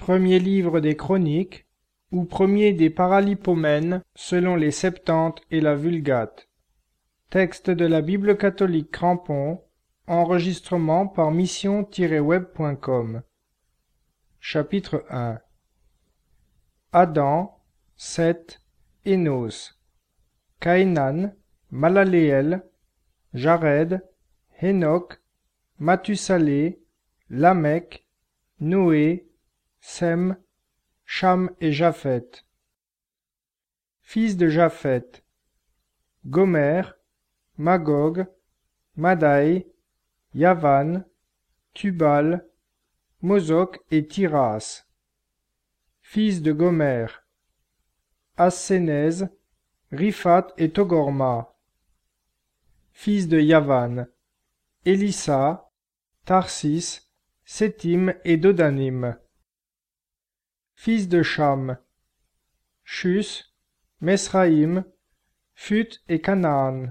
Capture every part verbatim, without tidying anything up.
Premier livre des Chroniques, ou premier des Paralipomènes, selon les Septante et la Vulgate. Texte de la Bible catholique Crampon, enregistrement par mission tiret web point com. Chapitre un. Adam, Seth, Énos, Caïnan, Malaléel, Jared, Hénoc, Mathusalé, Lamech, Noé, Sem, Cham et Japheth. Fils de Japheth: Gomer, Magog, Madaï, Yavan, Tubal, Mosok et Tiras. Fils de Gomer: Assénèz, Riphath et Togorma. Fils de Yavan: Élissa, Tarsis, Sétim et Dodanim. Fils de Cham: Chus, Mesraïm, Phut et Canaan.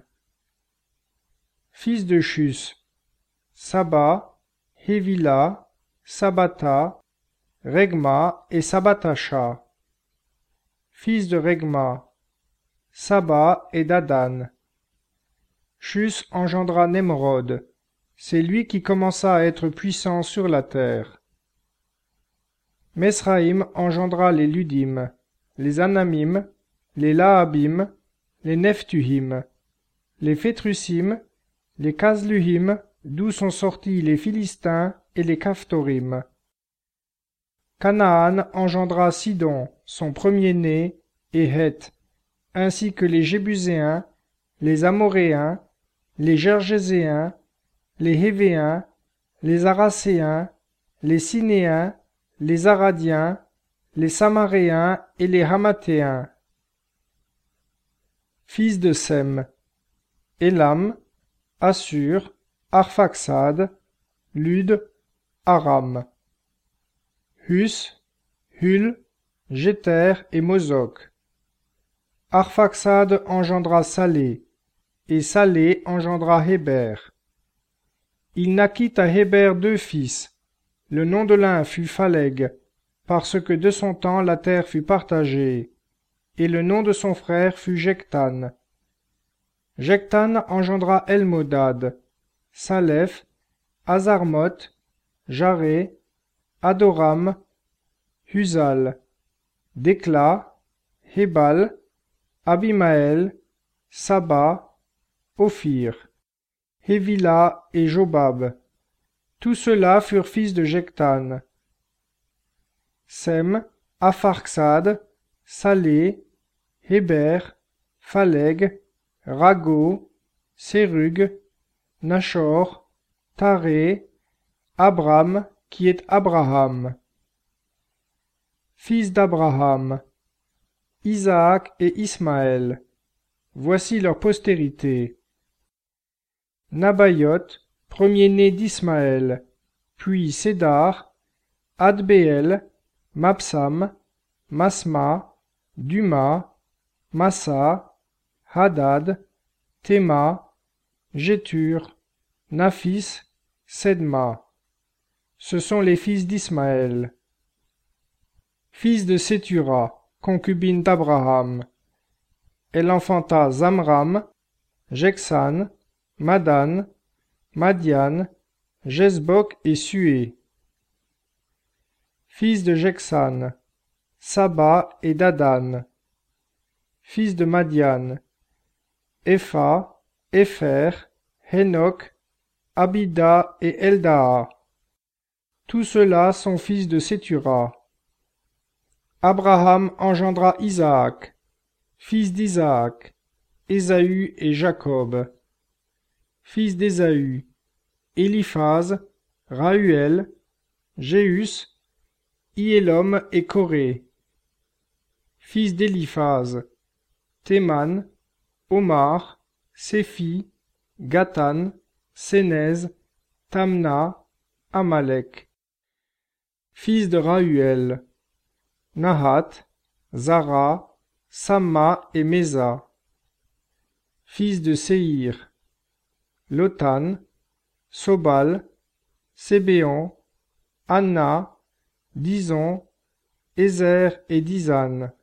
Fils de Chus: Saba, Hévila, Sabata, Regma et Sabatacha. Fils de Regma: Saba et Dadan. Chus engendra Nemrod, c'est lui qui commença à être puissant sur la terre. Mesraïm engendra les Ludim, les Anamim, les Lahabim, les Nephtuhim, les Phétrusim, les Casluhim, d'où sont sortis les Philistins et les Caphtorim. Canaan engendra Sidon, son premier-né, et Heth, ainsi que les Jébuséens, les Amoréens, les Gergéséens, les Hévéens, les Aracéens, les Sinéens, les Aradiens, les Samaréens et les Hamathéens. Fils de Sem: Élam, Assur, Arphaxad, Lud, Aram. Hus, Hul, Jéter et Mosok. Arphaxad engendra Salé, et Salé engendra Héber. Il naquit à Héber deux fils. Le nom de l'un fut Phaleg, parce que de son temps la terre fut partagée, et le nom de son frère fut Jectan. Jectan engendra Elmodad, Salef, Azarmoth, Jaré, Adoram, Huzal, Décla, Hébal, Abimaël, Saba, Ophir, Hévila et Jobab. Tous ceux-là furent fils de Jectan. Sem, Apharxad, Salé, Héber, Phaleg, Rago, Sérug, Nachor, Taré, Abram, qui est Abraham. Fils d'Abraham: Isaac et Ismaël. Voici leur postérité. Nabayoth, premier-né d'Ismaël, puis Sédar, Adbéel, Mabsam, Masma, Duma, Massa, Hadad, Théma, Jétur, Naphis, Sedma. Ce sont les fils d'Ismaël. Fils de Sétura, concubine d'Abraham. Elle enfanta Zamram, Jeksan, Madan, Madian, Jezbok et Sué. Fils de Jeksan: Saba et Dadan. Fils de Madian: Epha, Épher, Hénoc, Abida et Eldaa. Tous ceux-là sont fils de Sétura. Abraham engendra Isaac, fils d'Isaac, Ésaü et Jacob. Fils d'Ésaü: Éliphaz, Rahuel, Jéus, Iélom et Coré. Fils d'Éliphaz: Théman, Omar, Séphi, Gatan, Sénez, Tamna, Amalek. Fils de Rahuel: Nahath, Zara, Samma et Méza. Fils de Séhir: Lotan, Sobal, Sébéon, Anna, Dison, Ézer et Dizan.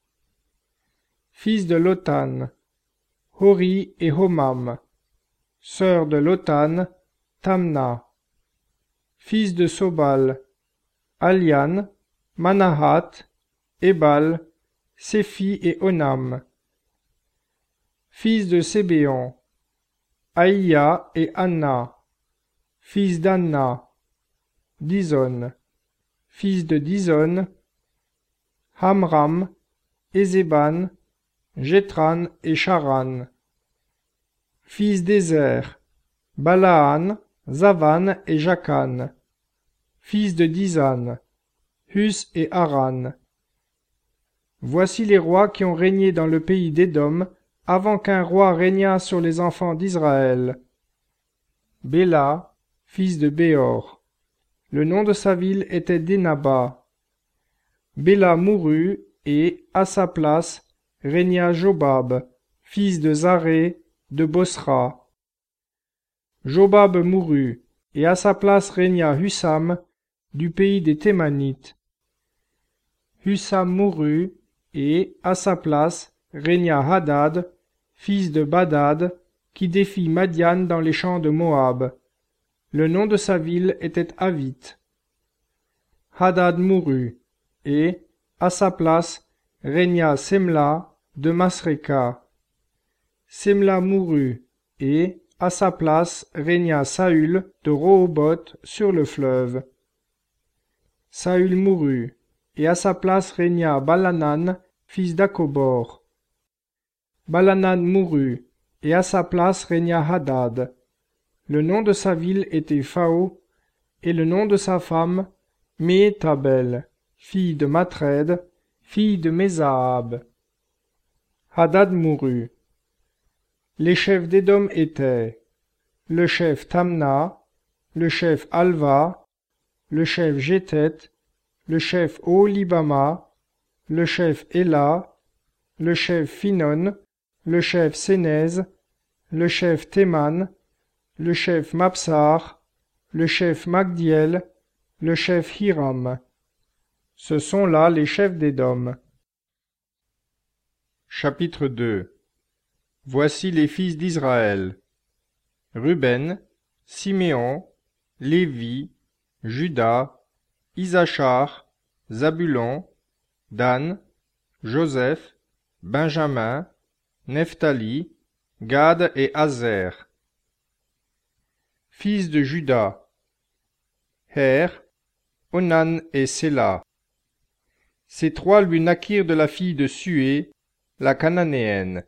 Fils de Lotan, Hori et Homam. Sœur de Lotan, Tamna. Fils de Sobal, Alian, Manahat, Ebal, Séphi et Onam. Fils de Sébéon, Aïa et Anna. Fils d'Anna, Dizon. Fils de Dizon, Hamram, Ézéban, Jétran et Charan. Fils d'Ézer, Balaan, Zavan et Jacan. Fils de Dizan, Hus et Aran. Voici les rois qui ont régné dans le pays d'Édom, avant qu'un roi régnât sur les enfants d'Israël. Béla, fils de Béor. Le nom de sa ville était Dénaba. Béla mourut, et, à sa place, régna Jobab, fils de Zaré, de Bosra. Jobab mourut, et à sa place régna Hussam, du pays des Thémanites. Hussam mourut, et, à sa place, régna Hadad, fils de Badad, qui défit Madian dans les champs de Moab. Le nom de sa ville était Avith. Hadad mourut, et, à sa place, régna Semla de Masréka. Semla mourut, et, à sa place, régna Saül de Rehoboth sur le fleuve. Saül mourut, et à sa place régna Balanan, fils d'Akobor. Balanan mourut, et à sa place régna Hadad. Le nom de sa ville était Phao, et le nom de sa femme, Méhétabel, fille de Matred, fille de Mézahab. Hadad mourut. Les chefs d'Édom étaient le chef Tamna, le chef Alva, le chef Jéthet, le chef Oholibama, le chef Éla, le chef Finon, le chef Sénèz, le chef Théman, le chef Mapsar, le chef Magdiel, le chef Hiram. Ce sont là les chefs d'Édom. Chapitre deux. Voici les fils d'Israël. Ruben, Siméon, Lévi, Juda, Isachar, Zabulon, Dan, Joseph, Benjamin, Nephtali, Gad et Azer. Fils de Juda, Her, Onan et Séla. Ces trois lui naquirent de la fille de Sué, la Cananéenne.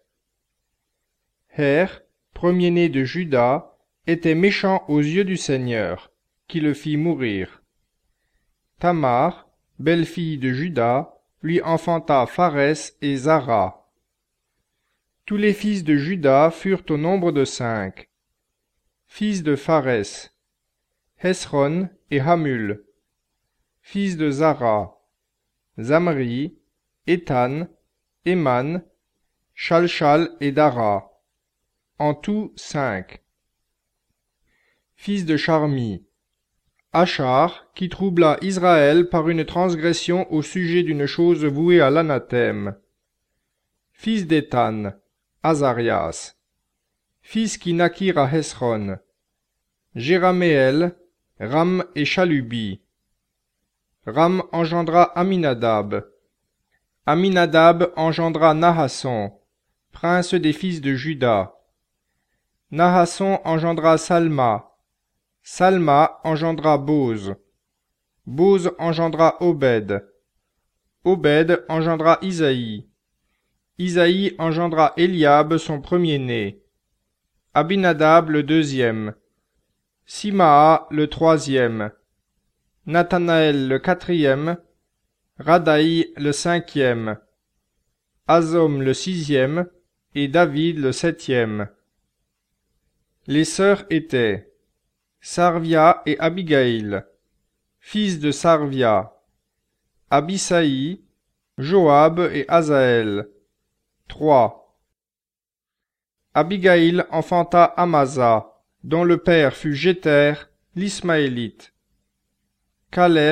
Her, premier-né de Juda, était méchant aux yeux du Seigneur, qui le fit mourir. Tamar, belle-fille de Juda, lui enfanta Pharès et Zara. Tous les fils de Juda furent au nombre de cinq. Fils de Pharès, Hesron et Hamul. Fils de Zara, Zamri, Étan, Éman, Shalshal et Dara. En tout cinq. Fils de Charmi, Achar, qui troubla Israël par une transgression au sujet d'une chose vouée à l'anathème. Fils d'Étan, Azarias. Fils qui naquirent à Hesron, Jéraméel, Ram et Chalubi. Ram engendra Aminadab. Aminadab engendra Nahasson, prince des fils de Juda. Nahasson engendra Salma. Salma engendra Boz. Boz engendra Obed. Obed engendra Isaïe. Isaïe engendra Eliab son premier-né. Abinadab le deuxième. Simaa le troisième. Nathanaël le quatrième. Radaï le cinquième. Azom le sixième. Et David le septième. Les sœurs étaient Sarvia et Abigaïl, fils de Sarvia, Abisaï, Joab et Azaël, trois. Abigaïl enfanta Amasa, dont le père fut Jéter, l'Ismaélite. Caleb,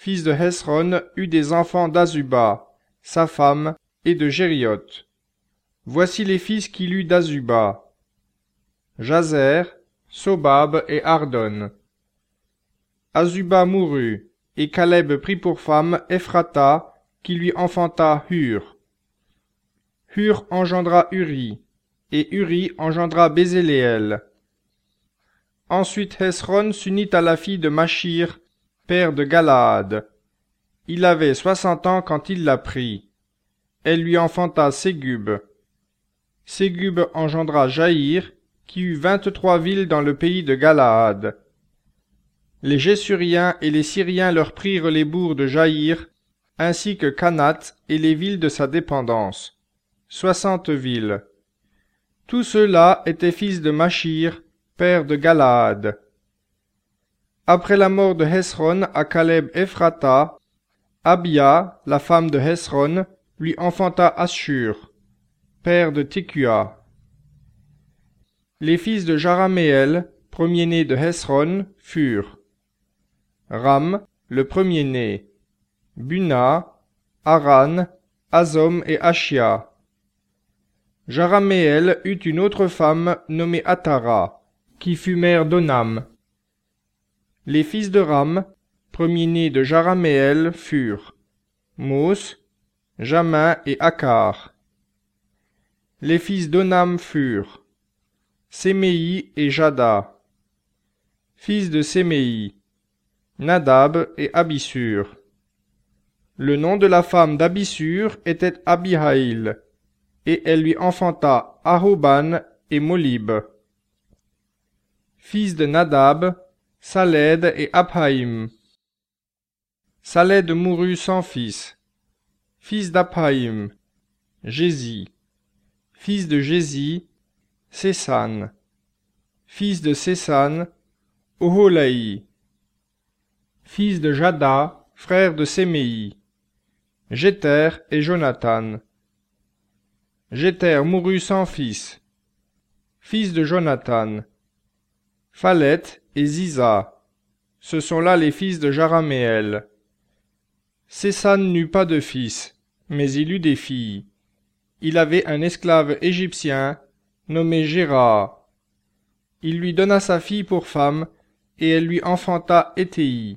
fils de Hesron, eut des enfants d'Azuba, sa femme, et de Jérioth. Voici les fils qu'il eut d'Azuba: Jazer, Sobab et Ardon. Azuba mourut, et Caleb prit pour femme Ephrata, qui lui enfanta Hur. Hur engendra Uri, et Uri engendra Bézéléel. Ensuite Hesron s'unit à la fille de Machir, père de Galaad. Il avait soixante ans quand il la prit. Elle lui enfanta Ségub. Ségub engendra Jaïr, qui eut vingt-trois villes dans le pays de Galaad. Les Gésuriens et les Syriens leur prirent les bourgs de Jaïr, ainsi que Canath et les villes de sa dépendance, soixante villes. Tous ceux-là étaient fils de Machir, père de Galaad. Après la mort de Hesron à Caleb Ephrata, Abia, la femme de Hesron, lui enfanta Ashur, père de Tekua. Les fils de Jaraméel, premier-né de Hesron, furent Ram, le premier-né, Buna, Aran, Azom et Achia. Jaraméel eut une autre femme nommée Atara, qui fut mère d'Onam. Les fils de Ram, premier-né de Jaraméel, furent Mos, Jamin et Akar. Les fils d'Onam furent Séméi et Jada. Fils de Séméi, Nadab et Abissur. Le nom de la femme d'Abissur était Abihaïl, et elle lui enfanta Ahoban et Molib. Fils de Nadab, Saled et Abhaïm. Saled mourut sans fils. Fils d'Abhaïm, Jési. Fils de Jési, Sésan. Fils de Sésan, Oholaï. Fils de Jada, frère de Séméi, Jéter et Jonathan. Jéter mourut sans fils. Fils de Jonathan, Phalet et Ziza. Ce sont là les fils de Jaraméel. Sésan n'eut pas de fils, mais il eut des filles. Il avait un esclave égyptien nommé Géra. Il lui donna sa fille pour femme, et elle lui enfanta Étéi.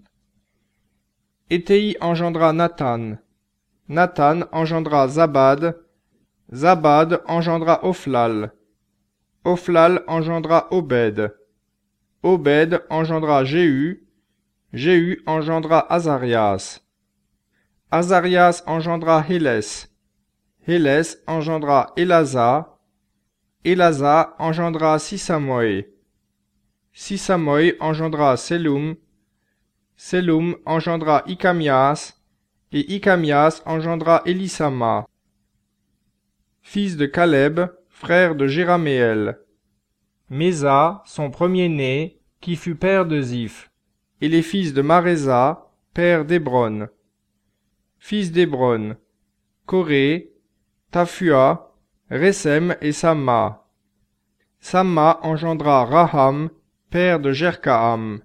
Étéi engendra Nathan. Nathan engendra Zabad. Zabad engendra Ophlal. Ophlal engendra Obed. Obed engendra Jéhu. Jéhu engendra Azarias. Azarias engendra Hélès. Hélès engendra Élasa. Élasa engendra Sisamoï. Sisamoï engendra Selum. Selum engendra Ikamias, et Ikamias engendra Élissama. Fils de Caleb, frère de Jéraméel. Mésa, son premier-né, qui fut père de Ziph, et les fils de Marésa, père d'Hébron. Fils d'Hébron, Coré, Tafua, Résem et Samma. Samma engendra Raham, père de Jerkaam.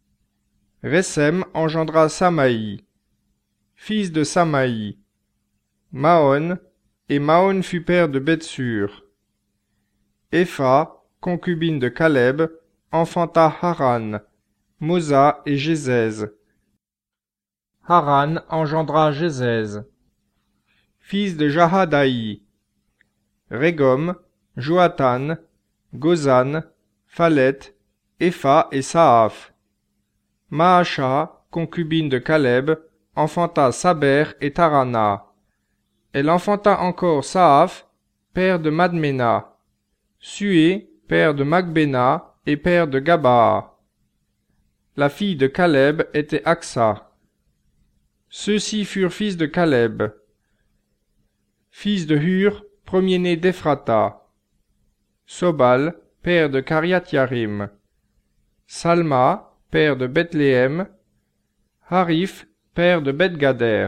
Résem engendra Samaï. Fils de Samaï, Maon, et Maon fut père de Bethsur. Epha, concubine de Caleb, enfanta Haran, Mosa et Gézèz. Haran engendra Gézèz. Fils de Jahadaï, Régom, Joatan, Gozan, Phalet, Epha et Saaph. Maasha, concubine de Caleb, enfanta Saber et Tarana. Elle enfanta encore Saaph, père de Madmena, Sué, père de Magbena et père de Gabaa. La fille de Caleb était Aksa. Ceux-ci furent fils de Caleb. Fils de Hur, premier-né d'Ephrata. Sobal, père de Kariath-Yarim. Salma, père de Bethléem. Harif, père de Beth-Gader.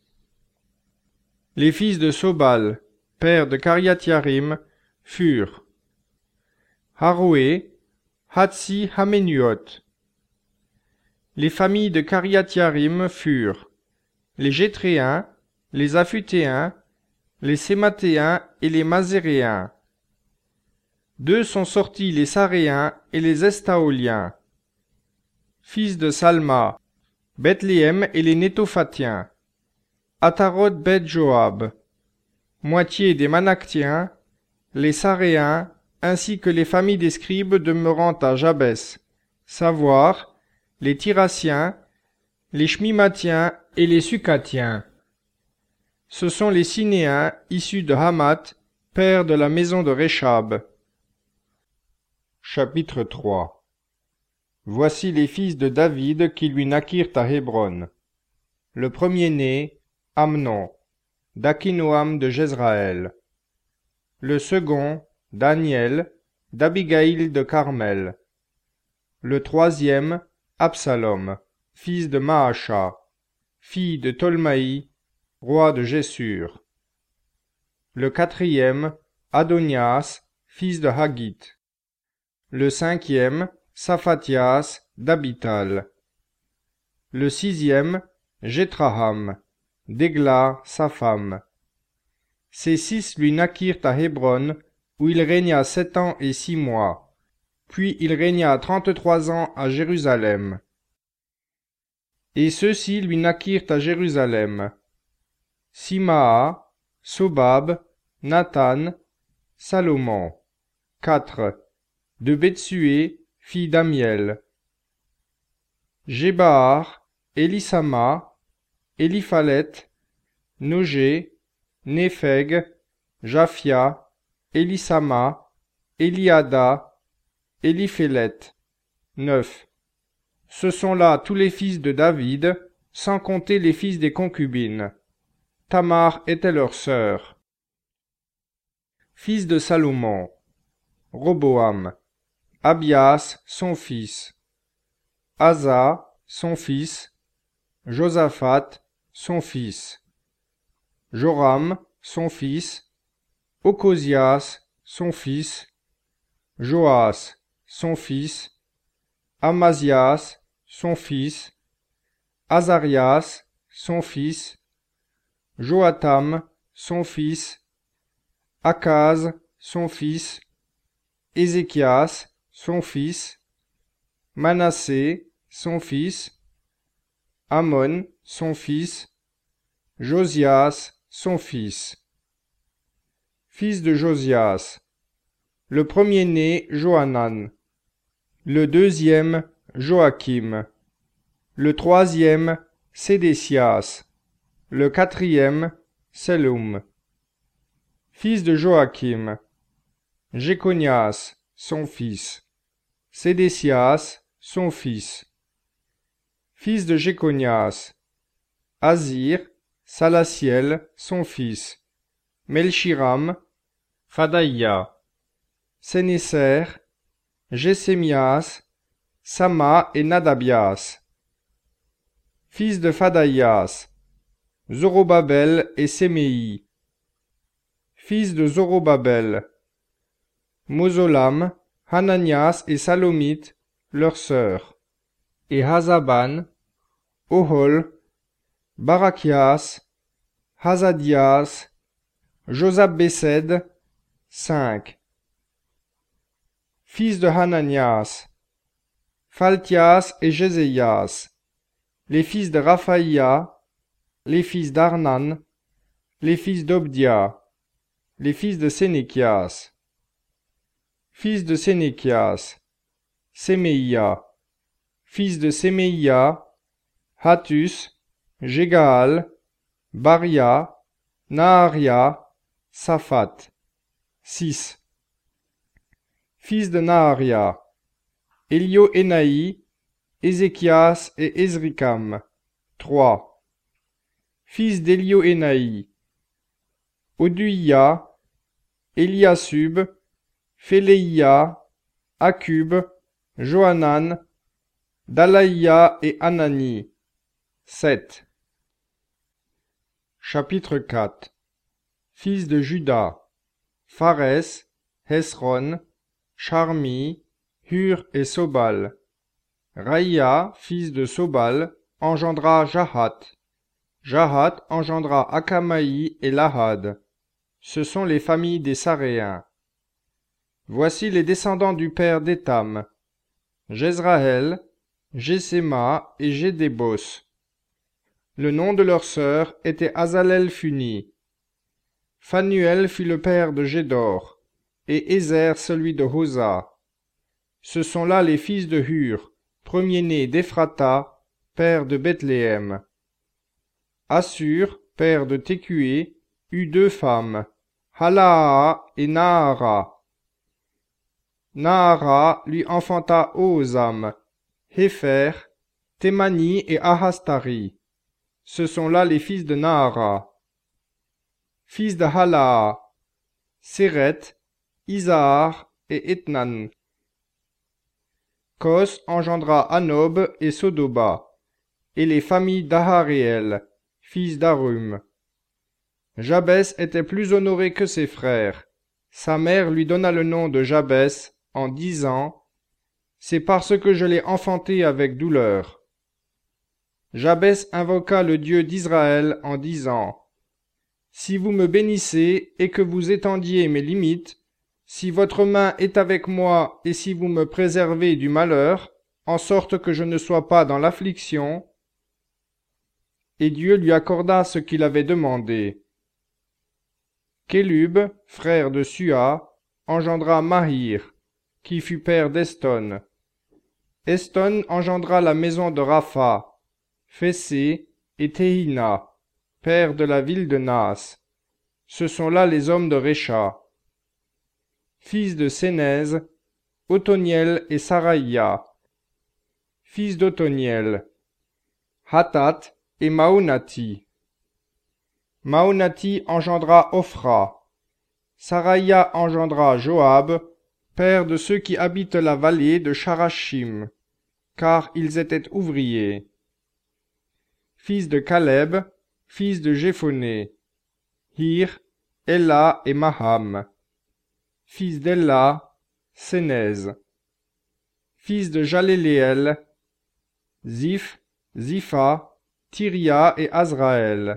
Les fils de Sobal, père de Kariath-Yarim, furent Haroé, Hatsi Hamenuot. Les familles de Kiriath-Yarim furent les Jétréens, les Aphutéens, les Sématéens et les Mazéréens. D'eux sont sortis les Saréens et les Estaoliens. Fils de Salma, Bethléem et les Nétophatiens. Ataroth Beth Joab. Moitié des Manactiens, les Saréens, ainsi que les familles des scribes demeurant à Jabès, savoir les Tirassiens, les Shmimatiens et les Succatiens. Ce sont les Sinéens issus de Hamath, père de la maison de Réchab. Chapitre trois. Voici les fils de David qui lui naquirent à Hébron. Le premier-né, Amnon, d'Akinoam de Jezraël. Le second, Daniel, d'Abigaïl de Carmel. Le troisième, Absalom, fils de Maasha, fille de Tolmaï, roi de Geshur. Le quatrième, Adonias, fils de Haggith. Le cinquième, Saphatias, d'Abital. Le sixième, Jétraham, d'Égla, sa femme. Ces six lui naquirent à Hébron, où il régna sept ans et six mois. Puis il régna trente-trois ans à Jérusalem. Et ceux-ci lui naquirent à Jérusalem: Simaa, Sobab, Nathan, Salomon. Quatre. De Betsué, fille d'Amiel. Gébahar, Élissama, Éliphalet, Nogé, Népheg, Japhia, Élissama, Eliada, Éliphélet. Neuf. Ce sont là tous les fils de David, sans compter les fils des concubines. Tamar était leur sœur. Fils de Salomon: Roboam, Abias, son fils, Asa, son fils, Josaphat, son fils, Joram, son fils, Ocosias, son fils, Joas, son fils, Amazias, son fils, Azarias, son fils, Joatam, son fils, Akaz, son fils, Ézéchias, son fils, Manassé, son fils, Amon, son fils, Josias, son fils. Fils de Josias: le premier-né, Johanan. Le deuxième, Joachim. Le troisième, Sédécias. Le quatrième, Selum. Fils de Joachim: Jéconias, son fils, Sédécias, son fils. Fils de Jéconias: Azir, Salatiel, son fils, Melchiram, Fadaïa, Sénécer, Jésémias, Sama et Nadabias. Fils de Fadaïas: Zorobabel et Séméi. Fils de Zorobabel: Mozolam, Hananias et Salomite, leur sœur, et Hazaban, Ohol, Barakias, Hazadias, Josab-Bécède, cinq. Fils de Hananias: Phaltias et Jézéias. Les fils de Raphaïa, les fils d'Arnan, les fils d'Obdia, les fils de Sénéchias. Fils de Sénéchias: Séméia. Fils de Séméia: Hattus, Jégaal, Baria, Naharia, Saphat. six. Fils de Naharia: Élio-Énaï, Ézéchias et Ezrikam. trois. Fils d'Élio-Énaï: Oduïa, Eliasub, Phéléia, Akub, Johanan, Dalaïa et Anani. sept. Chapitre quatre. Fils de Juda: Pharès, Hesron, Charmi, Hur et Sobal. Raïa, fils de Sobal, engendra Jahath. Jahath engendra Akamaï et Lahad. Ce sont les familles des Saréens. Voici les descendants du père d'Étam: Jezraël, Jéséma et Gédébos. Le nom de leur sœur était Azalel Funi. Phanuel fut le père de Gédor, et Ézer celui de Hosa. Ce sont là les fils de Hur, premier-né d'Ephrata, père de Bethléem. Assur, père de Técué, eut deux femmes, Halaa et Nahara. Nahara lui enfanta Ohozam, Hépher, Thémani et Ahastari. Ce sont là les fils de Nahara. Fils de Halaa, Séret, Isahar et Ethnan. Cos engendra Anob et Sodoba, et les familles d'Aharéel, fils d'Arum. Jabès était plus honoré que ses frères. Sa mère lui donna le nom de Jabès en disant: C'est parce que je l'ai enfanté avec douleur. Jabès invoqua le Dieu d'Israël en disant: Si vous me bénissez et que vous étendiez mes limites, si votre main est avec moi et si vous me préservez du malheur, en sorte que je ne sois pas dans l'affliction. Et Dieu lui accorda ce qu'il avait demandé. Kélub, frère de Sua, engendra Mahir, qui fut père d'Eston. Eston engendra la maison de Rapha, Phessé et Tehina, père de la ville de Naas. Ce sont là les hommes de Récha. Fils de Sénèz, Othoniel et Saraïa. Fils d'Othoniel, Hathat et Maonati. Maonati engendra Ophra. Saraïa engendra Joab, père de ceux qui habitent la vallée de Charachim, car ils étaient ouvriers. Fils de Caleb, fils de Jéphoné, Hir, Ella et Maham. Fils d'Ella, Sénèz. Fils de Jaléléel, Ziph, Zipha, Tyria et Azraël.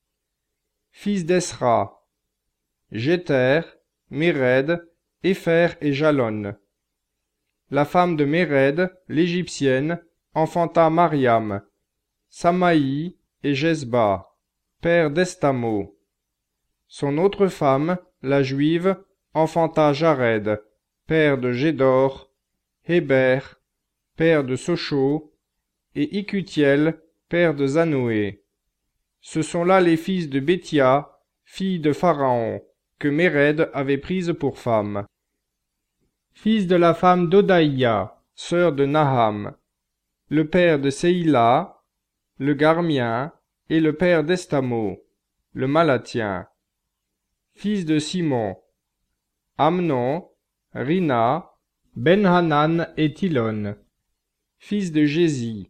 Fils d'Esra, Jéter, Méred, Épher et Jalon. La femme de Méred, l'Égyptienne, enfanta Mariam, Samaï et Jezba, père d'Estamo. Son autre femme, la Juive, enfanta Jared, père de Gédor, Héber, père de Socho, et Icutiel, père de Zanoé. Ce sont là les fils de Béthia, fille de Pharaon, que Méred avait prise pour femme. Fils de la femme d'Odaïa, sœur de Naham, le père de Séïla, le Garmien, et le père d'Estamo, le Malatien. Fils de Simon, Amnon, Rina, Ben-Hanan et Tilon. Fils de Jési,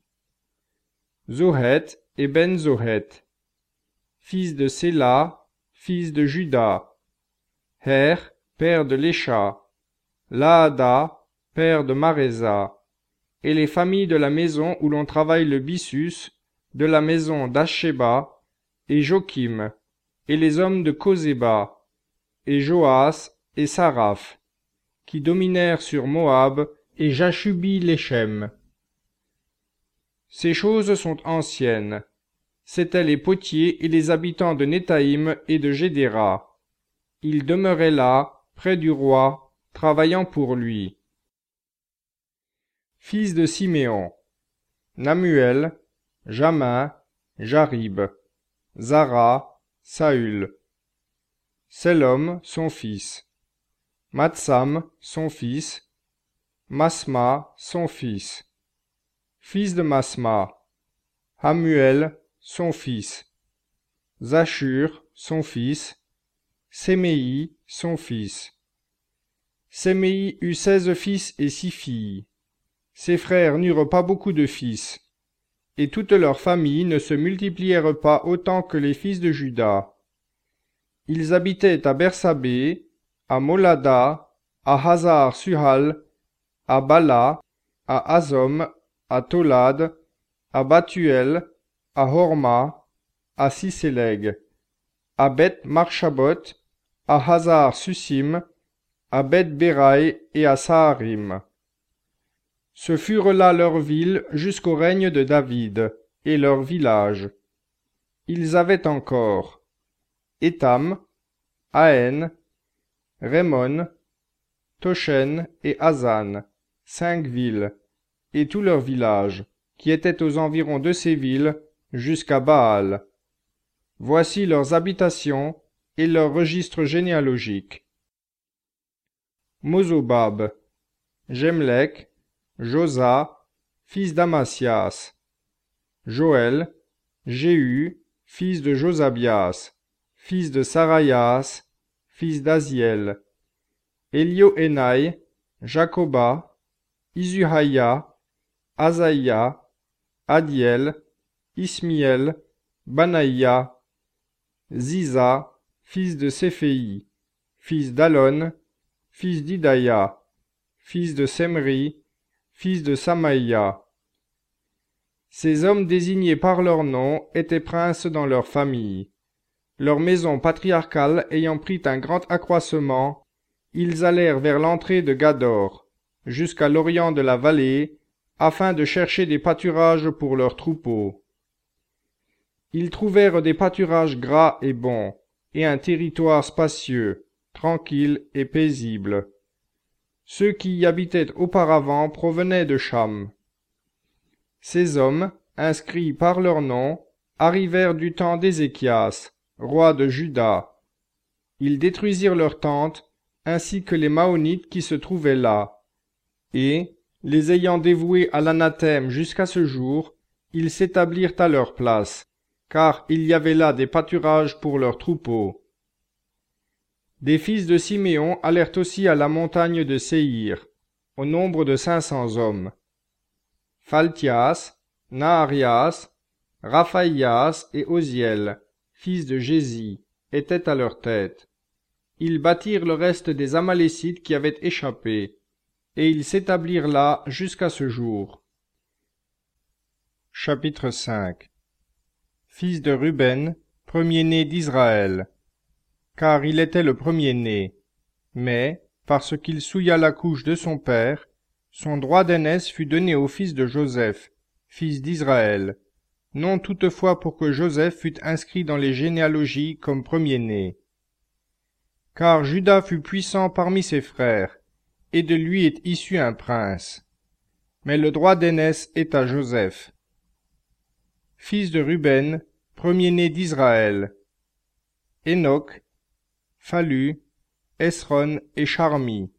Zohet et Ben-Zohet. Fils de Séla, fils de Juda, Her, père de Lécha, Laada, père de Maréza, et les familles de la maison où l'on travaille le byssus, de la maison d'Asheba, et Jokim, et les hommes de Kozéba, et Joas et Saraph, qui dominèrent sur Moab, et Jashubi-Léchem. Ces choses sont anciennes. C'étaient les potiers et les habitants de Nethaïm et de Gédéra. Ils demeuraient là, près du roi, travaillant pour lui. Fils de Siméon, Namuel, Jamin, Jarib, Zara, Saül. Sélom, son fils. Matsam, son fils. Masma, son fils. Fils de Masma, Hamuel, son fils. Zachur, son fils. Séméi, son fils. Séméi eut seize fils et six filles. Ses frères n'eurent pas beaucoup de fils, et toutes leurs familles ne se multiplièrent pas autant que les fils de Juda. Ils habitaient à Bersabée, à Molada, à Hazar-Suhal, à Bala, à Azom, à Tolad, à Bathuel, à Horma, à Siséleg, à Beth Marchabot, à Hazar Susim, à Beth Béraï et à Saharim. Ce furent là leurs villes jusqu'au règne de David, et leurs villages. Ils avaient encore Étam, Aen, Rémon, Toshen et Hazan, cinq villes, et tous leurs villages, qui étaient aux environs de ces villes, jusqu'à Baal. Voici leurs habitations et leurs registres généalogiques. Mozobab, Jemlek, Josa, fils d'Amasias, Joël, Jéhu, fils de Josabias, fils de Saraias, fils d'Aziel, Élioénaï, Jacoba, Isuhaïa, Azaïa, Adiel, Ismiel, Banaïa, Ziza, fils de Séphéi, fils d'Alon, fils d'Idaïa, fils de Semri, fils de Samaïa. Ces hommes désignés par leur nom étaient princes dans leur famille. Leur maison patriarcale ayant pris un grand accroissement, ils allèrent vers l'entrée de Gador, jusqu'à l'orient de la vallée, afin de chercher des pâturages pour leurs troupeaux. Ils trouvèrent des pâturages gras et bons, et un territoire spacieux, tranquille et paisible. Ceux qui y habitaient auparavant provenaient de Cham. Ces hommes, inscrits par leur nom, arrivèrent du temps d'Ézéchias, roi de Juda. Ils détruisirent leurs tentes, ainsi que les Maonites qui se trouvaient là. Et, les ayant dévoués à l'anathème jusqu'à ce jour, ils s'établirent à leur place, car il y avait là des pâturages pour leurs troupeaux. Des fils de Siméon allèrent aussi à la montagne de Séhir, au nombre de cinq cents hommes. Phaltias, Naharias, Raphaïas et Oziel, fils de Jési, étaient à leur tête. Ils battirent le reste des Amalécites qui avaient échappé, et ils s'établirent là jusqu'à ce jour. Chapitre cinq. Fils de Ruben, premier-né d'Israël. Car il était le premier-né, mais, parce qu'il souilla la couche de son père, son droit d'aînesse fut donné au fils de Joseph, fils d'Israël, non toutefois pour que Joseph fût inscrit dans les généalogies comme premier-né. Car Juda fut puissant parmi ses frères, et de lui est issu un prince. Mais le droit d'aînesse est à Joseph. Fils de Ruben, premier-né d'Israël. Enoch, Phallu, Esron et Charmi.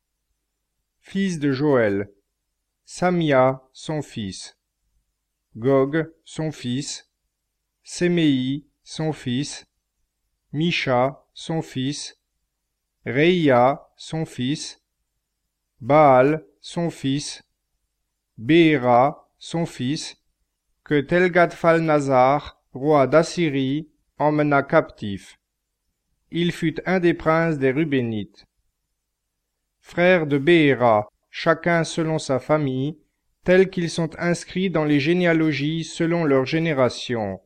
Fils de Joël. Samia, son fils. Gog, son fils. Séméi, son fils. Misha, son fils. Reïa, son fils. Baal, son fils. Béhéra, son fils, que Telgath-Phalnazar, roi d'Assyrie, emmena captif. Il fut un des princes des Rubénites. Frères de Béhéra, chacun selon sa famille, tels qu'ils sont inscrits dans les généalogies selon leur génération.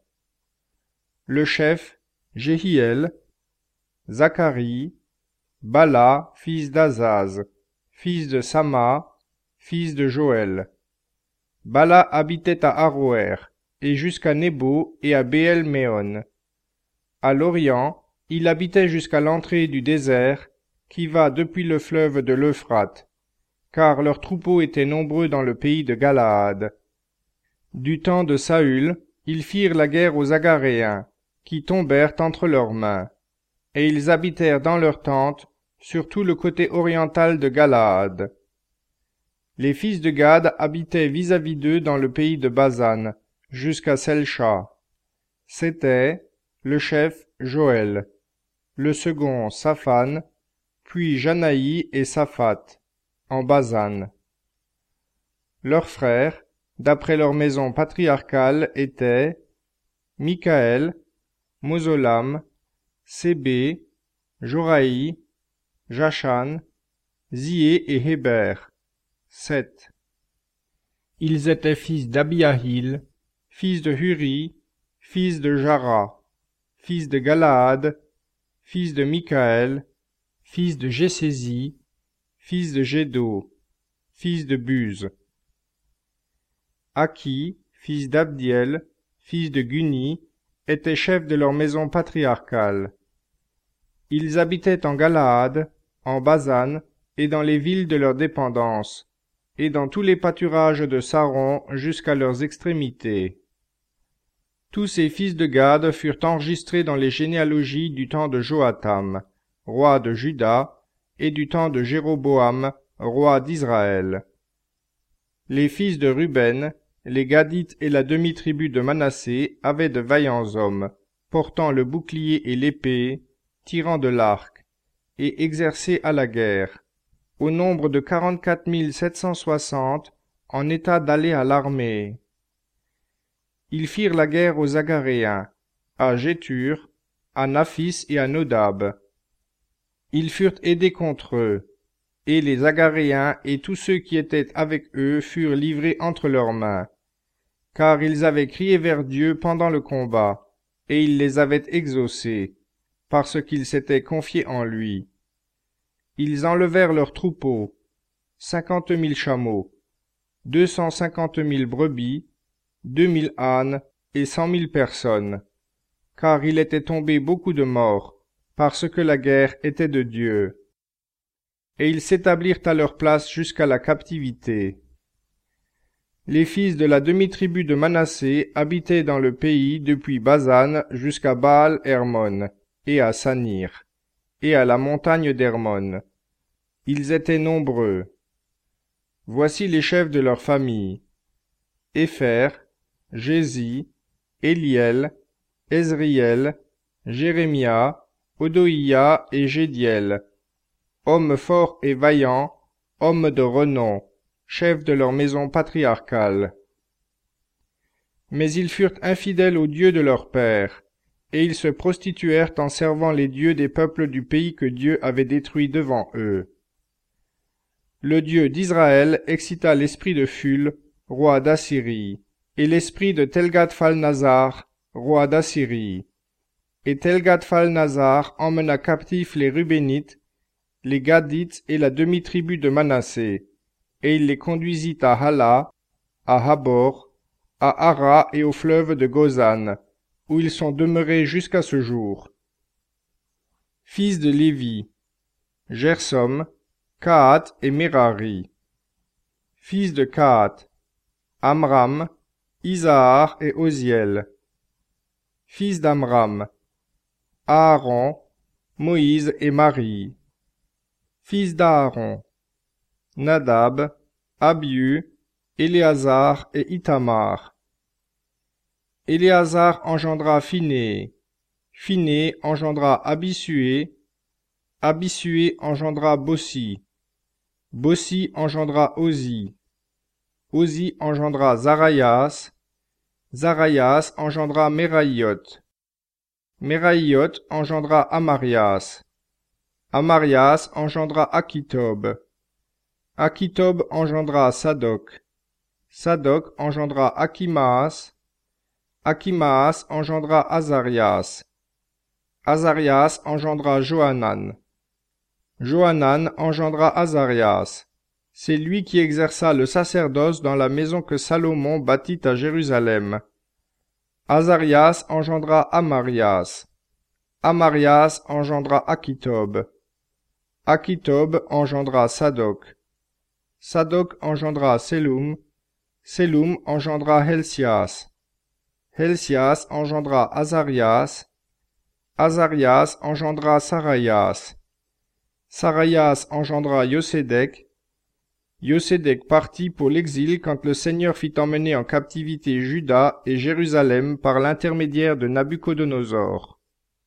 Le chef, Jéhiel, Zacharie, Bala, fils d'Azaz, fils de Sama, fils de Joël. Bala habitait à Aroer, et jusqu'à Nebo et à Béel-Méon. À l'Orient, il habitait jusqu'à l'entrée du désert, qui va depuis le fleuve de l'Euphrate, car leurs troupeaux étaient nombreux dans le pays de Galaad. Du temps de Saül, ils firent la guerre aux Agaréens, qui tombèrent entre leurs mains, et ils habitèrent dans leurs tentes, sur tout le côté oriental de Galaad. Les fils de Gad habitaient vis-à-vis d'eux dans le pays de Basan, jusqu'à Selcha. C'était le chef Joël, le second Saphan, puis Janaï et Saphat, en Basan. Leurs frères, d'après leur maison patriarcale, étaient Michaël, Mozolam, Sébé, Joraï, Jachan, Zié et Héber, sept. Ils étaient fils d'Abiahil, fils de Huri, fils de Jara, fils de Galaad, fils de Michaël, fils de Jésézi, fils de Gédo, fils de Buz. Aki, fils d'Abdiel, fils de Guni, était chef de leur maison patriarcale. Ils habitaient en Galaad, en Basan, et dans les villes de leur dépendance, et dans tous les pâturages de Saron jusqu'à leurs extrémités. Tous ces fils de Gad furent enregistrés dans les généalogies du temps de Joatam, roi de Juda, et du temps de Jéroboam, roi d'Israël. Les fils de Ruben, les Gadites et la demi-tribu de Manassé avaient de vaillants hommes, portant le bouclier et l'épée, tirant de l'arc, et exercés à la guerre, au nombre de quarante-quatre mille sept cent soixante, en état d'aller à l'armée. Ils firent la guerre aux Agaréens, à Jétur, à Naphis et à Nodab. Ils furent aidés contre eux, et les Agaréens et tous ceux qui étaient avec eux furent livrés entre leurs mains, car ils avaient crié vers Dieu pendant le combat, et il les avait exaucés, parce qu'ils s'étaient confiés en lui. Ils enlevèrent leurs troupeaux, cinquante mille chameaux, deux cent cinquante mille brebis, deux mille ânes et cent mille personnes, car il était tombé beaucoup de morts, parce que la guerre était de Dieu. Et ils s'établirent à leur place jusqu'à la captivité. Les fils de la demi-tribu de Manassé habitaient dans le pays depuis Basan jusqu'à Baal-Hermon, et à Sanir, et à la montagne d'Hermon. Ils étaient nombreux. Voici les chefs de leur famille: Épher, Jési, Éliel, Ezriel, Jérémia, Odoïa et Gédiel, hommes forts et vaillants, hommes de renom, chefs de leur maison patriarcale. Mais ils furent infidèles au Dieu de leur père, et ils se prostituèrent en servant les dieux des peuples du pays que Dieu avait détruit devant eux. Le Dieu d'Israël excita l'esprit de Phul, roi d'Assyrie, et l'esprit de Telgath-Phalnazar, roi d'Assyrie. Et Telgath-Phalnazar emmena captifs les Rubénites, les Gadites et la demi-tribu de Manassé, et il les conduisit à Hala, à Habor, à Hara et au fleuve de Gozan, où ils sont demeurés jusqu'à ce jour. Fils de Lévi: Gersom, Kahat et Merari. Fils de Kahat: Amram, Isahar et Oziel. Fils d'Amram: Aaron, Moïse et Marie. Fils d'Aaron: Nadab, Abiu, Éléazar et Ithamar. Éléazar engendra Phiné, Phiné engendra Abisué, Abisué engendra Bossi, Bossi engendra Ozi, Ozi engendra Zaraïas, Zaraïas engendra Meraïot, Meraïot engendra Amarias, Amarias engendra Akitob, Akitob engendra Sadok, Sadok engendra Akimaas, Akimaas engendra Azarias, Azarias engendra Johanan, Johanan engendra Azarias. C'est lui qui exerça le sacerdoce dans la maison que Salomon bâtit à Jérusalem. Azarias engendra Amarias, Amarias engendra Akitob, Akitob engendra Sadok, Sadok engendra Selum, Selum engendra Helsias, Helsias engendra Azarias, Azarias engendra Saraïas, Saraïas engendra Yosédek, Yosédek partit pour l'exil quand le Seigneur fit emmener en captivité Juda et Jérusalem par l'intermédiaire de Nabuchodonosor.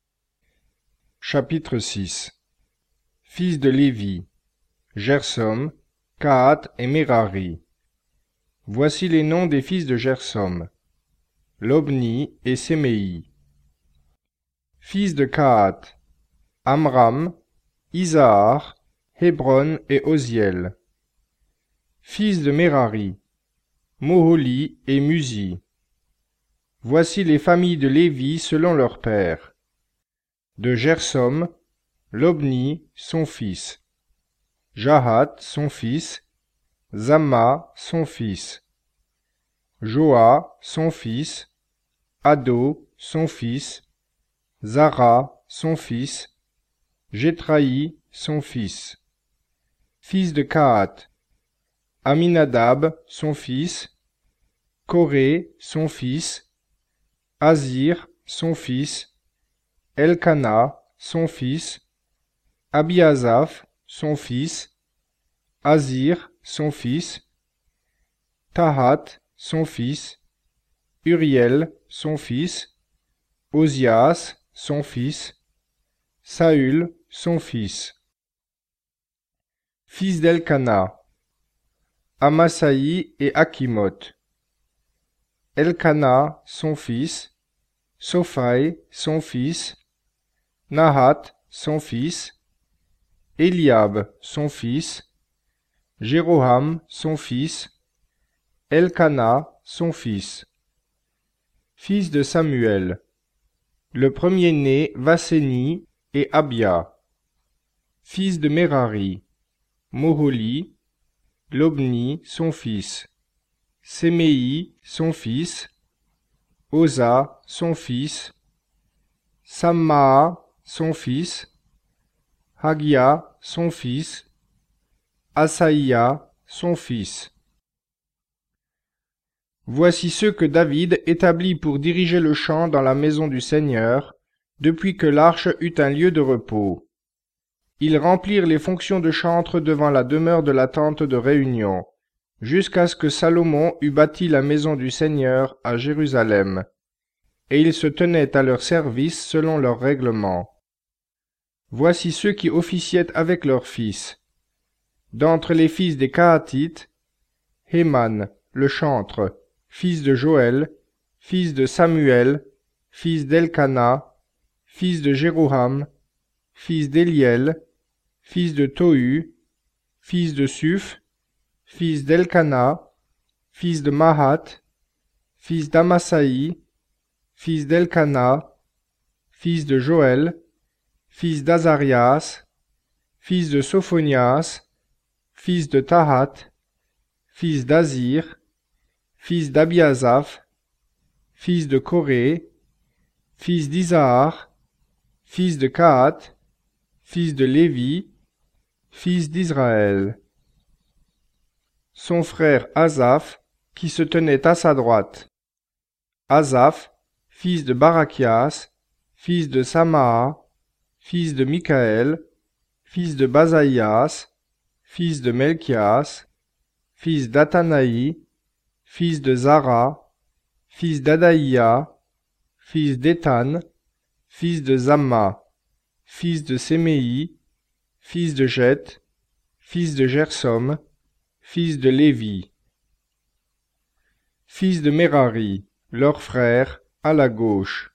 Chapitre six. Fils de Lévi: Gersom, Kahat et Merari. Voici les noms des fils de Gersom: Lobni et Séméi. Fils de Kahat: Amram, Isahar, Hébron et Oziel. Fils de Merari: Moholi et Musi. Voici les familles de Lévi selon leurs pères. De Gersom, Lobni, son fils. Jahat, son fils. Zamma, son fils. Joa, son fils. Ado, son fils. Zara, son fils. Jétraï, son fils. Fils de Kahat. Aminadab, son fils. Coré, son fils. Azir, son fils. Elkana, son fils. Abiazaph, son fils. Azir, son fils. Tahat, son fils. Uriel, son fils. Ozias, son fils. Saül, son fils. Fils d'Elkana. Amasaï et Akimoth. Elkana, son fils. Sophai, son fils. Nahat, son fils. Eliab, son fils. Jéroham, son fils. Elkana, son fils. Fils de Samuel. Le premier-né, Vasseni et Abia. Fils de Merari. Moholi. Lobni, son fils. Séméi, son fils. Oza, son fils. Sammaa, son fils. Hagia, son fils. Asaïa, son fils. Voici ceux que David établit pour diriger le chant dans la maison du Seigneur, depuis que l'arche eut un lieu de repos. Ils remplirent les fonctions de chantre devant la demeure de la tente de réunion, jusqu'à ce que Salomon eut bâti la maison du Seigneur à Jérusalem, et ils se tenaient à leur service selon leur règlement. Voici ceux qui officiaient avec leurs fils. D'entre les fils des Kahatites, Héman, le chantre, fils de Joël, fils de Samuel, fils d'Elkana, fils de Jéroham, fils d'Éliel, fils de Tohu, fils de Suph, fils d'Elkana, fils de Mahat, fils d'Amasaï, fils d'Elkana, fils de Joël, fils d'Azarias, fils de Sophonias, fils de Tahat, fils d'Azir, fils d'Abiazaph, fils de Coré, fils d'Isahar, fils de Kahat, fils de Lévi, fils d'Israël. Son frère Asaph, qui se tenait à sa droite. Asaph, fils de Barachias, fils de Sammaa, fils de Michaël, fils de Basaïas, fils de Melchias, fils d'Athanaï, fils de Zara, fils d'Adaïa, fils d'Étan, fils de Zamma, fils de Séméi, fils de Jet, fils de Gersom, fils de Lévi. Fils de Merari, leur frère, à la gauche.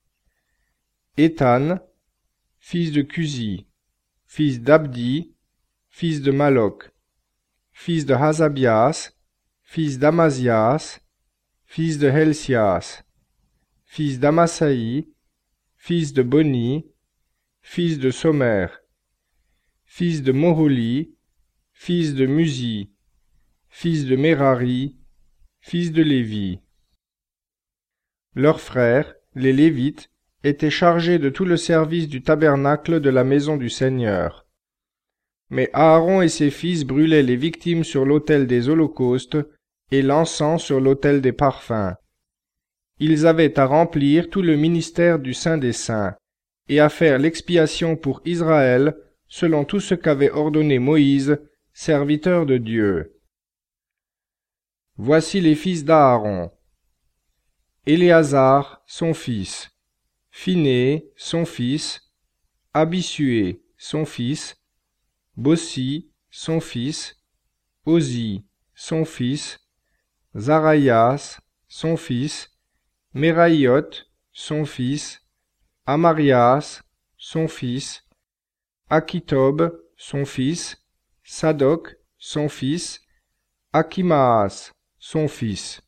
Étan, fils de Cusi, fils d'Abdi, fils de Malok, fils de Hazabias, fils d'Amazias, fils de Helsias, fils d'Amasaï, fils de Boni, fils de Somer, fils de Moholi, fils de Musi, fils de Merari, fils de Lévi. Leurs frères, les Lévites, étaient chargés de tout le service du tabernacle de la maison du Seigneur. Mais Aaron et ses fils brûlaient les victimes sur l'autel des holocaustes et l'encens sur l'autel des parfums. Ils avaient à remplir tout le ministère du Saint des Saints et à faire l'expiation pour Israël selon tout ce qu'avait ordonné Moïse, serviteur de Dieu. Voici les fils d'Aaron. Éléazar, son fils. Phiné, son fils. Abisué, son fils. Bossi, son fils. Ozi, son fils. Zaraïas, son fils. Meraïot, son fils. Amarias, son fils. Akitob, son fils. Sadok, son fils. Akimaas, son fils.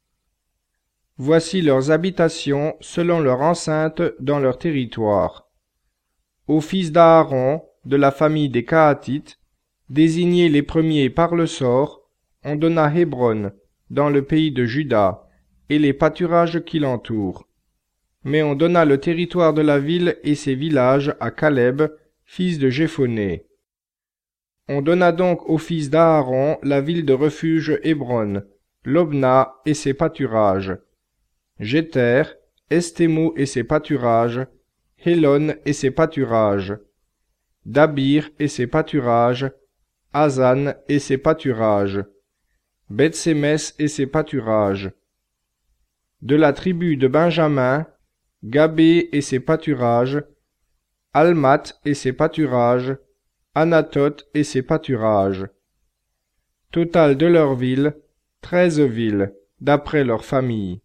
Voici leurs habitations selon leur enceinte dans leur territoire. Aux fils d'Aaron, de la famille des Kahatites, désignés les premiers par le sort, on donna Hébron, dans le pays de Juda, et les pâturages qui l'entourent. Mais on donna le territoire de la ville et ses villages à Caleb, fils de Jéphoné. On donna donc aux fils d'Aaron la ville de refuge Hébron, Lobna et ses pâturages, Jéter, Estémou et ses pâturages, Hélon et ses pâturages, Dabir et ses pâturages, Hazan et ses pâturages, Beth-Sémès et ses pâturages. De la tribu de Benjamin, Gabé et ses pâturages, Almat et ses pâturages, Anathoth et ses pâturages. Total de leurs villes, treize villes, d'après leurs familles.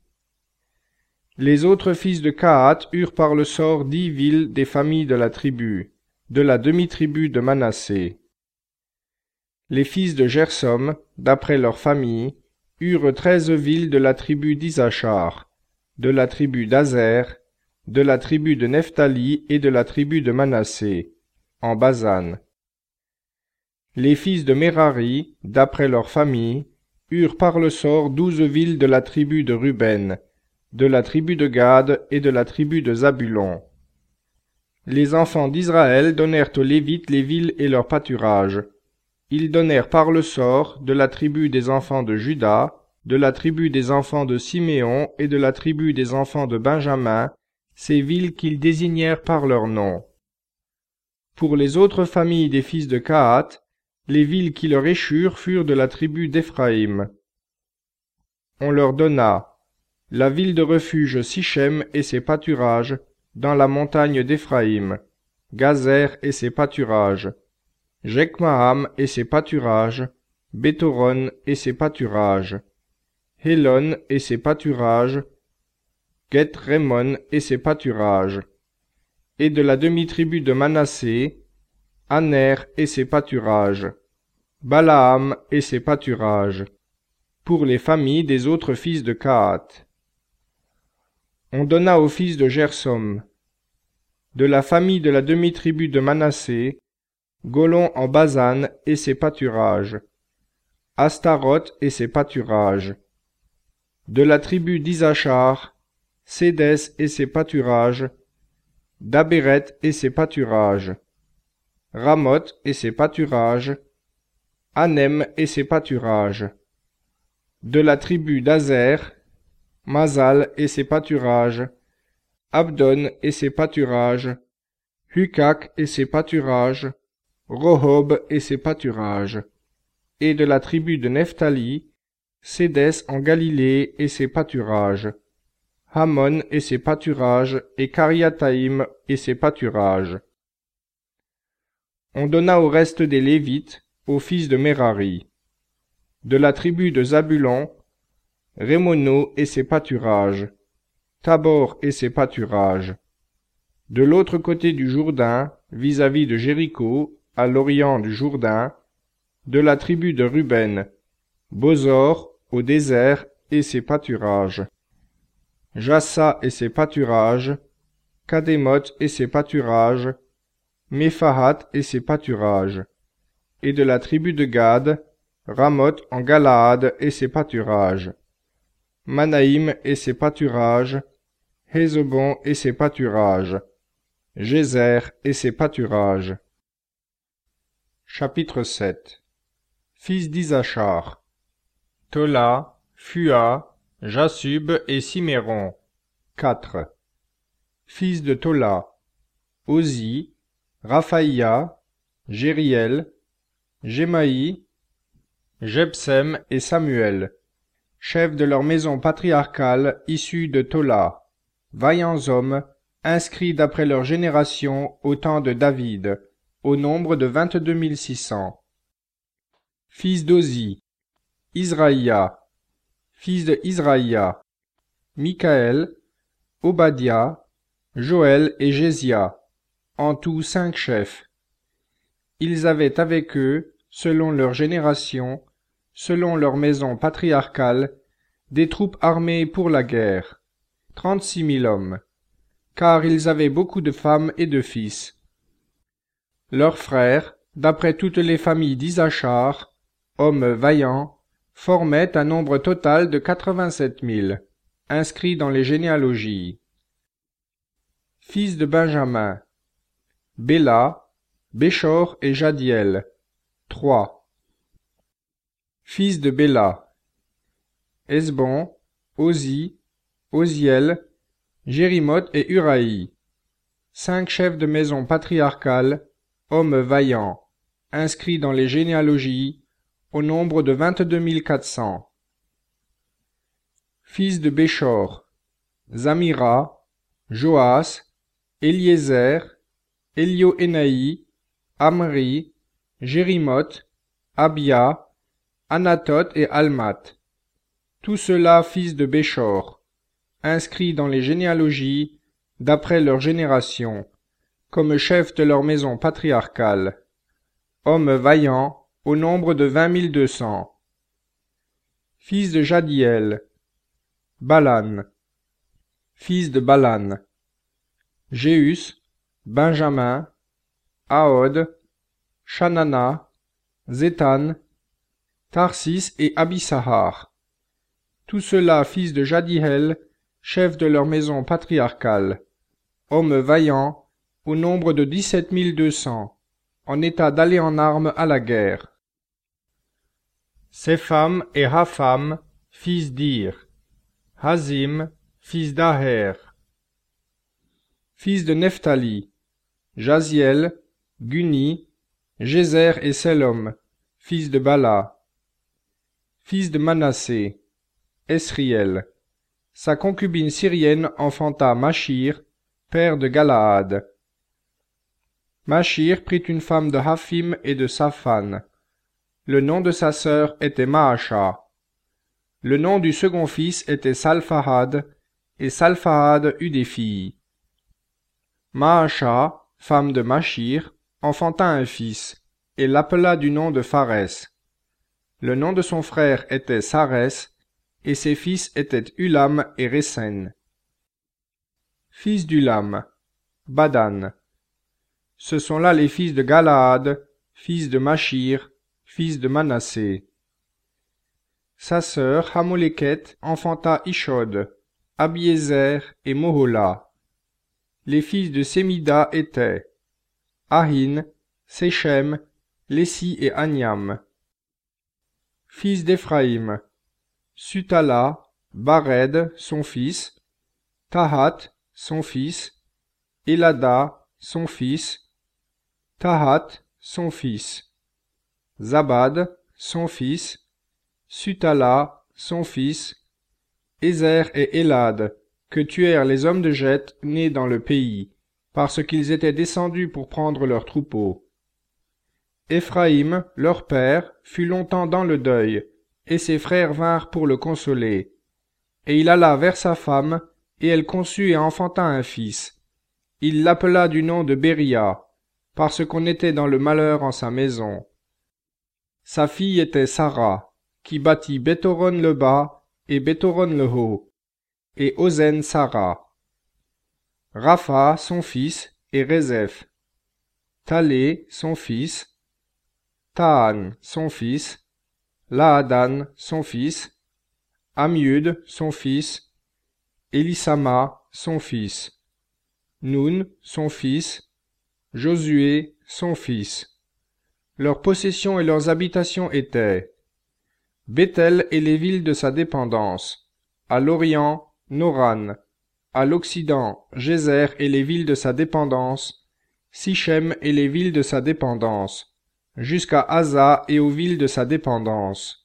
Les autres fils de Kahat eurent par le sort dix villes des familles de la tribu, de la demi-tribu de Manassé. Les fils de Gersom, d'après leurs familles, eurent treize villes de la tribu d'Isachar, de la tribu d'Azer, de la tribu de Nephtali et de la tribu de Manassé, en Basan. Les fils de Merari, d'après leurs familles, eurent par le sort douze villes de la tribu de Ruben, de la tribu de Gad et de la tribu de Zabulon. Les enfants d'Israël donnèrent aux Lévites les villes et leurs pâturages. Ils donnèrent par le sort de la tribu des enfants de Juda, de la tribu des enfants de Siméon et de la tribu des enfants de Benjamin, ces villes qu'ils désignèrent par leur nom. Pour les autres familles des fils de Kahat, les villes qui leur échurent furent de la tribu d'Éphraïm. On leur donna la ville de refuge Sichem et ses pâturages, dans la montagne d'Éphraïm, Gazer et ses pâturages, Jekmaham et ses pâturages, Béthoron et ses pâturages, Hélon et ses pâturages, Gueth-Rémon et ses pâturages, et de la demi-tribu de Manassé, Aner et ses pâturages, Balaam et ses pâturages, pour les familles des autres fils de Kahat. On donna aux fils de Gersom, de la famille de la demi-tribu de Manassé, Golon en Basan et ses pâturages, Astaroth et ses pâturages, de la tribu d'Isachar, Sédès et ses pâturages, Dabéret et ses pâturages, Ramoth et ses pâturages, Anem et ses pâturages, de la tribu d'Azer, Mazal et ses pâturages, Abdon et ses pâturages, Hukak et ses pâturages, Rohob et ses pâturages, et de la tribu de Nephtali, Sédès en Galilée et ses pâturages, Hamon et ses pâturages, et Kariataïm et ses pâturages. On donna au reste des Lévites, aux fils de Merari. De la tribu de Zabulon, Rémono et ses pâturages, Tabor et ses pâturages. De l'autre côté du Jourdain, vis-à-vis de Jéricho, à l'orient du Jourdain, de la tribu de Ruben, Bosor au désert et ses pâturages, Jassa et ses pâturages, Kadémoth et ses pâturages, Méphahat et ses pâturages, et de la tribu de Gad, Ramoth en Galaad et ses pâturages, Manaïm et ses pâturages, Hézebon et ses pâturages, Gézer et ses pâturages. Chapitre sept. Fils d'Isachar, Tola, Phua, Jasub et Siméron, quatre. Fils de Tola, Ozi, Raphaïa, Jériel, Jémaï, Jebsem et Samuel, chefs de leur maison patriarcale issus de Tola, vaillants hommes, inscrits d'après leur génération au temps de David, au nombre de vingt-deux mille six cents. Fils d'Ozi, Israïa, fils de Israïa, Michaël, Obadia, Joël et Jésia, en tout cinq chefs. Ils avaient avec eux, selon leur génération, selon leur maison patriarcale, des troupes armées pour la guerre, trente-six mille hommes, car ils avaient beaucoup de femmes et de fils. Leurs frères, d'après toutes les familles d'Isachar, hommes vaillants, formaient un nombre total de quatre-vingt-sept mille, inscrits dans les généalogies. Fils de Benjamin, Béla, Béchor et Jadiel, trois. Fils de Béla, Esbon, Ozi, Oziel, Jérimoth et Uraï, cinq chefs de maison patriarcale, hommes vaillants, inscrits dans les généalogies, au nombre de vingt-deux mille quatre cents. Fils de Béchor, Zamira, Joas, Eliezer, Élioénaï, Amri, Jérimoth, Abia, Anatoth et Almat. Tous ceux-là fils de Béchor, inscrits dans les généalogies, d'après leur génération, comme chefs de leur maison patriarcale, hommes vaillants, au nombre de vingt mille deux cents. Fils de Jadiel, Balan. Fils de Balan, Jéus, Benjamin, Ahod, Shanana, Zétan, Tarsis et Abissahar. Tous ceux-là fils de Jadiel, chefs de leur maison patriarcale, hommes vaillants, au nombre de dix-sept mille deux cents, en état d'aller en armes à la guerre. Sépham et Rapham, fils d'Ir, Hazim, fils d'Aher. Fils de Nephtali, Jaziel, Guni, Jézer et Selom, fils de Bala. Fils de Manassé, Esriel. Sa concubine syrienne enfanta Machir, père de Galaad. Machir prit une femme de Haphim et de Saphan. Le nom de sa sœur était Maasha. Le nom du second fils était Salphahad, et Salphahad eut des filles. Maasha, femme de Machir, enfanta un fils, et l'appela du nom de Pharès. Le nom de son frère était Sarès, et ses fils étaient Ulam et Résen. Fils d'Ulam, Badan. Ce sont là les fils de Galaad, fils de Machir, fils de Manassé. Sa sœur Hamoléket enfanta Ishod, Abiézer et Mohola. Les fils de Sémida étaient Ahin, Séchem, Lessi et Aniam. Fils d'Éphraïm, Sutala, Bared, son fils, Tahat, son fils, Elada, son fils, Tahat, son fils, Zabad, son fils, Sutala, son fils, Ézer et Élad, que tuèrent les hommes de Geth nés dans le pays, parce qu'ils étaient descendus pour prendre leurs troupeaux. Éphraïm, leur père, fut longtemps dans le deuil, et ses frères vinrent pour le consoler. Et il alla vers sa femme, et elle conçut et enfanta un fils. Il l'appela du nom de Béria, parce qu'on était dans le malheur en sa maison. Sa fille était Sarah, qui bâtit Béthoron le bas et Béthoron le haut, et Ozen Sarah. Rapha, son fils, et Rézeph. Talé, son fils. Tahan, son fils. Laadan, son fils. Amiud, son fils. Élissama, son fils. Nun, son fils. Josué, son fils. Leurs possessions et leurs habitations étaient Béthel et les villes de sa dépendance, à l'Orient, Noran, à l'Occident, Gézer et les villes de sa dépendance, Sichem et les villes de sa dépendance, jusqu'à Asa et aux villes de sa dépendance.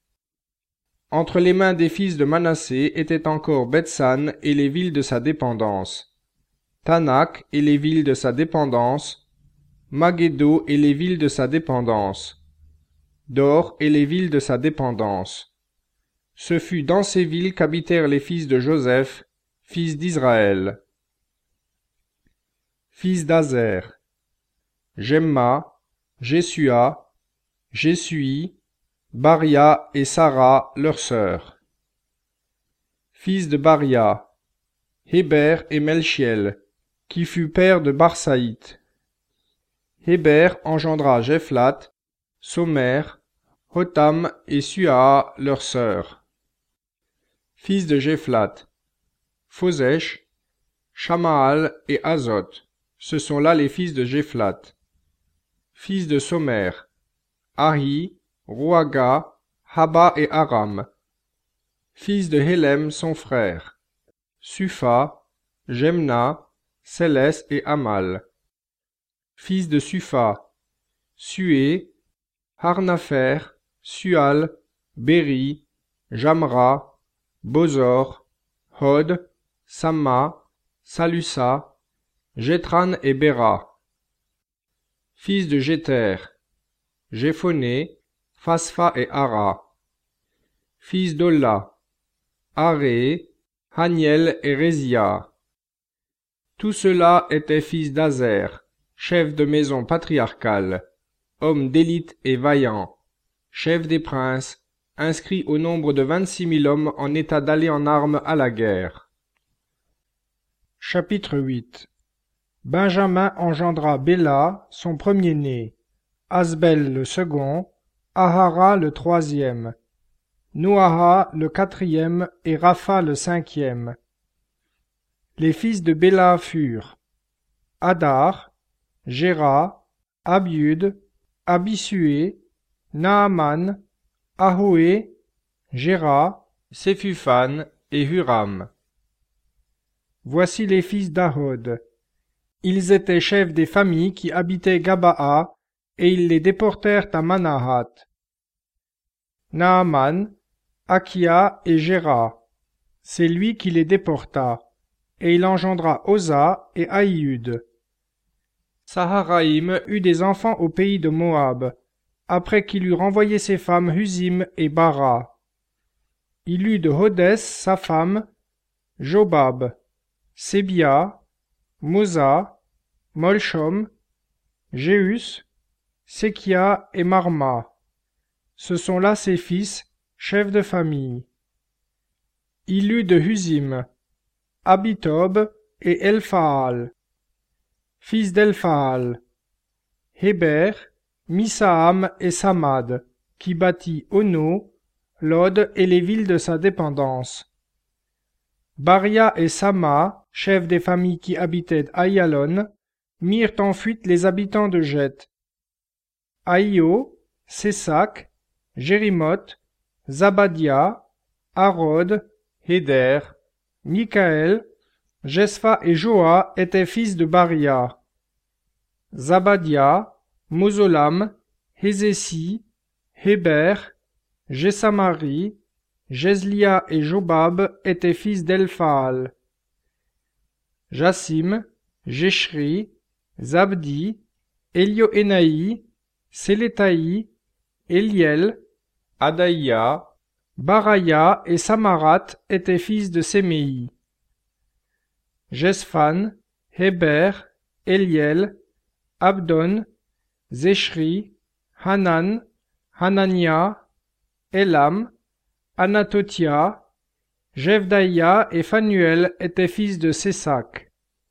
Entre les mains des fils de Manassé étaient encore Bethsan et les villes de sa dépendance, Tanak et les villes de sa dépendance, Magédo et les villes de sa dépendance, Dor et les villes de sa dépendance. Ce fut dans ces villes qu'habitèrent les fils de Joseph, fils d'Israël. Fils d'Azer, Jemma, Jésua, Jésui, Baria et Sarah, leur sœur. Fils de Baria, Héber et Melchiel, qui fut père de Barsaït. Héber engendra Jephlat, Somer, Hotam et Suaa, leur sœur. Fils de Jephlat, Phosèche, Shamaal et Azot, ce sont là les fils de Jephlat. Fils de Somer, Ahi, Rouaga, Haba et Aram. Fils de Hélem, son frère, Supha, Jemna, Célès et Amal. Fils de Supha, Sué, Harnafer, Sual, Béri, Jamra, Bozor, Hod, Samma, Salusa, Jétran et Béra. Fils de Jéter, Jéphoné, Phasfa et Ara. Fils d'Olla, Aré, Haniel et Rézia. Tout cela était fils d'Azer, chef de maison patriarcale, homme d'élite et vaillant, chef des princes, inscrit au nombre de vingt-six mille hommes en état d'aller en armes à la guerre. Chapitre huit. Benjamin engendra Béla, son premier-né, Asbel le second, Ahara le troisième, Noaha le quatrième et Rapha le cinquième. Les fils de Béla furent Adar, Géra, Abiud, Abisué, Naaman, Ahoé, Géra, Séphuphan et Huram. Voici les fils d'Ahod. Ils étaient chefs des familles qui habitaient Gabaa, et ils les déportèrent à Manahat. Naaman, Akia et Géra, c'est lui qui les déporta, et il engendra Oza et Aïud. Saharaïm eut des enfants au pays de Moab, après qu'il eut renvoyé ses femmes Husim et Bara. Il eut de Hodès sa femme, Jobab, Sébia, Moza, Molchom, Jéus, Sékia et Marma. Ce sont là ses fils, chefs de famille. Il eut de Husim, Abitob et Elphaal. Fils d'Elphaal, Héber, Misaam et Samad, qui bâtit Ono, Lod et les villes de sa dépendance. Baria et Sama, chefs des familles qui habitaient Ayalon, mirent en fuite les habitants de Jet. Aïo, Sésac, Jérimoth, Zabadia, Arod, Héder, Mikaël, Jespha et Joa étaient fils de Baria. Zabadia, Mozolam, Hézési, Héber, Jessamari, Jezlia et Jobab étaient fils d'Elphaal. Jassim, Jéchri, Zabdi, Élioénaï, Sélétaï, Éliel, Adaïa, Baraya et Samarat étaient fils de Séméi. Jesphan, Héber, Éliel, Abdon, Zéchri, Hanan, Hanania, Elam, Anatotia, Jevdaïa et Phanuel étaient fils de Sésac.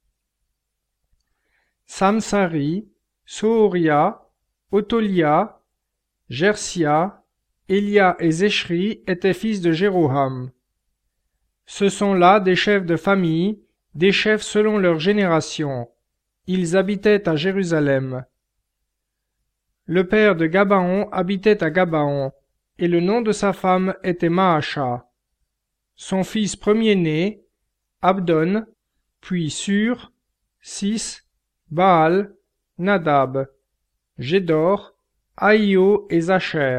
Samsari, Sohoria, Otolia, Jersia, Elia et Zéchri étaient fils de Jéroham. Ce sont là des chefs de famille, des chefs selon leur génération. Ils habitaient à Jérusalem. Le père de Gabaon habitait à Gabaon, et le nom de sa femme était Maasha. Son fils premier-né, Abdon, puis Sur, Sis, Baal, Nadab, Gédor, Aïo et Zacher.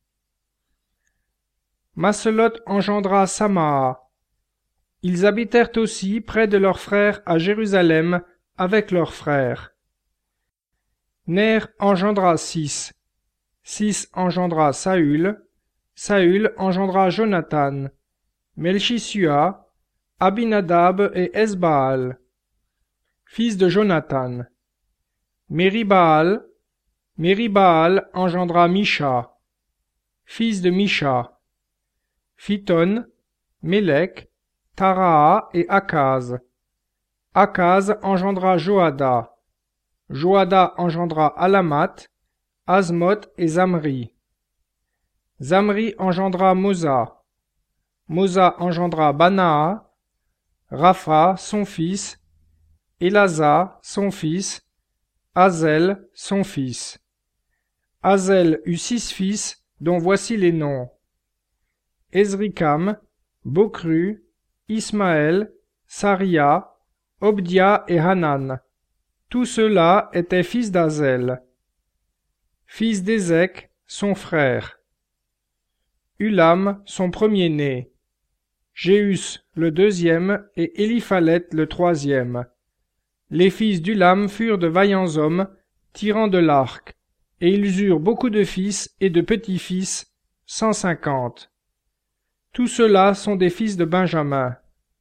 Maselot engendra Samaa. Ils habitèrent aussi près de leurs frères à Jérusalem avec leurs frères. Ner engendra Sis. Sis engendra Saül. Saül engendra Jonathan, Melchissua, Abinadab et Esbaal, fils de Jonathan. Méribaal, Méribaal engendra Misha. fils de Misha. Phithon, Mélec, Taraa et Akaz. Akaz engendra Joada. Joada engendra Alamat, Azmoth et Zamri. Zamri engendra Mosa. Mosa engendra Banaa, Rapha, son fils, Elasa, son fils, Azel, son fils. Azel eut six fils, dont voici les noms. Ezrikam, Bokru, Ismaël, Saria, Obdia et Hanan. Tous ceux-là étaient fils d'Azel. Fils d'Ézek, son frère. Ulam, son premier-né. Jéhus, le deuxième, et Éliphalet, le troisième. Les fils d'Ulam furent de vaillants hommes, tirant de l'arc, et ils eurent beaucoup de fils et de petits-fils, cent cinquante. Tous ceux-là sont des fils de Benjamin.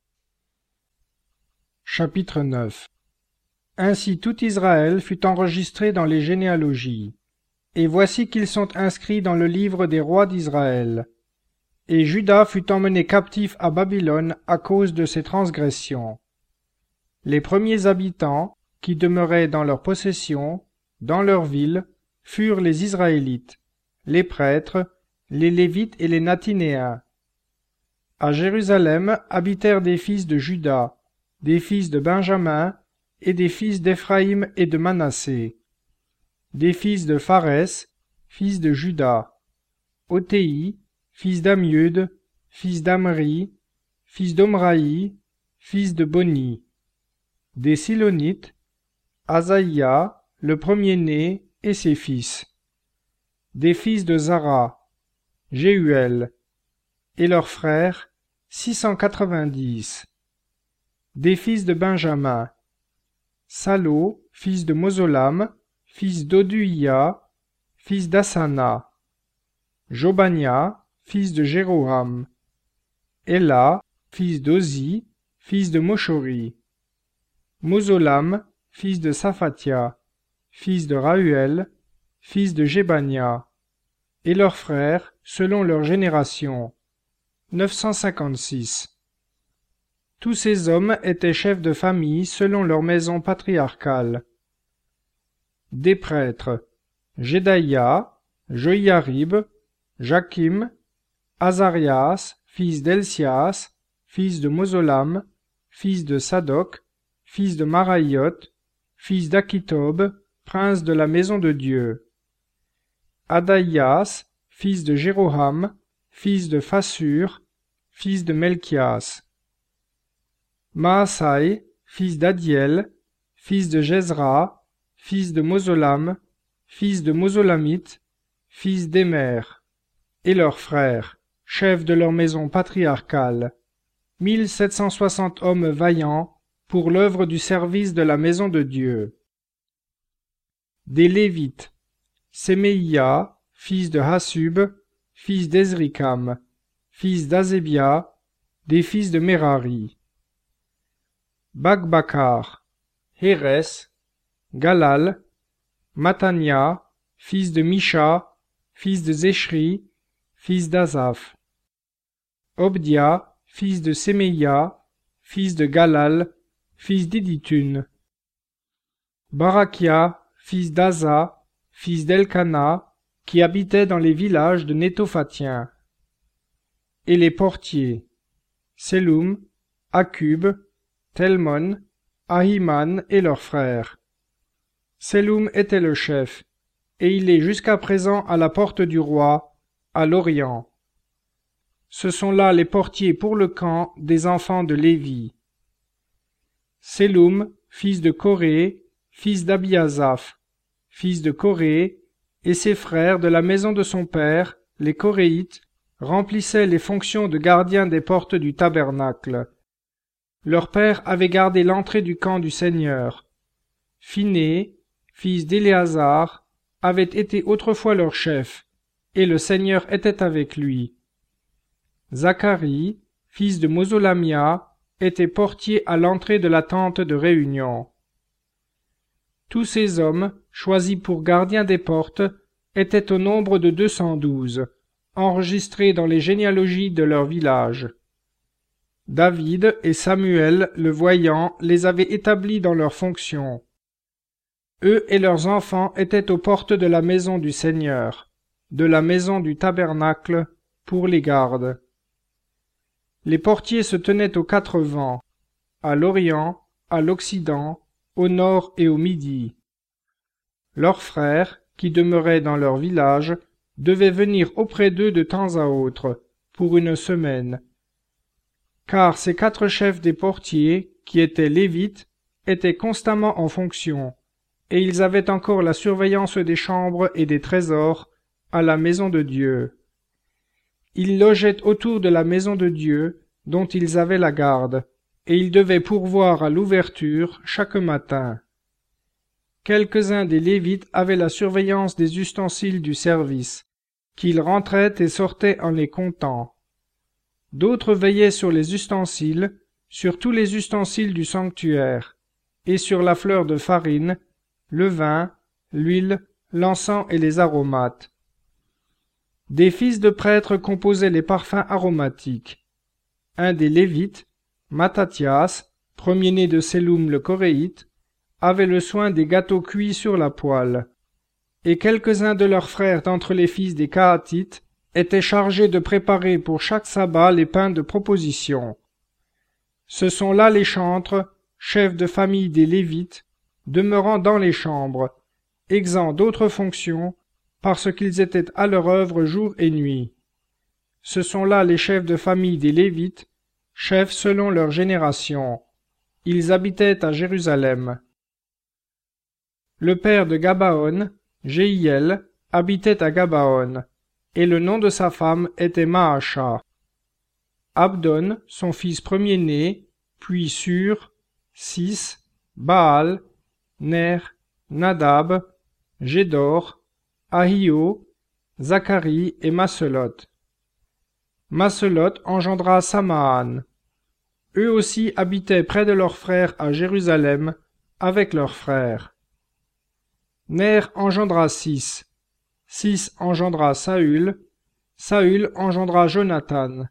Chapitre neuf. Ainsi tout Israël fut enregistré dans les généalogies. Et voici qu'ils sont inscrits dans le livre des rois d'Israël. Et Juda fut emmené captif à Babylone à cause de ses transgressions. Les premiers habitants, qui demeuraient dans leur possession, dans leur ville, furent les Israélites, les prêtres, les Lévites et les Nathinéens. À Jérusalem habitèrent des fils de Juda, des fils de Benjamin, et des fils d'Éphraïm et de Manassé, des fils de Pharès, fils de Juda, Othéi, fils d'Amiud, fils d'Amri, fils d'Omraï, fils de Boni, des Silonites, Asaïa, le premier-né, et ses fils, des fils de Zara, Jéhuel, et leurs frères, six cent quatre-vingt-dix, des fils de Benjamin, Salo, fils de Mozolam, fils d'Oduïa, fils d'Asana, Jobania, fils de Jéroham, Ela, fils d'Ozi, fils de Moshori, Mozolam, fils de Saphatia, fils de Rahuel, fils de Jébania, et leurs frères, selon leur génération, neuf cent cinquante-six. Tous ces hommes étaient chefs de famille selon leur maison patriarcale. Des prêtres, Jédaïa, Joïarib, Jakim, Azarias, fils d'Elsias, fils de Mozolam, fils de Sadoc, fils de Maraïot, fils d'Akitob, prince de la maison de Dieu. Adaïas, fils de Jéroham, fils de Phassur, fils de Melchias. Maasai, fils d'Adiel, fils de Jezra, fils de Mozolam, fils de Mozolamite, fils d'Emer, et leurs frères, chefs de leur maison patriarcale, mille sept cent soixante hommes vaillants pour l'œuvre du service de la maison de Dieu. Des Lévites, Séméia, fils de Hassub, fils d'Ezrikam, fils d'Azébia, des fils de Merari. Bakbakar, Hérès, Galal, Matania, fils de Misha, fils de Zéchri, fils d'Azaph. Obdia, fils de Séméia, fils de Galal, fils d'Iditun. Barakia, fils d'Aza, fils d'Elkana, qui habitait dans les villages de Nétophatiens. Et les portiers, Selum, Akub, Telmon, Ahiman et leurs frères. Selum était le chef, et il est jusqu'à présent à la porte du roi, à l'Orient. Ce sont là les portiers pour le camp des enfants de Lévi. Selum, fils de Coré, fils d'Abiasaph, fils de Coré, et ses frères de la maison de son père, les Coréites, remplissaient les fonctions de gardiens des portes du tabernacle. Leur père avait gardé l'entrée du camp du Seigneur. Phiné, fils d'Éléazar, avait été autrefois leur chef, et le Seigneur était avec lui. Zacharie, fils de Mozolamia, était portier à l'entrée de la tente de réunion. Tous ces hommes, choisis pour gardiens des portes, étaient au nombre de deux cent douze, enregistrés dans les généalogies de leur village. David et Samuel, le voyant, les avaient établis dans leurs fonctions. Eux et leurs enfants étaient aux portes de la maison du Seigneur, de la maison du tabernacle, pour les gardes. Les portiers se tenaient aux quatre vents, à l'Orient, à l'Occident, au Nord et au Midi. Leurs frères, qui demeuraient dans leur village, devaient venir auprès d'eux de temps à autre, pour une semaine. Car ces quatre chefs des portiers, qui étaient lévites, étaient constamment en fonction, et ils avaient encore la surveillance des chambres et des trésors à la maison de Dieu. Ils logeaient autour de la maison de Dieu, dont ils avaient la garde, et ils devaient pourvoir à l'ouverture chaque matin. Quelques-uns des Lévites avaient la surveillance des ustensiles du service, qu'ils rentraient et sortaient en les comptant. D'autres veillaient sur les ustensiles, sur tous les ustensiles du sanctuaire, et sur la fleur de farine, le vin, l'huile, l'encens et les aromates. Des fils de prêtres composaient les parfums aromatiques. Un des Lévites, Mattathias, premier-né de Selloum le Coréite, avait le soin des gâteaux cuits sur la poêle, et quelques-uns de leurs frères d'entre les fils des Kahatites étaient chargés de préparer pour chaque sabbat les pains de proposition. Ce sont là les chantres, chefs de famille des Lévites, demeurant dans les chambres, exempts d'autres fonctions, parce qu'ils étaient à leur œuvre jour et nuit. Ce sont là les chefs de famille des Lévites, chefs selon leur génération. Ils habitaient à Jérusalem. Le père de Gabaon, Jéhiel, habitait à Gabaon, et le nom de sa femme était Maasha. Abdon, son fils premier-né, puis Sur, Sis, Baal, Ner, Nadab, Gédor, Ahio, Zacharie et Masselot. Masselot engendra Samaan. Eux aussi habitaient près de leurs frères à Jérusalem, avec leurs frères. Ner engendra Sis. Sis engendra Saül. Saül engendra Jonathan.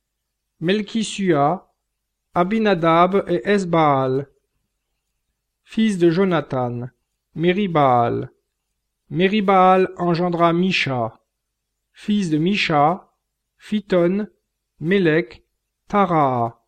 Melchissua, Abinadab et Esbaal. Fils de Jonathan, Méribaal. Méribaal engendra Misha. Fils de Misha, Phiton, Mélec, Taraa.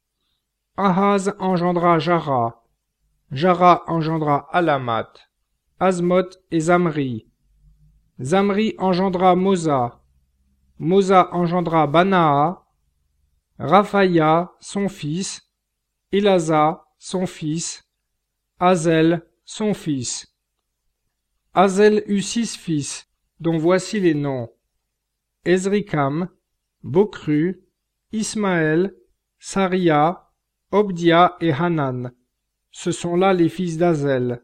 Ahaz engendra Jara. Jara engendra Alamat, Azmoth et Zamri. Zamri engendra Mosa. Mosa engendra Banaa. Raphaïa, son fils. Elasa, son fils. Azel, son fils. Azel eut six fils, dont voici les noms. Ezrikam, Bokru, Ismaël, Saria, Obdia et Hanan. Ce sont là les fils d'Azel.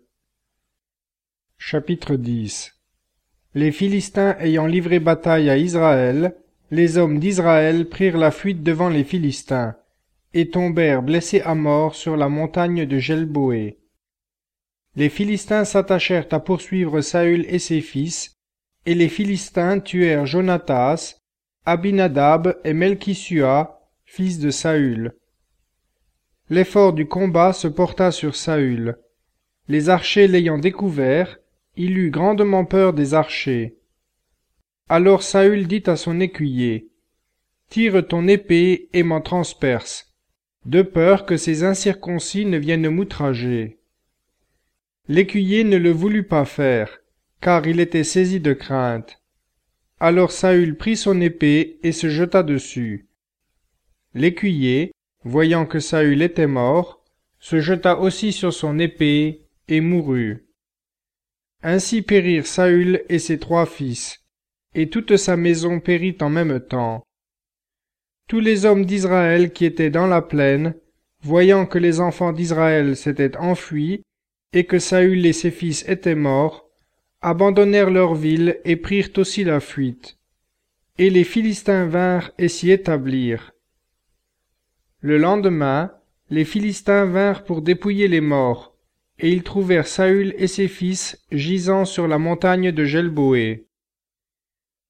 Chapitre dix. Les Philistins ayant livré bataille à Israël, les hommes d'Israël prirent la fuite devant les Philistins, et tombèrent blessés à mort sur la montagne de Gelboé. Les Philistins s'attachèrent à poursuivre Saül et ses fils, et les Philistins tuèrent Jonatas, Abinadab et Melchissua, fils de Saül. L'effort du combat se porta sur Saül. Les archers l'ayant découvert, il eut grandement peur des archers. Alors Saül dit à son écuyer, « Tire ton épée et m'en transperce, de peur que ces incirconcis ne viennent m'outrager. » L'écuyer ne le voulut pas faire, car il était saisi de crainte. Alors Saül prit son épée et se jeta dessus. L'écuyer, voyant que Saül était mort, se jeta aussi sur son épée et mourut. Ainsi périrent Saül et ses trois fils, et toute sa maison périt en même temps. Tous les hommes d'Israël qui étaient dans la plaine, voyant que les enfants d'Israël s'étaient enfuis, et que Saül et ses fils étaient morts, abandonnèrent leur ville et prirent aussi la fuite. Et les Philistins vinrent et s'y établirent. Le lendemain, les Philistins vinrent pour dépouiller les morts, et ils trouvèrent Saül et ses fils gisant sur la montagne de Gelboé.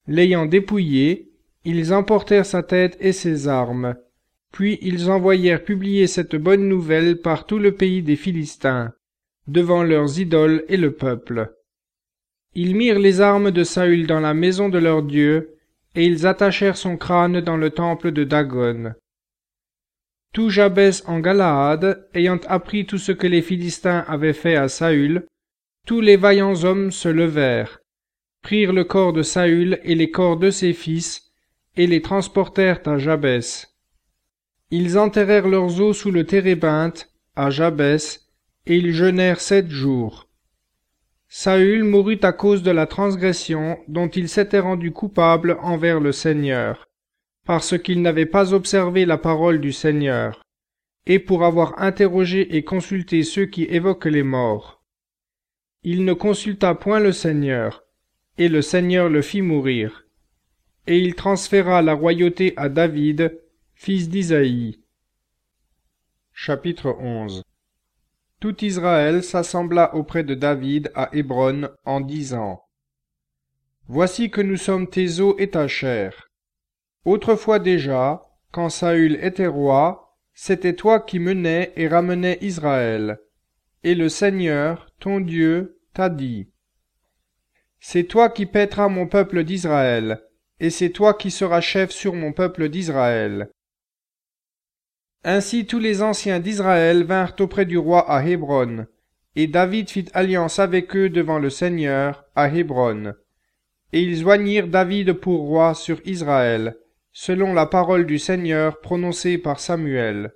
L'ayant dépouillé, ils emportèrent sa tête et ses armes. Puis ils envoyèrent publier cette bonne nouvelle par tout le pays des Philistins, devant leurs idoles et le peuple. Ils mirent les armes de Saül dans la maison de leur Dieu, et ils attachèrent son crâne dans le temple de Dagon. Tout Jabès en Galaad, ayant appris tout ce que les Philistins avaient fait à Saül, tous les vaillants hommes se levèrent, prirent le corps de Saül et les corps de ses fils, et les transportèrent à Jabès. Ils enterrèrent leurs os sous le térébinthe, à Jabès, et ils jeûnèrent sept jours. Saül mourut à cause de la transgression dont il s'était rendu coupable envers le Seigneur, parce qu'il n'avait pas observé la parole du Seigneur, et pour avoir interrogé et consulté ceux qui évoquent les morts. Il ne consulta point le Seigneur, et le Seigneur le fit mourir. Et il transféra la royauté à David, fils d'Isaïe. Chapitre onze. Tout Israël s'assembla auprès de David à Hébron en disant: Voici que nous sommes tes os et ta chair. Autrefois déjà, quand Saül était roi, c'était toi qui menais et ramenais Israël. Et le Seigneur, ton Dieu, t'a dit: C'est toi qui paîtras mon peuple d'Israël, et c'est toi qui seras chef sur mon peuple d'Israël. Ainsi tous les anciens d'Israël vinrent auprès du roi à Hébron, et David fit alliance avec eux devant le Seigneur à Hébron. Et ils joignirent David pour roi sur Israël, selon la parole du Seigneur prononcée par Samuel.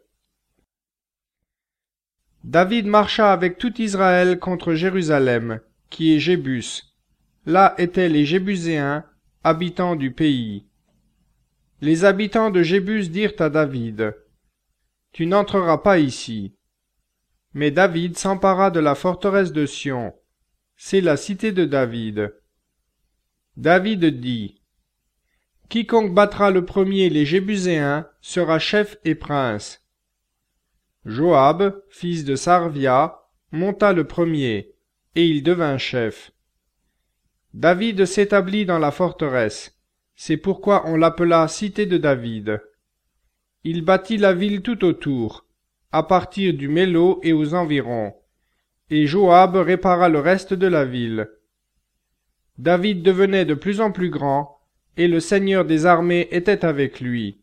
David marcha avec tout Israël contre Jérusalem, qui est Jébus. Là étaient les Jébuséens, habitants du pays. Les habitants de Jébus dirent à David: Tu n'entreras pas ici. Mais David s'empara de la forteresse de Sion. C'est la cité de David. David dit: Quiconque battra le premier les Jébuséens sera chef et prince. Joab, fils de Sarvia, monta le premier, et il devint chef. David s'établit dans la forteresse, c'est pourquoi on l'appela cité de David. Il bâtit la ville tout autour, à partir du Mélo et aux environs, et Joab répara le reste de la ville. David devenait de plus en plus grand, et le Seigneur des armées était avec lui.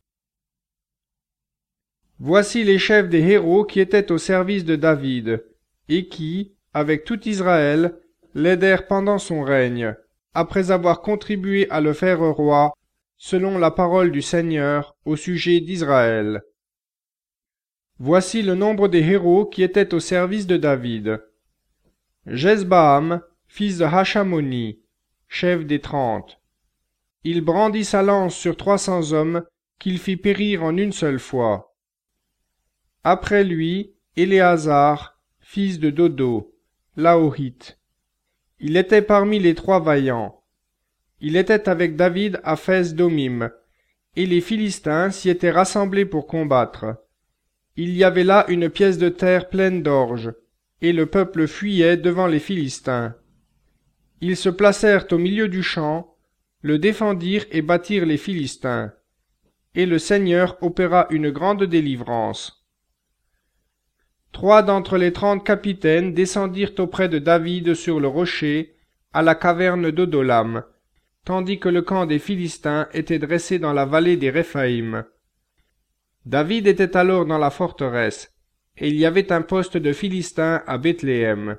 Voici les chefs des héros qui étaient au service de David, et qui, avec tout Israël, l'aidèrent pendant son règne, après avoir contribué à le faire roi, selon la parole du Seigneur au sujet d'Israël. Voici le nombre des héros qui étaient au service de David. Jesbaam, fils de Hachamoni, chef des trente. Il brandit sa lance sur trois cents hommes, qu'il fit périr en une seule fois. Après lui, Éléazar, fils de Dodo, l'Aohite. Il était parmi les trois vaillants. Il était avec David à Phès-Domim, et les Philistins s'y étaient rassemblés pour combattre. Il y avait là une pièce de terre pleine d'orge, et le peuple fuyait devant les Philistins. Ils se placèrent au milieu du champ, le défendirent et battirent les Philistins. Et le Seigneur opéra une grande délivrance. Trois d'entre les trente capitaines descendirent auprès de David sur le rocher, à la caverne d'Odolam, tandis que le camp des Philistins était dressé dans la vallée des Réphaïm. David était alors dans la forteresse, et il y avait un poste de Philistins à Bethléem.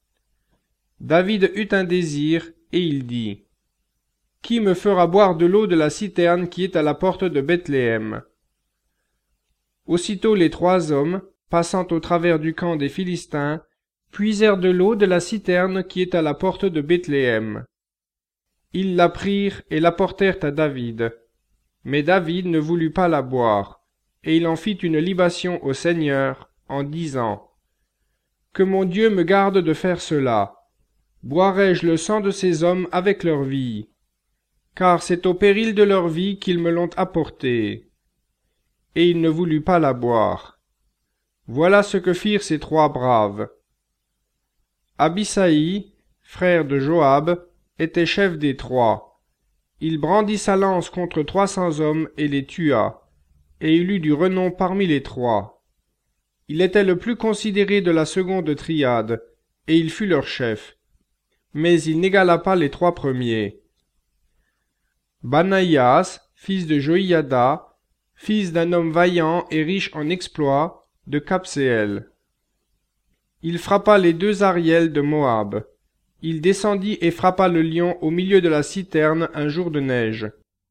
David eut un désir, et il dit: Qui me fera boire de l'eau de la citerne qui est à la porte de Bethléem? Aussitôt les trois hommes, passant au travers du camp des Philistins, puisèrent de l'eau de la citerne qui est à la porte de Bethléem. Ils la prirent et l'apportèrent à David. Mais David ne voulut pas la boire, et il en fit une libation au Seigneur, en disant: Que mon Dieu me garde de faire cela. Boirai-je le sang de ces hommes avec leur vie? Car c'est au péril de leur vie qu'ils me l'ont apportée. Et il ne voulut pas la boire. Voilà ce que firent ces trois braves. Abissaï, frère de Joab, était chef des trois. Il brandit sa lance contre trois cents hommes et les tua, et il eut du renom parmi les trois. Il était le plus considéré de la seconde triade, et il fut leur chef. Mais il n'égala pas les trois premiers. Banaïas, fils de Joïada, fils d'un homme vaillant et riche en exploits, de Capséel. Il frappa les deux Ariels de Moab. Il descendit et frappa le lion au milieu de la citerne un jour de neige.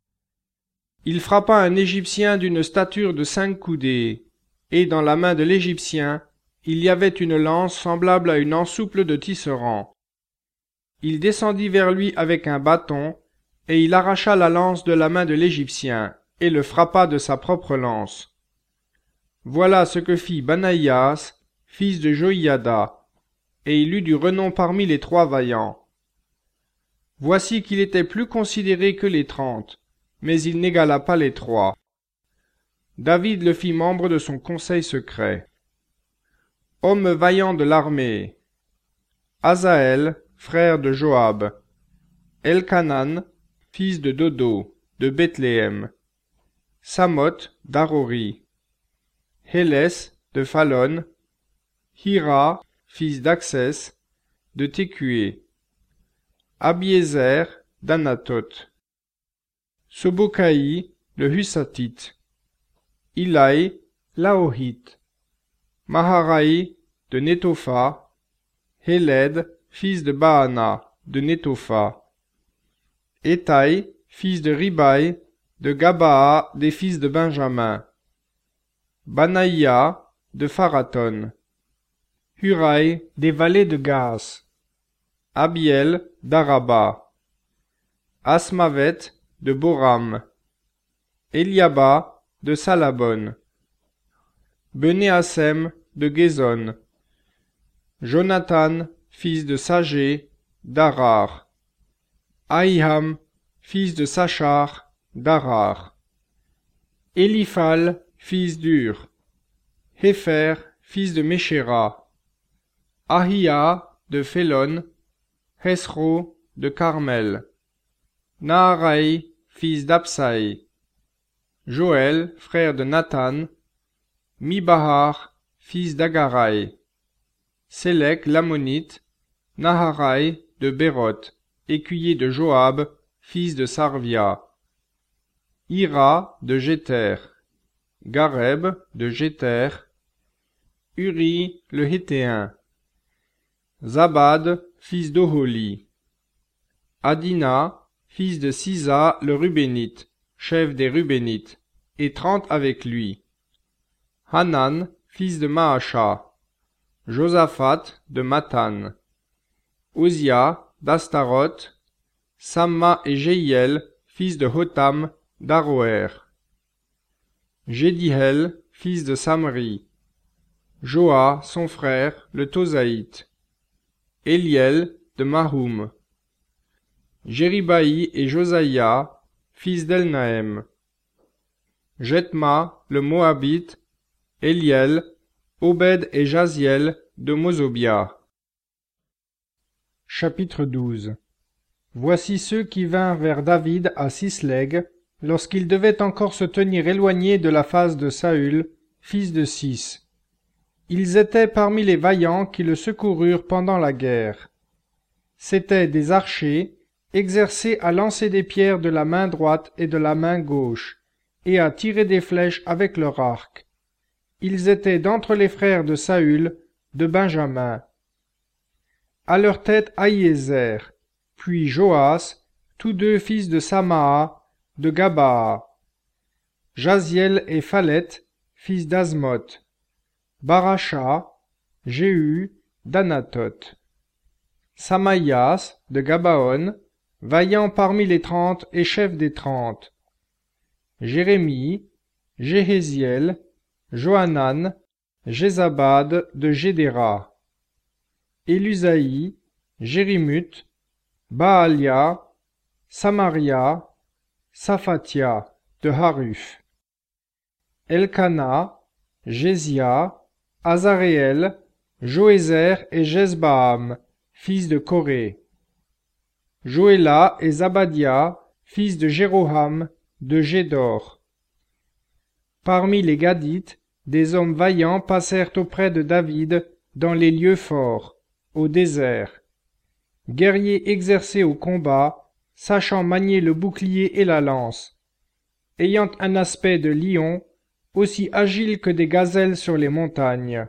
Il frappa un Égyptien d'une stature de cinq coudées, et dans la main de l'Égyptien, il y avait une lance semblable à une ensouple de tisserand. Il descendit vers lui avec un bâton, et il arracha la lance de la main de l'Égyptien, et le frappa de sa propre lance. Voilà ce que fit Banaïas, fils de Joïada, et il eut du renom parmi les trois vaillants. Voici qu'il était plus considéré que les trente, mais il n'égala pas les trois. David le fit membre de son conseil secret. Homme vaillant de l'armée. Azaël, frère de Joab. Elkanan, fils de Dodo, de Bethléem. Samoth, d'Arori. Hélès, de Phalon. Hira, fils d'Axès, de Técué. Abiézer, d'Anathoth. Sobocaï, le Husatite. Ilaï, l'Aohite. Maharaï, de Netopha. Héled, fils de Baana, de Netopha. Étaï, fils de Ribaï, de Gabaa, des fils de Benjamin. Banaïa, de Pharaton. Huraï, des vallées de Gaas. Abiel, d'Araba. Asmavet, de Boram. Eliaba, de Salabon. Benéasem, de Gézon. Jonathan, fils de Sagé, d'Arar. Ahiham, fils de Sachar, d'Arar. Éliphal, fils d'Ur. Hépher, fils de Méchéra. Ahia, de Phélon. Hesro, de Carmel. Naharaï, fils d'Absaï. Joël, frère de Nathan. Mibahar, fils d'Agaraï. Sélec l'Ammonite. Naharaï, de Béroth, écuyer de Joab, fils de Sarvia. Ira, de Jéter. Gareb, de Jéter. Uri, le Hétéen. Zabad, fils d'Oholi. Adina, fils de Sisa, le Rubénite, chef des Rubénites, et trente avec lui. Hanan, fils de Maasha. Josaphat, de Mathan. Uzia, d'Astaroth. Samma et Jéhiel, fils de Hotam, d'Aroer. Jédiel, fils de Samri. Joa, son frère, le Tosaïte. Éliel, de Mahoum. Jéribaï et Josaïa, fils d'Elnaëm. Jethma, le Moabite. Éliel, Obed et Jaziel, de Mozobia. Chapitre douze. Voici ceux qui vinrent vers David à Sisleg, lorsqu'il devait encore se tenir éloigné de la face de Saül, fils de Cis. Ils étaient parmi les vaillants qui le secoururent pendant la guerre. C'étaient des archers, exercés à lancer des pierres de la main droite et de la main gauche, et à tirer des flèches avec leur arc. Ils étaient d'entre les frères de Saül, de Benjamin. À leur tête Ahiézer, puis Joas, tous deux fils de Samaa, de Gabaa. Jaziel et Phalet, fils d'Azmoth. Baracha, Jéhu, d'Anathoth. Samaïas, de Gabaon, vaillant parmi les trente et chef des trente. Jérémie, Jéhéziel, Johanan, Jézabad de Gédéra. Élusaï, Jérimut, Baalia, Samaria, Saphatia de Haruf. Elkana, Jézia, Azaréel, Joézer et Jezbaam, fils de Coré. Joéla et Zabadia, fils de Jéroham, de Gédor. Parmi les Gadites, des hommes vaillants passèrent auprès de David dans les lieux forts, au désert. Guerriers exercés au combat, sachant manier le bouclier et la lance, ayant un aspect de lion, aussi agile que des gazelles sur les montagnes.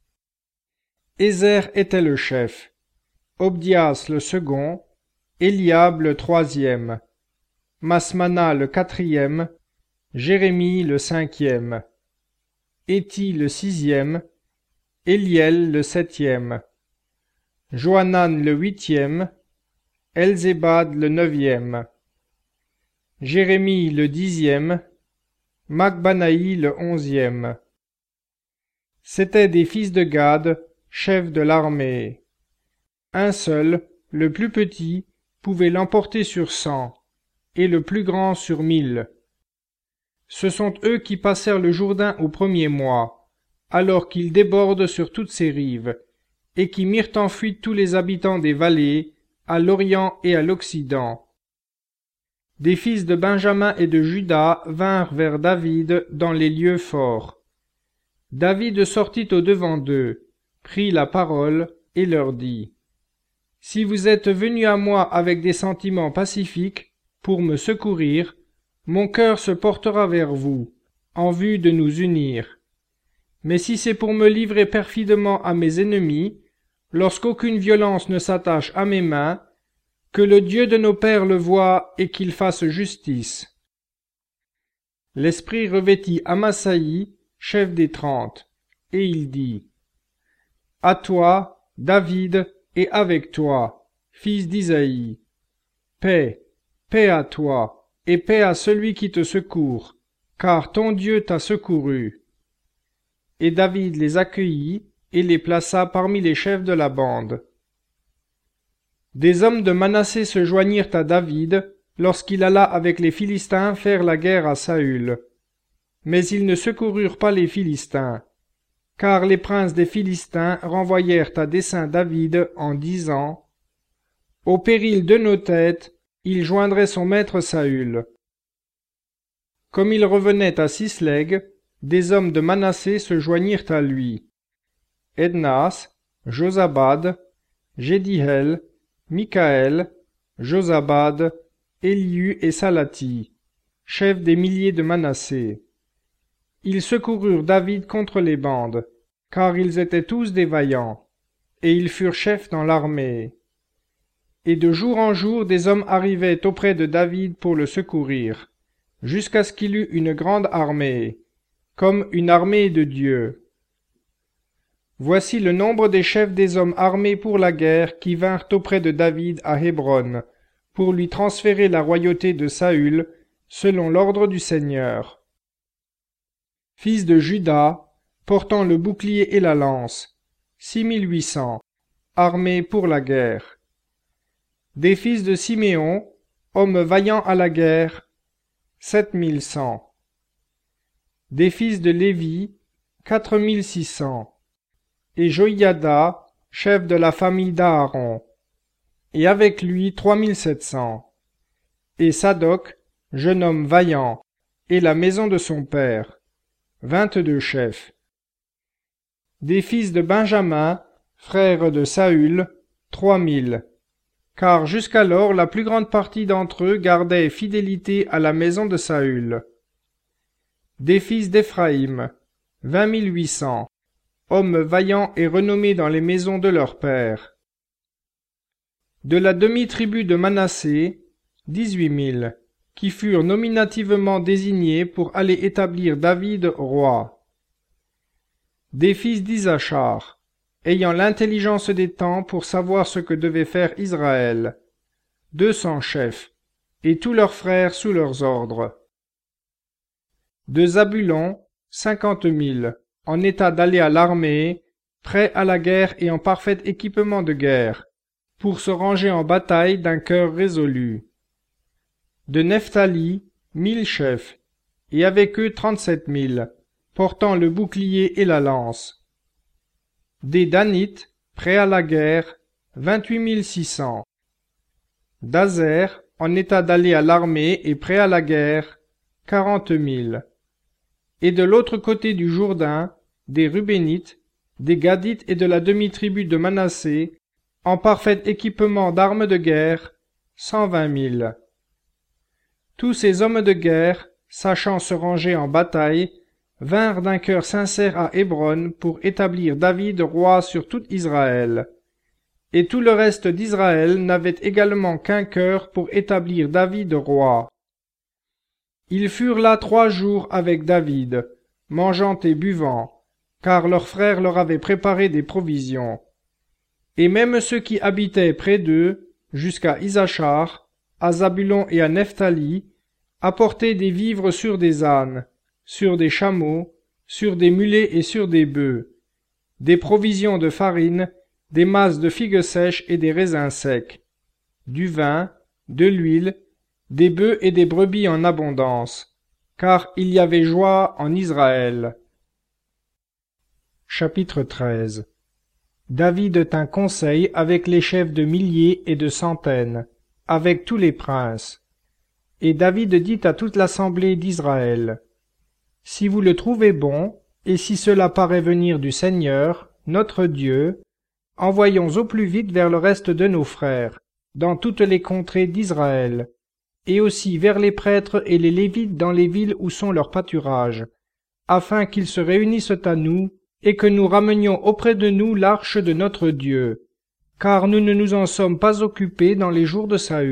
Ézer était le chef, Obdias le second, Eliab le troisième, Masmana le quatrième, Jérémie le cinquième, Éti le sixième, Éliel le septième, Johanan le huitième, Elzébad le neuvième, Jérémie le dixième, Macbanaï le onzième. C'étaient des fils de Gad, chefs de l'armée. Un seul, le plus petit, pouvait l'emporter sur cent, et le plus grand sur mille. Ce sont eux qui passèrent le Jourdain au premier mois, alors qu'il déborde sur toutes ses rives, et qui mirent en fuite tous les habitants des vallées, à l'Orient et à l'Occident. Des fils de Benjamin et de Juda vinrent vers David dans les lieux forts. David sortit au-devant d'eux, prit la parole et leur dit : « Si vous êtes venus à moi avec des sentiments pacifiques, pour me secourir, mon cœur se portera vers vous, en vue de nous unir. Mais si c'est pour me livrer perfidement à mes ennemis, lorsqu'aucune violence ne s'attache à mes mains, que le Dieu de nos pères le voie et qu'il fasse justice. » L'Esprit revêtit Amasaï, chef des trente, et il dit : « À toi, David, et avec toi, fils d'Isaïe, paix, paix à toi, et paix à celui qui te secourt, car ton Dieu t'a secouru. » Et David les accueillit et les plaça parmi les chefs de la bande. Des hommes de Manassé se joignirent à David lorsqu'il alla avec les Philistins faire la guerre à Saül. Mais ils ne secoururent pas les Philistins, car les princes des Philistins renvoyèrent à dessein David en disant : « Au péril de nos têtes, il joindrait son maître Saül. » Comme il revenait à Sisleg, des hommes de Manassé se joignirent à lui. Ednas, Josabad, Jédiel, Mikaël, Josabad, Éliu et Salati, chefs des milliers de Manassé. Ils secoururent David contre les bandes, car ils étaient tous des vaillants, et ils furent chefs dans l'armée. Et de jour en jour des hommes arrivaient auprès de David pour le secourir, jusqu'à ce qu'il eût une grande armée, comme une armée de Dieu. Voici le nombre des chefs des hommes armés pour la guerre qui vinrent auprès de David à Hébron, pour lui transférer la royauté de Saül, selon l'ordre du Seigneur. Fils de Juda, portant le bouclier et la lance, six mille huit cents, armés pour la guerre. Des fils de Siméon, hommes vaillants à la guerre, sept mille cent. Des fils de Lévi, quatre mille six cents. Et Joïada, chef de la famille d'Aaron, et avec lui trois mille sept cents. Et Sadoc, jeune homme vaillant, et la maison de son père, vingt-deux chefs. Des fils de Benjamin, frères de Saül, trois mille, car jusqu'alors la plus grande partie d'entre eux gardait fidélité à la maison de Saül. Des fils d'Éphraïm, vingt mille huit cents, hommes vaillants et renommés dans les maisons de leur père. De la demi-tribu de Manassé, dix-huit mille, qui furent nominativement désignés pour aller établir David roi. Des fils d'Isachar, ayant l'intelligence des temps pour savoir ce que devait faire Israël, deux cents chefs, et tous leurs frères sous leurs ordres. De Zabulon, cinquante mille, en état d'aller à l'armée, prêts à la guerre et en parfait équipement de guerre, pour se ranger en bataille d'un cœur résolu. De Nephtali, mille chefs, et avec eux trente-sept mille, portant le bouclier et la lance. Des Danites, prêts à la guerre, vingt-huit mille six cents. D'Azer, en état d'aller à l'armée et prêts à la guerre, quarante mille. Et de l'autre côté du Jourdain, des Rubénites, des Gadites et de la demi-tribu de Manassé, en parfait équipement d'armes de guerre, cent vingt mille. Tous ces hommes de guerre, sachant se ranger en bataille, vinrent d'un cœur sincère à Hébron pour établir David roi sur tout Israël. Et tout le reste d'Israël n'avait également qu'un cœur pour établir David roi. Ils furent là trois jours avec David, mangeant et buvant, car leurs frères leur avaient préparé des provisions. Et même ceux qui habitaient près d'eux, jusqu'à Isachar, à Zabulon et à Nephtali, apportaient des vivres sur des ânes, sur des chameaux, sur des mulets et sur des bœufs, des provisions de farine, des masses de figues sèches et des raisins secs, du vin, de l'huile, des bœufs et des brebis en abondance, car il y avait joie en Israël. Chapitre treize. David tint conseil avec les chefs de milliers et de centaines, avec tous les princes. Et David dit à toute l'assemblée d'Israël, « Si vous le trouvez bon, et si cela paraît venir du Seigneur, notre Dieu, envoyons au plus vite vers le reste de nos frères, dans toutes les contrées d'Israël, et aussi vers les prêtres et les Lévites dans les villes où sont leurs pâturages, afin qu'ils se réunissent à nous, et que nous ramenions auprès de nous l'arche de notre Dieu, car nous ne nous en sommes pas occupés dans les jours de Saül. »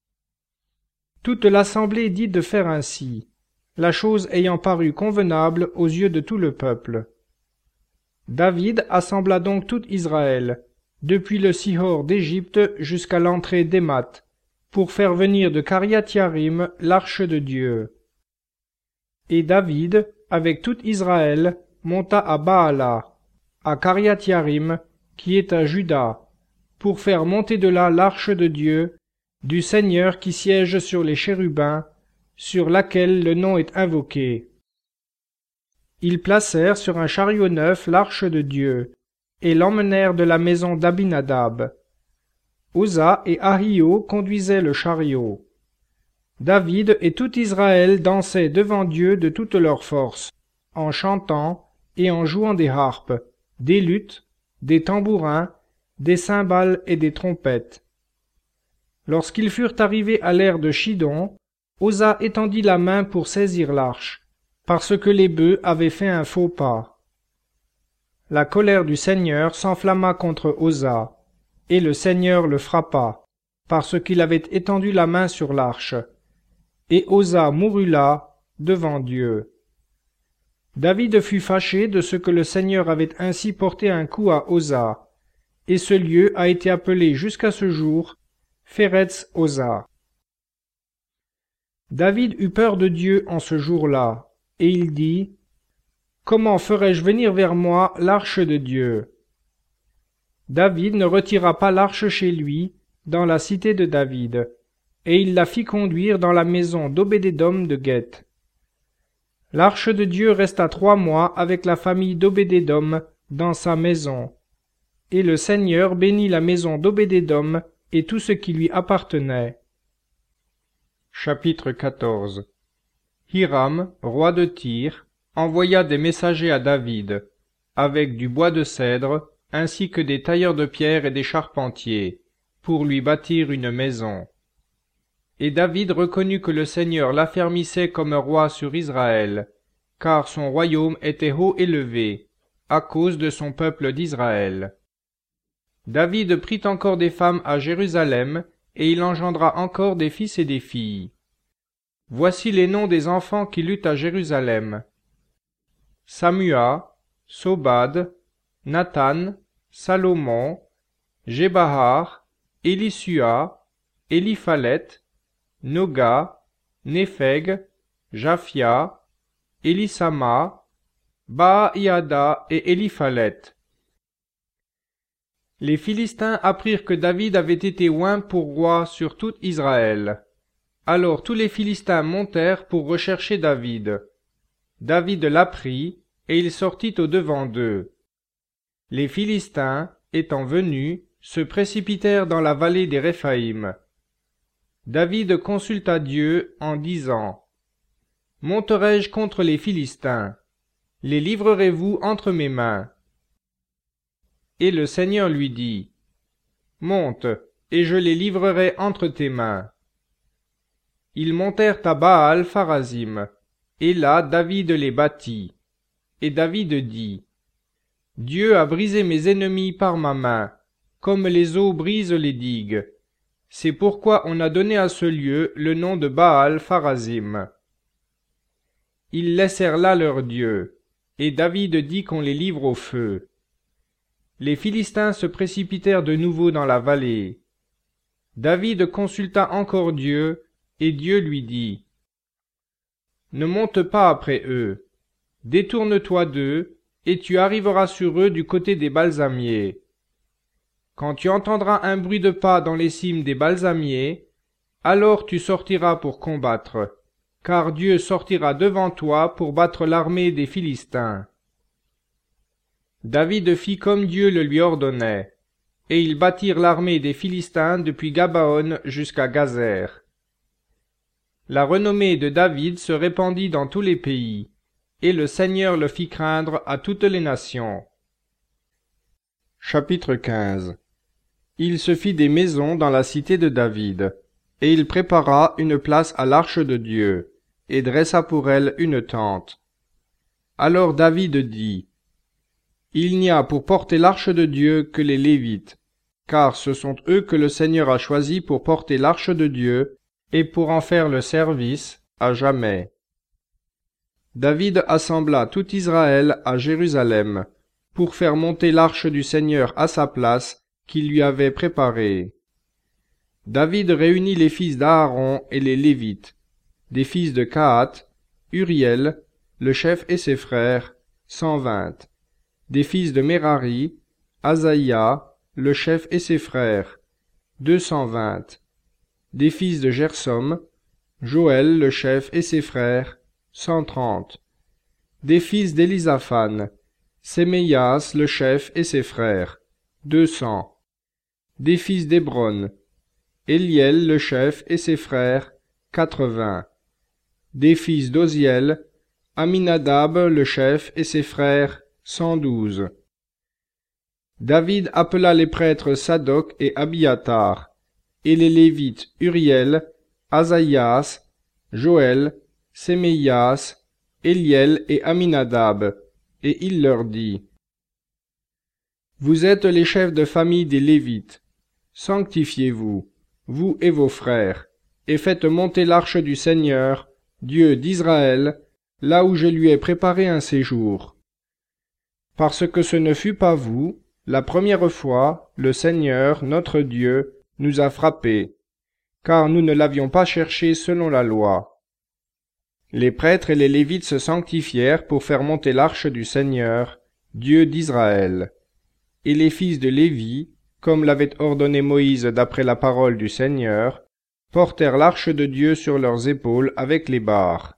Toute l'assemblée dit de faire ainsi, la chose ayant paru convenable aux yeux de tout le peuple. David assembla donc tout Israël, depuis le Sihor d'Égypte jusqu'à l'entrée d'Émat, pour faire venir de Kiriath-Yarim l'arche de Dieu. Et David, avec tout Israël, monta à Baala, à Kiriath-Yarim, qui est à Juda, pour faire monter de là l'arche de Dieu, du Seigneur qui siège sur les chérubins, sur laquelle le nom est invoqué. Ils placèrent sur un chariot neuf l'arche de Dieu, et l'emmenèrent de la maison d'Abinadab. Oza et Ahio conduisaient le chariot. David et tout Israël dansaient devant Dieu de toute leur force, en chantant et en jouant des harpes, des luths, des tambourins, des cymbales et des trompettes. Lorsqu'ils furent arrivés à l'aire de Chidon, Oza étendit la main pour saisir l'arche, parce que les bœufs avaient fait un faux pas. La colère du Seigneur s'enflamma contre Oza, et le Seigneur le frappa, parce qu'il avait étendu la main sur l'arche. Et Oza mourut là, devant Dieu. David fut fâché de ce que le Seigneur avait ainsi porté un coup à Oza, et ce lieu a été appelé jusqu'à ce jour Phéretz Oza. David eut peur de Dieu en ce jour-là, et il dit, « Comment ferai-je venir vers moi l'arche de Dieu ?» David ne retira pas l'arche chez lui, dans la cité de David, et il la fit conduire dans la maison d'Obédédom de Gueth. L'arche de Dieu resta trois mois avec la famille d'Obédédom dans sa maison, et le Seigneur bénit la maison d'Obédédom et tout ce qui lui appartenait. Chapitre quatorze. Hiram, roi de Tyr, envoya des messagers à David, avec du bois de cèdre, ainsi que des tailleurs de pierre et des charpentiers, pour lui bâtir une maison. Et David reconnut que le Seigneur l'affermissait comme roi sur Israël, car son royaume était haut élevé, à cause de son peuple d'Israël. David prit encore des femmes à Jérusalem, et il engendra encore des fils et des filles. Voici les noms des enfants qu'il eut à Jérusalem. Samua, Sobad, Nathan, Salomon, Jébahar, Élisua, Éliphalet, Noga, Népheg, Japhia, Élisama, Baa-iada et Éliphalet. Les Philistins apprirent que David avait été oint pour roi sur tout Israël. Alors tous les Philistins montèrent pour rechercher David. David l'apprit, et il sortit au-devant d'eux. Les Philistins, étant venus, se précipitèrent dans la vallée des Réphaïm. David consulta Dieu en disant: Monterai-je contre les Philistins? Les livrerez-vous entre mes mains? Et le Seigneur lui dit: Monte, et je les livrerai entre tes mains. Ils montèrent à Baal Pharazim, et là David les battit. Et David dit: Dieu a brisé mes ennemis par ma main, comme les eaux brisent les digues. C'est pourquoi on a donné à ce lieu le nom de Baal Pharazim. Ils laissèrent là leur Dieu, et David dit qu'on les livre au feu. Les Philistins se précipitèrent de nouveau dans la vallée. David consulta encore Dieu, et Dieu lui dit: Ne monte pas après eux, détourne-toi d'eux, et tu arriveras sur eux du côté des balsamiers. Quand tu entendras un bruit de pas dans les cimes des balsamiers, alors tu sortiras pour combattre, car Dieu sortira devant toi pour battre l'armée des Philistins. David fit comme Dieu le lui ordonnait, et ils battirent l'armée des Philistins depuis Gabaon jusqu'à Gazer. La renommée de David se répandit dans tous les pays, et le Seigneur le fit craindre à toutes les nations. Chapitre quinze. Il se fit des maisons dans la cité de David, et il prépara une place à l'arche de Dieu, et dressa pour elle une tente. Alors David dit: Il n'y a pour porter l'arche de Dieu que les Lévites, car ce sont eux que le Seigneur a choisis pour porter l'arche de Dieu et pour en faire le service à jamais. David assembla tout Israël à Jérusalem pour faire monter l'arche du Seigneur à sa place qu'il lui avait préparée. David réunit les fils d'Aaron et les Lévites, des fils de Kahat, Uriel, le chef et ses frères, cent vingt, des fils de Merari, Asaïa, le chef et ses frères, deux cent vingt, des fils de Gersom, Joël le chef et ses frères, cent trente, des fils d'Élisaphan, Séméias le chef et ses frères, deux cents, des fils d'Hébron, Éliel le chef et ses frères, quatre-vingts, des fils d'Oziel, Aminadab le chef et ses frères, cent douze. David appela les prêtres Sadoc et Abiatar, et les Lévites Uriel, Asaïas, Joël, Séméias, Éliel et Aminadab, et il leur dit: Vous êtes les chefs de famille des Lévites. Sanctifiez-vous, vous et vos frères, et faites monter l'arche du Seigneur, Dieu d'Israël, là où je lui ai préparé un séjour. Parce que ce ne fut pas vous, la première fois, le Seigneur, notre Dieu, nous a frappés, car nous ne l'avions pas cherché selon la loi. Les prêtres et les Lévites se sanctifièrent pour faire monter l'arche du Seigneur, Dieu d'Israël. Et les fils de Lévi, comme l'avait ordonné Moïse d'après la parole du Seigneur, portèrent l'arche de Dieu sur leurs épaules avec les barres.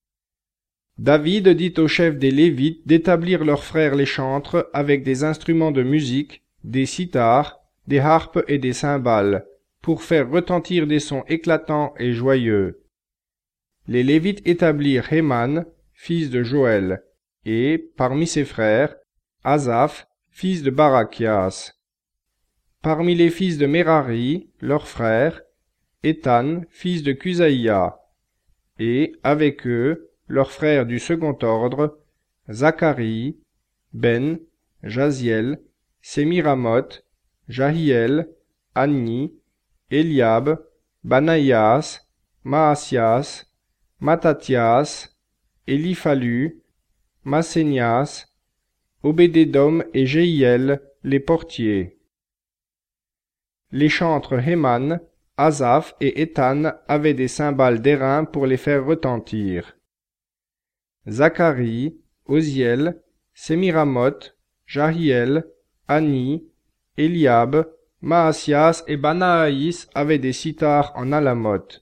David dit aux chefs des Lévites d'établir leurs frères les chantres avec des instruments de musique, des cithars, des harpes et des cymbales, pour faire retentir des sons éclatants et joyeux. Les Lévites établirent Héman, fils de Joël, et, parmi ses frères, Asaph, fils de Barachias. Parmi les fils de Merari, leurs frères, Étan, fils de Cusaïa, et, avec eux, leurs frères du second ordre, Zacharie, Ben, Jaziel, Sémiramoth, Jahiel, Anni, Eliab, Banaïas, Maasias, Mattathias, Éliphalu, Massénias, Obédédom et Jéhiel, les portiers. Les chantres Héman, Asaph et Étan avaient des cymbales d'airain pour les faire retentir. Zacharie, Oziel, Sémiramoth, Jahiel, Anni, Eliab, Maasias et Banaïs avaient des cithars en alamoth.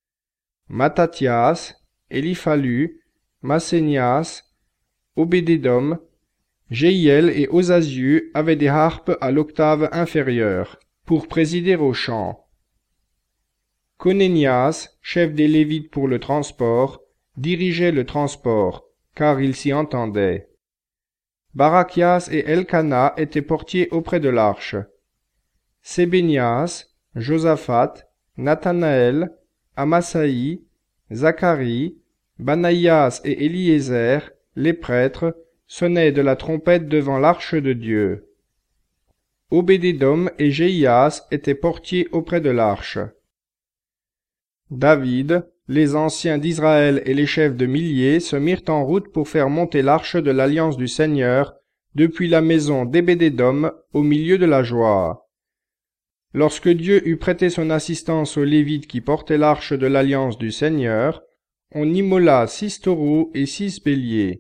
Mattathias, Éliphalu, Massénias, Obédédom, Jéhiel et Osaziu avaient des harpes à l'octave inférieure, pour présider au chant. Conénias, chef des Lévites pour le transport, dirigeait le transport, car il s'y entendait. Barachias et Elkana étaient portiers auprès de l'arche. Sébénias, Josaphat, Nathanaël, Amasaï, Zacharie, Banaïas et Éliézer, les prêtres, sonnaient de la trompette devant l'arche de Dieu. Obédédom et Jéhias étaient portiers auprès de l'arche. David, les anciens d'Israël et les chefs de milliers se mirent en route pour faire monter l'arche de l'alliance du Seigneur depuis la maison d'Obédédom au milieu de la joie. Lorsque Dieu eut prêté son assistance aux Lévites qui portaient l'arche de l'alliance du Seigneur, on immola six taureaux et six béliers.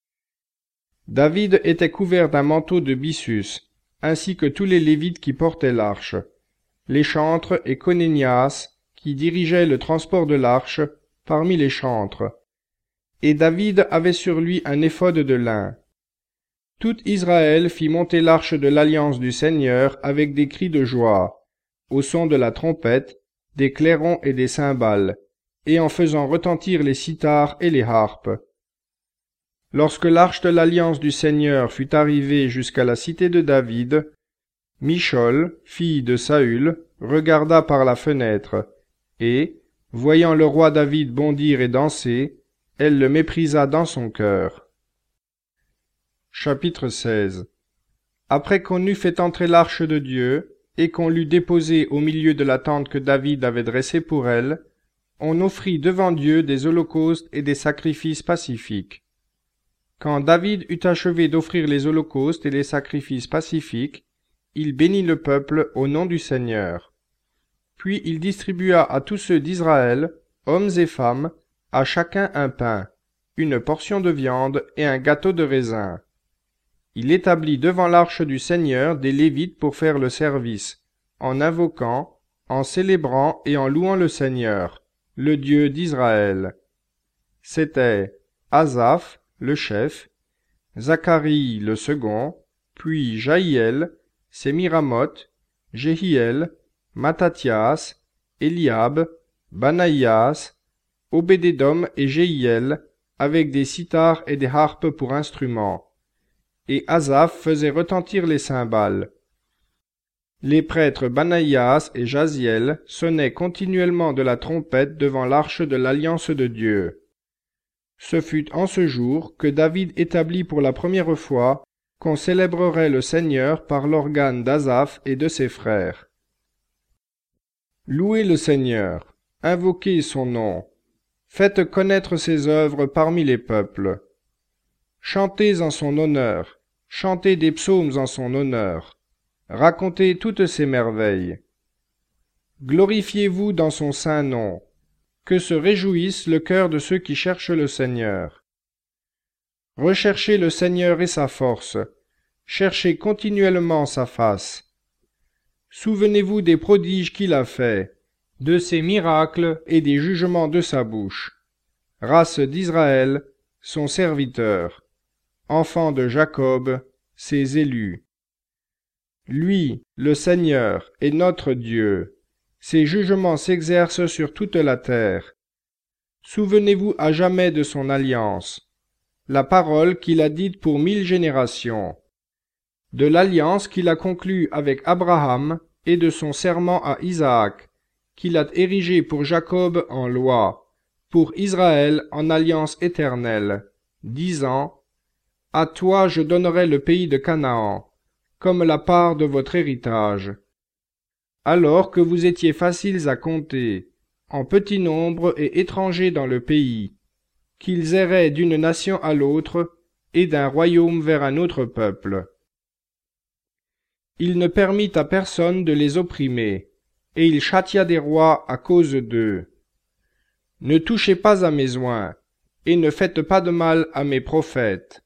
David était couvert d'un manteau de byssus, ainsi que tous les Lévites qui portaient l'arche, les chantres et Conénias, qui dirigeaient le transport de l'arche, parmi les chantres. Et David avait sur lui un éphod de lin. Tout Israël fit monter l'arche de l'alliance du Seigneur avec des cris de joie, au son de la trompette, des clairons et des cymbales, et en faisant retentir les cithars et les harpes. Lorsque l'arche de l'alliance du Seigneur fut arrivée jusqu'à la cité de David, Michol, fille de Saül, regarda par la fenêtre, et, voyant le roi David bondir et danser, elle le méprisa dans son cœur. Chapitre seize. Après qu'on eut fait entrer l'arche de Dieu, et qu'on l'eut déposée au milieu de la tente que David avait dressée pour elle, on offrit devant Dieu des holocaustes et des sacrifices pacifiques. Quand David eut achevé d'offrir les holocaustes et les sacrifices pacifiques, il bénit le peuple au nom du Seigneur. Puis il distribua à tous ceux d'Israël, hommes et femmes, à chacun un pain, une portion de viande et un gâteau de raisin. Il établit devant l'arche du Seigneur des Lévites pour faire le service, en invoquant, en célébrant et en louant le Seigneur, le Dieu d'Israël. C'étaient Asaph, le chef, Zacharie le second, puis Jaïel, Sémiramoth, Jéhiel, Mattathias, Eliab, Banaïas, Obédédom et Jéhiel, avec des cithars et des harpes pour instruments. Et Asaph faisait retentir les cymbales. Les prêtres Banaïas et Jaziel sonnaient continuellement de la trompette devant l'arche de l'alliance de Dieu. Ce fut en ce jour que David établit pour la première fois qu'on célébrerait le Seigneur par l'organe d'Asaph et de ses frères. Louez le Seigneur, invoquez son nom, faites connaître ses œuvres parmi les peuples. Chantez en son honneur, chantez des psaumes en son honneur, racontez toutes ses merveilles. Glorifiez-vous dans son saint nom, que se réjouisse le cœur de ceux qui cherchent le Seigneur. Recherchez le Seigneur et sa force, cherchez continuellement sa face. Souvenez-vous des prodiges qu'il a faits, de ses miracles et des jugements de sa bouche. Race d'Israël, son serviteur, enfant de Jacob, ses élus. Lui, le Seigneur, est notre Dieu. Ses jugements s'exercent sur toute la terre. Souvenez-vous à jamais de son alliance, la parole qu'il a dite pour mille générations, de l'alliance qu'il a conclue avec Abraham et de son serment à Isaac, qu'il a érigé pour Jacob en loi, pour Israël en alliance éternelle, disant : À toi je donnerai le pays de Canaan, comme la part de votre héritage. Alors que vous étiez faciles à compter, en petit nombre et étrangers dans le pays, qu'ils erraient d'une nation à l'autre et d'un royaume vers un autre peuple. Il ne permit à personne de les opprimer, et il châtia des rois à cause d'eux. Ne touchez pas à mes oints, et ne faites pas de mal à mes prophètes.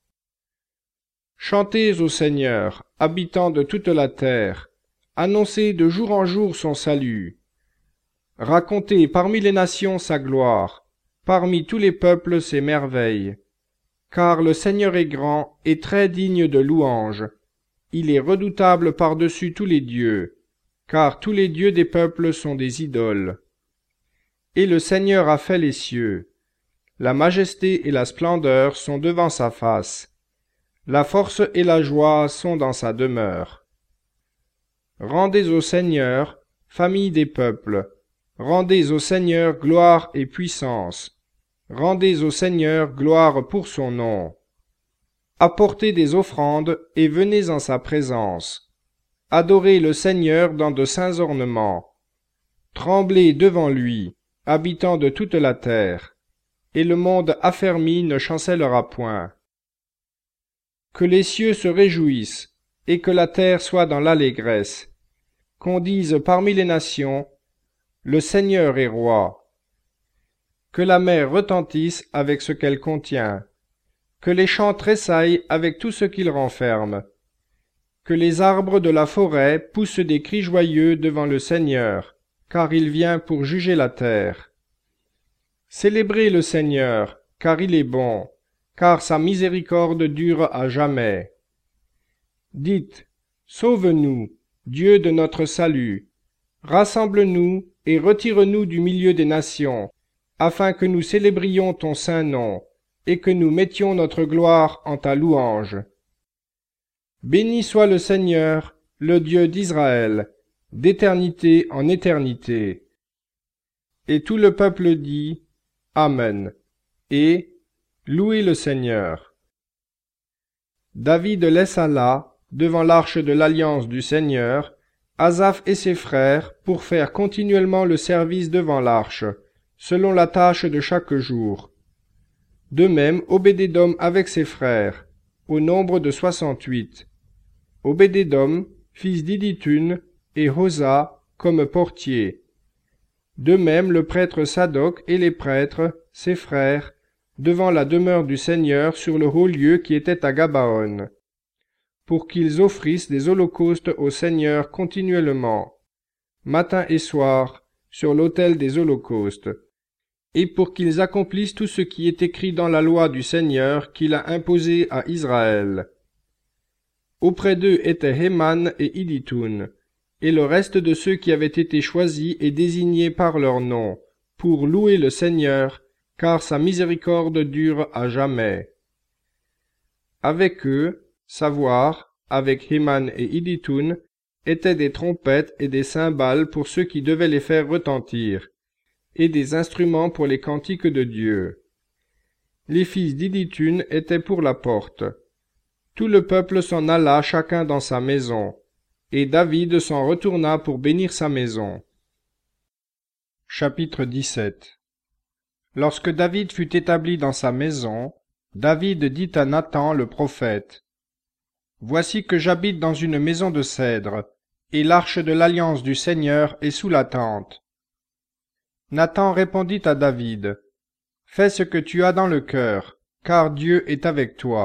Chantez au Seigneur, habitants de toute la terre, annoncez de jour en jour son salut. Racontez parmi les nations sa gloire, parmi tous les peuples ses merveilles. Car le Seigneur est grand et très digne de louange. Il est redoutable par-dessus tous les dieux, car tous les dieux des peuples sont des idoles. Et le Seigneur a fait les cieux. La majesté et la splendeur sont devant sa face. La force et la joie sont dans sa demeure. Rendez au Seigneur, famille des peuples. Rendez au Seigneur gloire et puissance. Rendez au Seigneur gloire pour son nom. Apportez des offrandes et venez en sa présence. Adorez le Seigneur dans de saints ornements. Tremblez devant lui, habitants de toute la terre, et le monde affermi ne chancellera point. Que les cieux se réjouissent, et que la terre soit dans l'allégresse. Qu'on dise parmi les nations, le Seigneur est roi. Que la mer retentisse avec ce qu'elle contient. Que les champs tressaillent avec tout ce qu'ils renferment. Que les arbres de la forêt poussent des cris joyeux devant le Seigneur, car il vient pour juger la terre. Célébrez le Seigneur, car il est bon, car sa miséricorde dure à jamais. Dites, sauve-nous, Dieu de notre salut. Rassemble-nous et retire-nous du milieu des nations, afin que nous célébrions ton saint nom, et que nous mettions notre gloire en ta louange. Béni soit le Seigneur, le Dieu d'Israël, d'éternité en éternité. Et tout le peuple dit, Amen, et louez le Seigneur. David laissa là, devant l'arche de l'alliance du Seigneur, Asaph et ses frères pour faire continuellement le service devant l'arche, selon la tâche de chaque jour. De même, Obédédom avec ses frères, au nombre de soixante-huit. Obédédom, fils d'Idithun, et Hosa, comme portiers. De même, le prêtre Sadoc et les prêtres, ses frères, devant la demeure du Seigneur sur le haut lieu qui était à Gabaon, pour qu'ils offrissent des holocaustes au Seigneur continuellement, matin et soir, sur l'autel des holocaustes, et pour qu'ils accomplissent tout ce qui est écrit dans la loi du Seigneur qu'il a imposée à Israël. Auprès d'eux étaient Héman et Idithun, et le reste de ceux qui avaient été choisis et désignés par leur nom, pour louer le Seigneur, car sa miséricorde dure à jamais. Avec eux, savoir, avec Héman et Idithun, étaient des trompettes et des cymbales pour ceux qui devaient les faire retentir, et des instruments pour les cantiques de Dieu. Les fils d'Idithun étaient pour la porte. Tout le peuple s'en alla chacun dans sa maison, et David s'en retourna pour bénir sa maison. Chapitre dix-sept. Lorsque David fut établi dans sa maison, David dit à Nathan le prophète, « Voici que j'habite dans une maison de cèdre, et l'arche de l'alliance du Seigneur est sous la tente. » Nathan répondit à David, « Fais ce que tu as dans le cœur, car Dieu est avec toi. »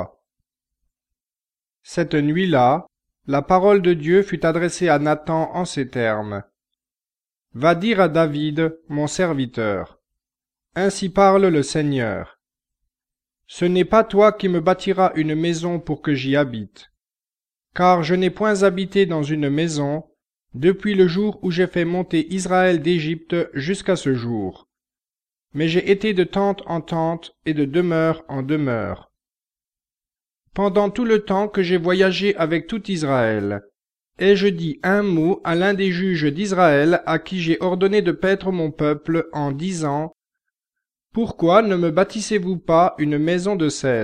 Cette nuit-là, la parole de Dieu fut adressée à Nathan en ces termes. « Va dire à David, mon serviteur, ainsi parle le Seigneur. Ce n'est pas toi qui me bâtiras une maison pour que j'y habite, car je n'ai point habité dans une maison depuis le jour où j'ai fait monter Israël d'Égypte jusqu'à ce jour. Mais j'ai été de tente en tente et de demeure en demeure. Pendant tout le temps que j'ai voyagé avec tout Israël, ai-je dit un mot à l'un des juges d'Israël à qui j'ai ordonné de paître mon peuple en disant « Pourquoi ne me bâtissez-vous pas une maison de cèdre ?»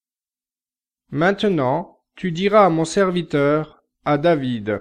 Maintenant, tu diras à mon serviteur, à David,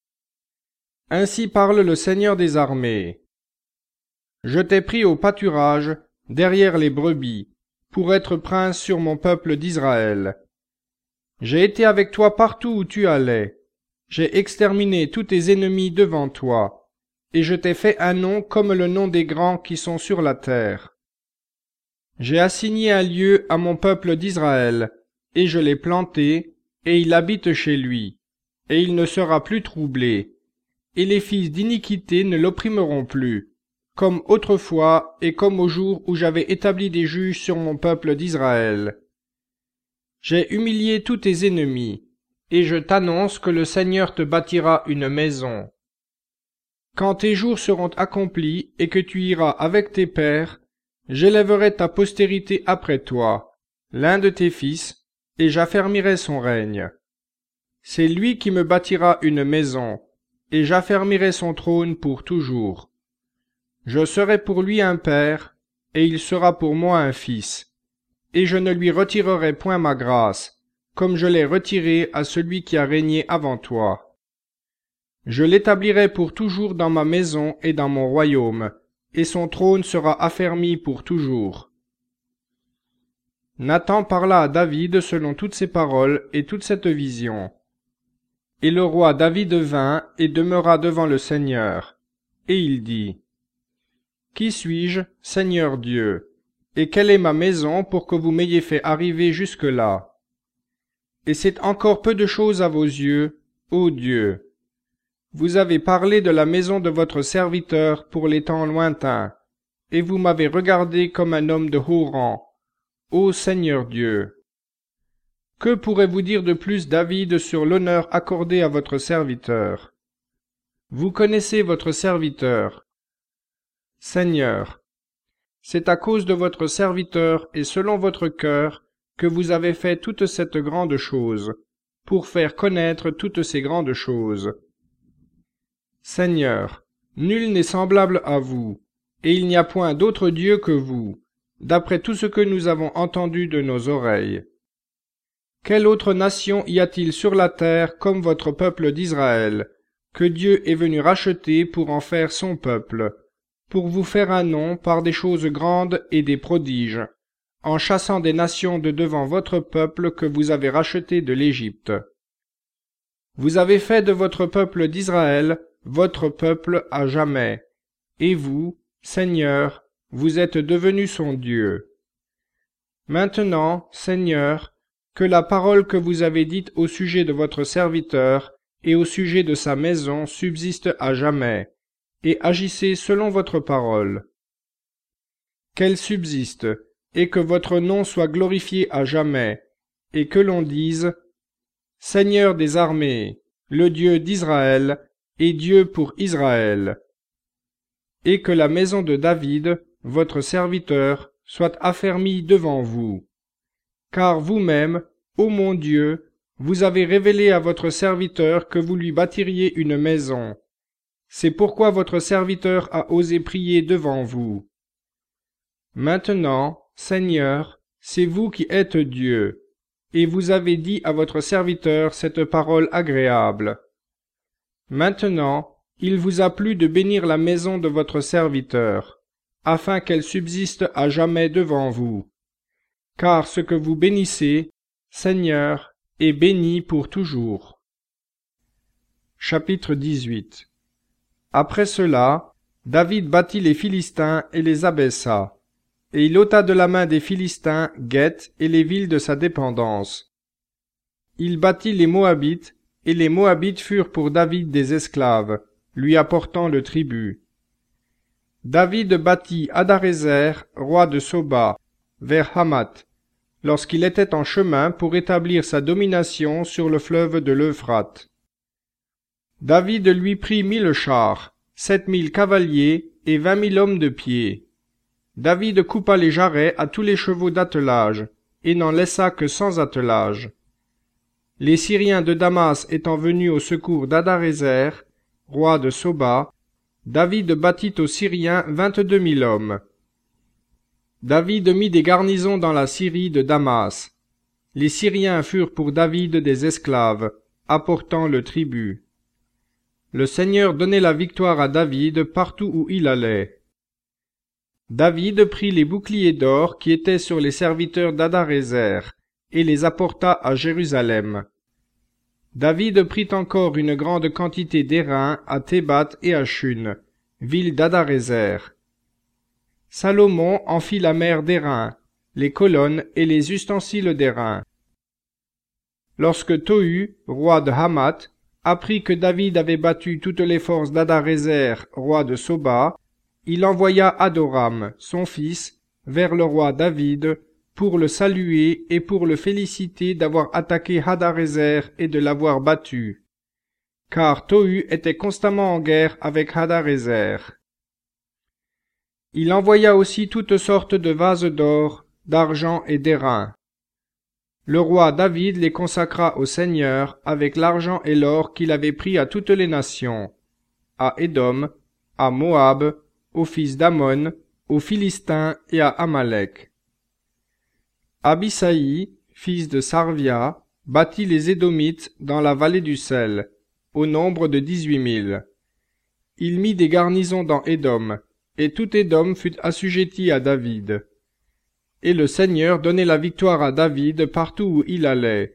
« Ainsi parle le Seigneur des armées. Je t'ai pris au pâturage, derrière les brebis, pour être prince sur mon peuple d'Israël. J'ai été avec toi partout où tu allais. J'ai exterminé tous tes ennemis devant toi, et je t'ai fait un nom comme le nom des grands qui sont sur la terre. J'ai assigné un lieu à mon peuple d'Israël, et je l'ai planté, et il habite chez lui, et il ne sera plus troublé, et les fils d'iniquité ne l'opprimeront plus, comme autrefois et comme au jour où j'avais établi des juges sur mon peuple d'Israël. J'ai humilié tous tes ennemis, et je t'annonce que le Seigneur te bâtira une maison. Quand tes jours seront accomplis et que tu iras avec tes pères, j'élèverai ta postérité après toi, l'un de tes fils, et j'affermirai son règne. C'est lui qui me bâtira une maison, et j'affermirai son trône pour toujours. Je serai pour lui un père, et il sera pour moi un fils, et je ne lui retirerai point ma grâce, comme je l'ai retirée à celui qui a régné avant toi. Je l'établirai pour toujours dans ma maison et dans mon royaume, et son trône sera affermi pour toujours. Nathan parla à David selon toutes ces paroles et toute cette vision. Et le roi David vint et demeura devant le Seigneur. Et il dit, « Qui suis-je, Seigneur Dieu, et quelle est ma maison pour que vous m'ayez fait arriver jusque-là? Et c'est encore peu de choses à vos yeux, ô Dieu. Vous avez parlé de la maison de votre serviteur pour les temps lointains, et vous m'avez regardé comme un homme de haut rang, ô Seigneur Dieu. Que pourrez-vous dire de plus, David, sur l'honneur accordé à votre serviteur? Vous connaissez votre serviteur. Seigneur, c'est à cause de votre serviteur et selon votre cœur que vous avez fait toute cette grande chose, pour faire connaître toutes ces grandes choses. Seigneur, nul n'est semblable à vous, et il n'y a point d'autre Dieu que vous, d'après tout ce que nous avons entendu de nos oreilles. Quelle autre nation y a-t-il sur la terre comme votre peuple d'Israël, que Dieu est venu racheter pour en faire son peuple, pour vous faire un nom par des choses grandes et des prodiges, en chassant des nations de devant votre peuple que vous avez racheté de l'Égypte. Vous avez fait de votre peuple d'Israël votre peuple à jamais, et vous, Seigneur, vous êtes devenu son Dieu. Maintenant, Seigneur, que la parole que vous avez dite au sujet de votre serviteur et au sujet de sa maison subsiste à jamais, et agissez selon votre parole. Qu'elle subsiste, et que votre nom soit glorifié à jamais, et que l'on dise, Seigneur des armées, le Dieu d'Israël, et Dieu pour Israël. Et que la maison de David, votre serviteur, soit affermie devant vous. Car vous-même, ô mon Dieu, vous avez révélé à votre serviteur que vous lui bâtiriez une maison. C'est pourquoi votre serviteur a osé prier devant vous. Maintenant, Seigneur, c'est vous qui êtes Dieu, et vous avez dit à votre serviteur cette parole agréable. Maintenant, il vous a plu de bénir la maison de votre serviteur, afin qu'elle subsiste à jamais devant vous. Car ce que vous bénissez, Seigneur, est béni pour toujours. Chapitre dix-huit. Après cela, David battit les Philistins et les abaissa, et il ôta de la main des Philistins Gueth et les villes de sa dépendance. Il battit les Moabites, et les Moabites furent pour David des esclaves, lui apportant le tribut. David battit Hadarézer, roi de Soba, vers Hamath, lorsqu'il était en chemin pour établir sa domination sur le fleuve de l'Euphrate. David lui prit mille chars, sept mille cavaliers et vingt mille hommes de pied. David coupa les jarrets à tous les chevaux d'attelage, et n'en laissa que cent attelages. Les Syriens de Damas étant venus au secours d'Hadarézer, roi de Soba, David battit aux Syriens vingt-deux mille hommes. David mit des garnisons dans la Syrie de Damas. Les Syriens furent pour David des esclaves, apportant le tribut. Le Seigneur donnait la victoire à David partout où il allait. David prit les boucliers d'or qui étaient sur les serviteurs d'Hadarézer, et les apporta à Jérusalem. David prit encore une grande quantité d'airain à Thébat et à Shun, ville d'Hadarézer. Salomon en fit la mer d'airain, les colonnes et les ustensiles d'airain. Lorsque Tohu, roi de Hamath, apprit que David avait battu toutes les forces d'Hadarézer, roi de Soba, il envoya Adoram, son fils, vers le roi David, pour le saluer et pour le féliciter d'avoir attaqué Hadarézer et de l'avoir battu. car Tohu était constamment en guerre avec Hadarézer. Il envoya aussi toutes sortes de vases d'or, d'argent et d'airain. Le roi David les consacra au Seigneur avec l'argent et l'or qu'il avait pris à toutes les nations, à Édom, à Moab, aux fils d'Ammon, aux Philistins et à Amalek. Abisaï, fils de Sarvia, bâtit les Édomites dans la vallée du sel, au nombre de dix-huit mille. Il mit des garnisons dans Édom, et tout Édom fut assujetti à David. Et le Seigneur donnait la victoire à David partout où il allait.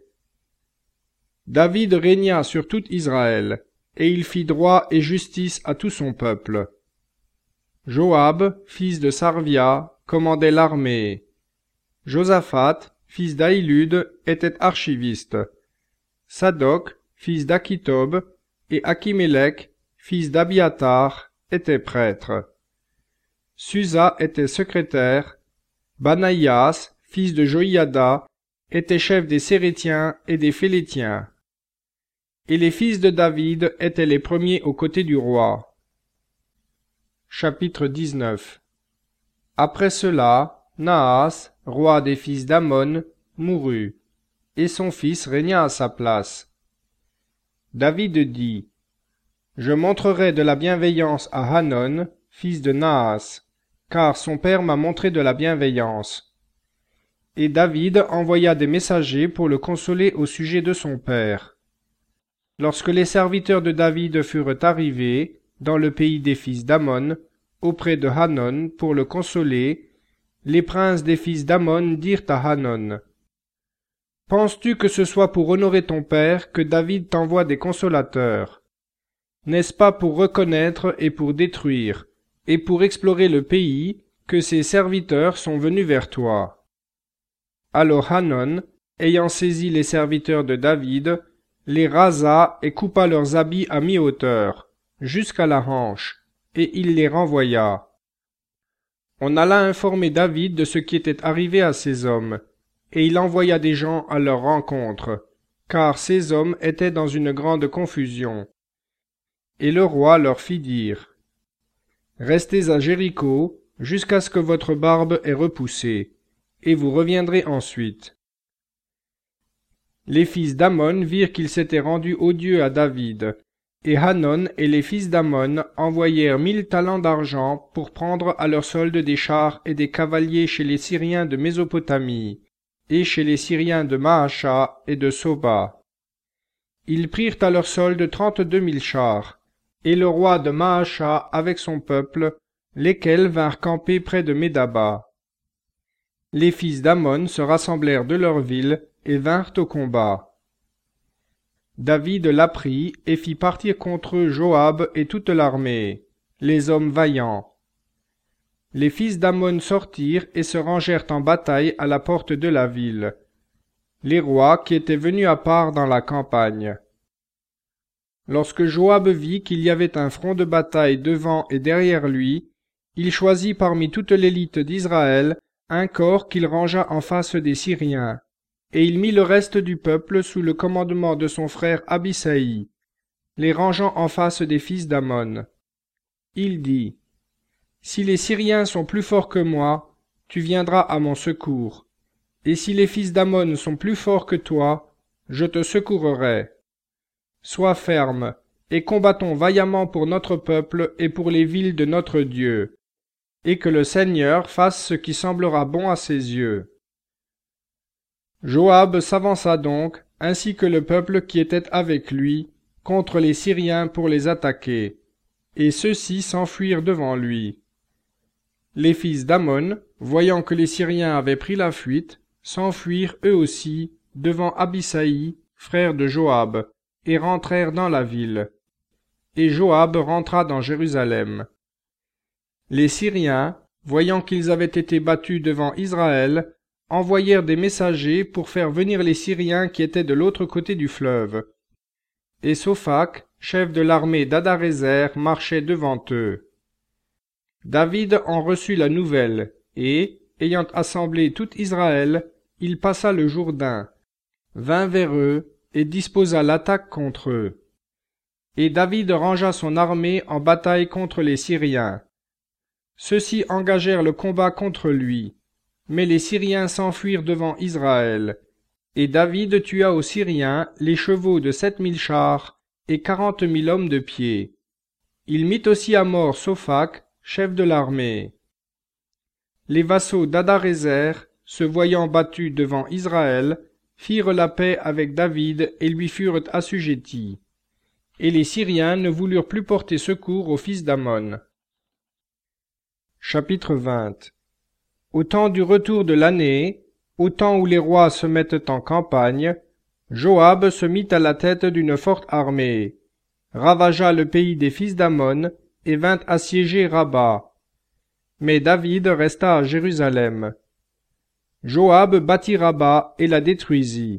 David régna sur tout Israël, et il fit droit et justice à tout son peuple. Joab, fils de Sarvia, commandait l'armée. Josaphat, fils d'Ahilud, était archiviste. Sadoc, fils d'Akitob, et Achimélec, fils d'Abiatar, étaient prêtres. Susa était secrétaire. Banaïas, fils de Joïada, était chef des Sérétiens et des Phélétiens. Et les fils de David étaient les premiers aux côtés du roi. Chapitre dix-neuf. Après cela, Naas, roi des fils d'Ammon, mourut, et son fils régna à sa place. David dit, « Je montrerai de la bienveillance à Hanon, fils de Naas, car son père m'a montré de la bienveillance. » Et David envoya des messagers pour le consoler au sujet de son père. Lorsque les serviteurs de David furent arrivés, dans le pays des fils d'Ammon, auprès de Hanon, pour le consoler, les princes des fils d'Ammon dirent à Hanon, « Penses-tu que ce soit pour honorer ton père que David t'envoie des consolateurs? N'est-ce pas pour reconnaître et pour détruire, et pour explorer le pays, que ces serviteurs sont venus vers toi? » Alors Hanon, ayant saisi les serviteurs de David, les rasa et coupa leurs habits à mi-hauteur, jusqu'à la hanche, et il les renvoya. On alla informer David de ce qui était arrivé à ces hommes, et il envoya des gens à leur rencontre, car ces hommes étaient dans une grande confusion. Et le roi leur fit dire, « Restez à Jéricho jusqu'à ce que votre barbe ait repoussé, et vous reviendrez ensuite. » Les fils d'Ammon virent qu'ils s'étaient rendus odieux à David, et Hanon et les fils d'Ammon envoyèrent mille talents d'argent pour prendre à leur solde des chars et des cavaliers chez les Syriens de Mésopotamie, et chez les Syriens de Maasha et de Soba. Ils prirent à leur solde trente-deux mille chars, et le roi de Maasha avec son peuple, lesquels vinrent camper près de Médaba. Les fils d'Ammon se rassemblèrent de leur ville et vinrent au combat. David l'apprit et fit partir contre eux Joab et toute l'armée, les hommes vaillants. Les fils d'Ammon sortirent et se rangèrent en bataille à la porte de la ville, les rois qui étaient venus à part dans la campagne. Lorsque Joab vit qu'il y avait un front de bataille devant et derrière lui, il choisit parmi toute l'élite d'Israël un corps qu'il rangea en face des Syriens, et il mit le reste du peuple sous le commandement de son frère Abisaï, les rangeant en face des fils d'Ammon. Il dit, « Si les Syriens sont plus forts que moi, tu viendras à mon secours, et si les fils d'Ammon sont plus forts que toi, je te secourrai. Sois ferme, et combattons vaillamment pour notre peuple et pour les villes de notre Dieu, et que le Seigneur fasse ce qui semblera bon à ses yeux. » Joab s'avança donc, ainsi que le peuple qui était avec lui, contre les Syriens pour les attaquer, et ceux-ci s'enfuirent devant lui. Les fils d'Ammon, voyant que les Syriens avaient pris la fuite, s'enfuirent eux aussi devant Abisaï, frère de Joab, et rentrèrent dans la ville. Et Joab rentra dans Jérusalem. Les Syriens, voyant qu'ils avaient été battus devant Israël, envoyèrent des messagers pour faire venir les Syriens qui étaient de l'autre côté du fleuve. Et Sophak, chef de l'armée d'Hadarézer, marchait devant eux. David en reçut la nouvelle, et, ayant assemblé tout Israël, il passa le Jourdain, vint vers eux, et disposa l'attaque contre eux. Et David rangea son armée en bataille contre les Syriens. Ceux-ci engagèrent le combat contre lui, mais les Syriens s'enfuirent devant Israël, et David tua aux Syriens les chevaux de sept mille chars et quarante mille hommes de pied. Il mit aussi à mort Sophak, chef de l'armée. Les vassaux d'Hadarézer, se voyant battus devant Israël, firent la paix avec David et lui furent assujettis. Et les Syriens ne voulurent plus porter secours aux fils d'Ammon. Chapitre vingt. Au temps du retour de l'année, au temps où les rois se mettent en campagne, Joab se mit à la tête d'une forte armée, ravagea le pays des fils d'Ammon et vint assiéger Rabat. Mais David resta à Jérusalem. Joab bâtit Rabat et la détruisit.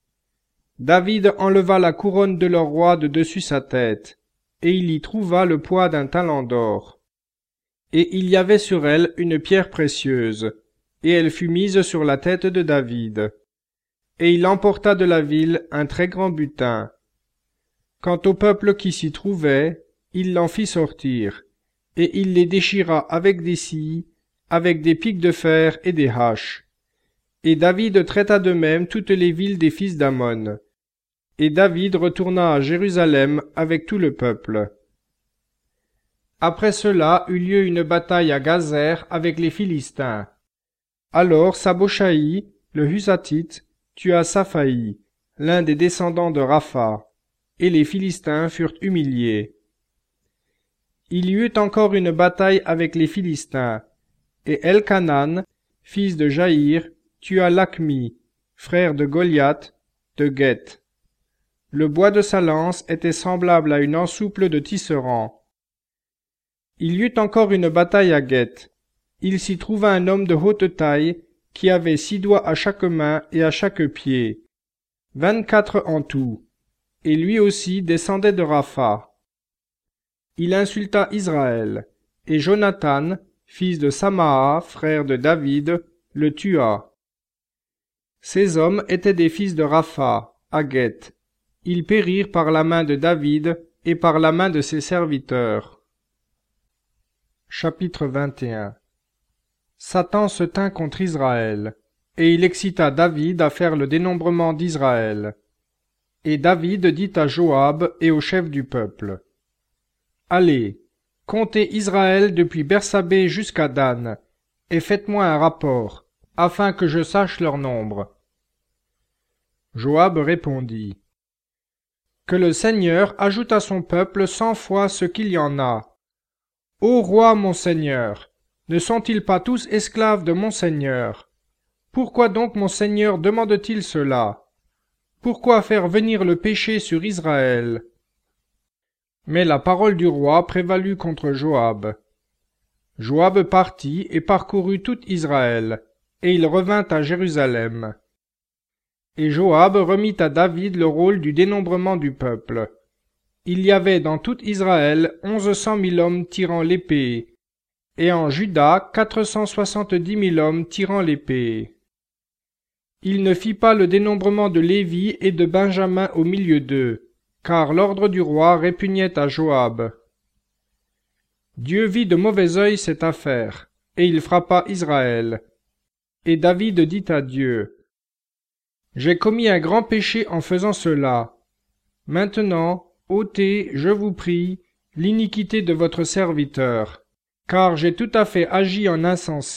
David enleva la couronne de leur roi de dessus sa tête, et il y trouva le poids d'un talent d'or. Et il y avait sur elle une pierre précieuse, et elle fut mise sur la tête de David. Et il emporta de la ville un très grand butin. Quant au peuple qui s'y trouvait, il l'en fit sortir, et il les déchira avec des scies, avec des pics de fer et des haches. Et David traita de même toutes les villes des fils d'Ammon. Et David retourna à Jérusalem avec tout le peuple. Après cela eut lieu une bataille à Gazer avec les Philistins. Alors Sabochaï, le Husatite, tua Saphaï, l'un des descendants de Rapha, et les Philistins furent humiliés. Il y eut encore une bataille avec les Philistins, et Elkanan, fils de Jaïr, tua Lakmi, frère de Goliath, de Gueth. Le bois de sa lance était semblable à une ensouple de tisserand. Il y eut encore une bataille à Gueth. Il s'y trouva un homme de haute taille, qui avait six doigts à chaque main et à chaque pied, vingt-quatre en tout, et lui aussi descendait de Rapha. Il insulta Israël, et Jonathan, fils de Samaa, frère de David, le tua. Ces hommes étaient des fils de Rapha, à Gueth. Ils périrent par la main de David et par la main de ses serviteurs. Chapitre vingt et un. Satan se tint contre Israël, et il excita David à faire le dénombrement d'Israël. Et David dit à Joab et aux chefs du peuple, « Allez, comptez Israël depuis Bersabée jusqu'à Dan, et faites-moi un rapport, afin que je sache leur nombre. » Joab répondit, « Que le Seigneur ajoute à son peuple cent fois ce qu'il y en a. Ô roi mon Seigneur, ne sont-ils pas tous esclaves de mon Seigneur? Pourquoi donc mon Seigneur demande-t-il cela? Pourquoi faire venir le péché sur Israël? » Mais la parole du roi prévalut contre Joab. Joab partit et parcourut tout Israël, et il revint à Jérusalem. Et Joab remit à David le rôle du dénombrement du peuple. Il y avait dans tout Israël onze cent mille hommes tirant l'épée, et en Juda quatre cent soixante-dix mille hommes tirant l'épée. Il ne fit pas le dénombrement de Lévi et de Benjamin au milieu d'eux, car l'ordre du roi répugnait à Joab. Dieu vit de mauvais œil cette affaire, et il frappa Israël. Et David dit à Dieu, « J'ai commis un grand péché en faisant cela. Maintenant, ôtez, je vous prie, l'iniquité de votre serviteur, car j'ai tout à fait agi en insensé. »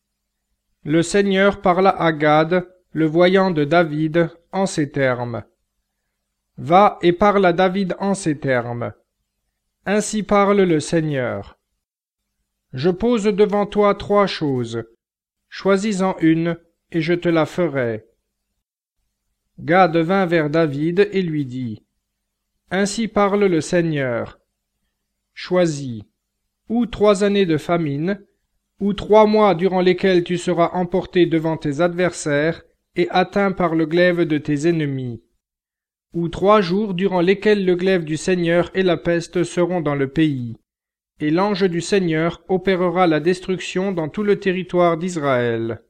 Le Seigneur parla à Gad, le voyant de David, en ces termes. « Va et parle à David en ces termes. Ainsi parle le Seigneur. Je pose devant toi trois choses. Choisis-en une, et je te la ferai. » Gad vint vers David et lui dit, « Ainsi parle le Seigneur. Choisis, ou trois années de famine, ou trois mois durant lesquels tu seras emporté devant tes adversaires et atteint par le glaive de tes ennemis, ou trois jours durant lesquels le glaive du Seigneur et la peste seront dans le pays, et l'ange du Seigneur opérera la destruction dans tout le territoire d'Israël.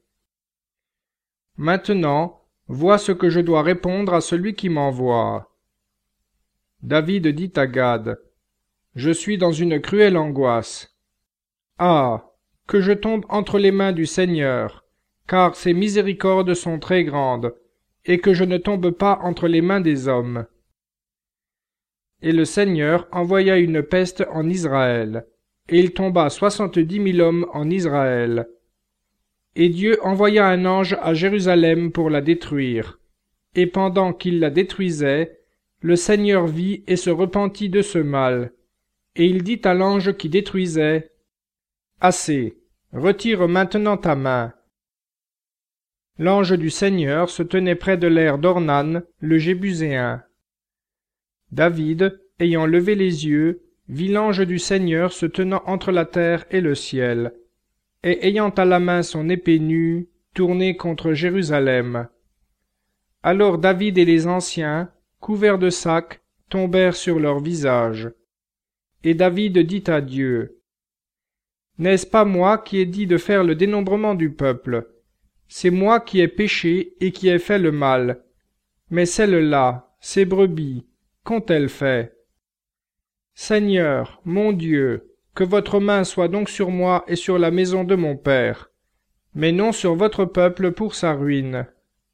Maintenant, vois ce que je dois répondre à celui qui m'envoie. » David dit à Gad, « Je suis dans une cruelle angoisse. Ah, que je tombe entre les mains du Seigneur, car ses miséricordes sont très grandes, et que je ne tombe pas entre les mains des hommes. » Et le Seigneur envoya une peste en Israël, et il tomba soixante-dix mille hommes en Israël. Et Dieu envoya un ange à Jérusalem pour la détruire. Et pendant qu'il la détruisait, le Seigneur vit et se repentit de ce mal. Et il dit à l'ange qui détruisait, « Assez, retire maintenant ta main. » L'ange du Seigneur se tenait près de l'aire d'Ornan, le Jébuséen. David, ayant levé les yeux, vit l'ange du Seigneur se tenant entre la terre et le ciel, et ayant à la main son épée nue, tournée contre Jérusalem. Alors David et les anciens, couverts de sacs, tombèrent sur leur visage. Et David dit à Dieu, « N'est-ce pas moi qui ai dit de faire le dénombrement du peuple? C'est moi qui ai péché et qui ai fait le mal. Mais celles-là, ces brebis, qu'ont-elles fait? Seigneur, mon Dieu, que votre main soit donc sur moi et sur la maison de mon père, mais non sur votre peuple pour sa ruine. »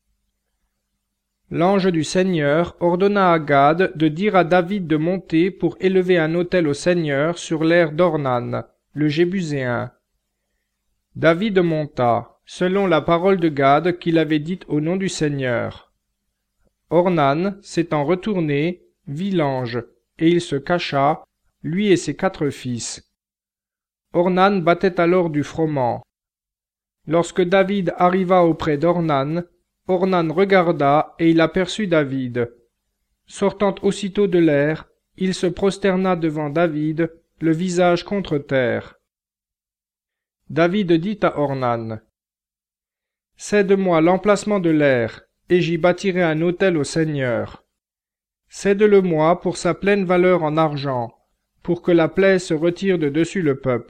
L'ange du Seigneur ordonna à Gad de dire à David de monter pour élever un autel au Seigneur sur l'aire d'Ornan, le Jébuséen. David monta, selon la parole de Gad qu'il avait dite au nom du Seigneur. Ornan, s'étant retourné, vit l'ange, et il se cacha, lui et ses quatre fils. Ornan battait alors du froment. Lorsque David arriva auprès d'Ornan, Ornan regarda et il aperçut David. Sortant aussitôt de l'air, il se prosterna devant David, le visage contre terre. David dit à Ornan, « Cède-moi l'emplacement de l'aire, et j'y bâtirai un autel au Seigneur. Cède-le-moi pour sa pleine valeur en argent, pour que la plaie se retire de dessus le peuple. »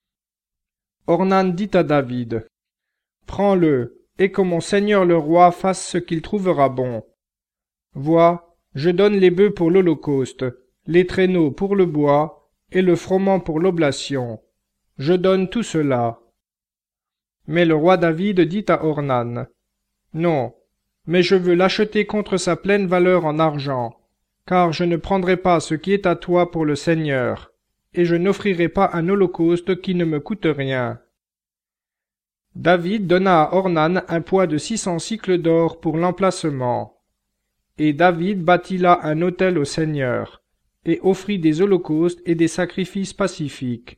Ornan dit à David, « Prends-le, et que mon seigneur le roi fasse ce qu'il trouvera bon. Vois, je donne les bœufs pour l'holocauste, les traîneaux pour le bois, et le froment pour l'oblation. Je donne tout cela. » Mais le roi David dit à Ornan, « Non, mais je veux l'acheter contre sa pleine valeur en argent, car je ne prendrai pas ce qui est à toi pour le Seigneur, et je n'offrirai pas un holocauste qui ne me coûte rien. » David donna à Ornan un poids de six cents sicles d'or pour l'emplacement. Et David bâtit là un autel au Seigneur, et offrit des holocaustes et des sacrifices pacifiques.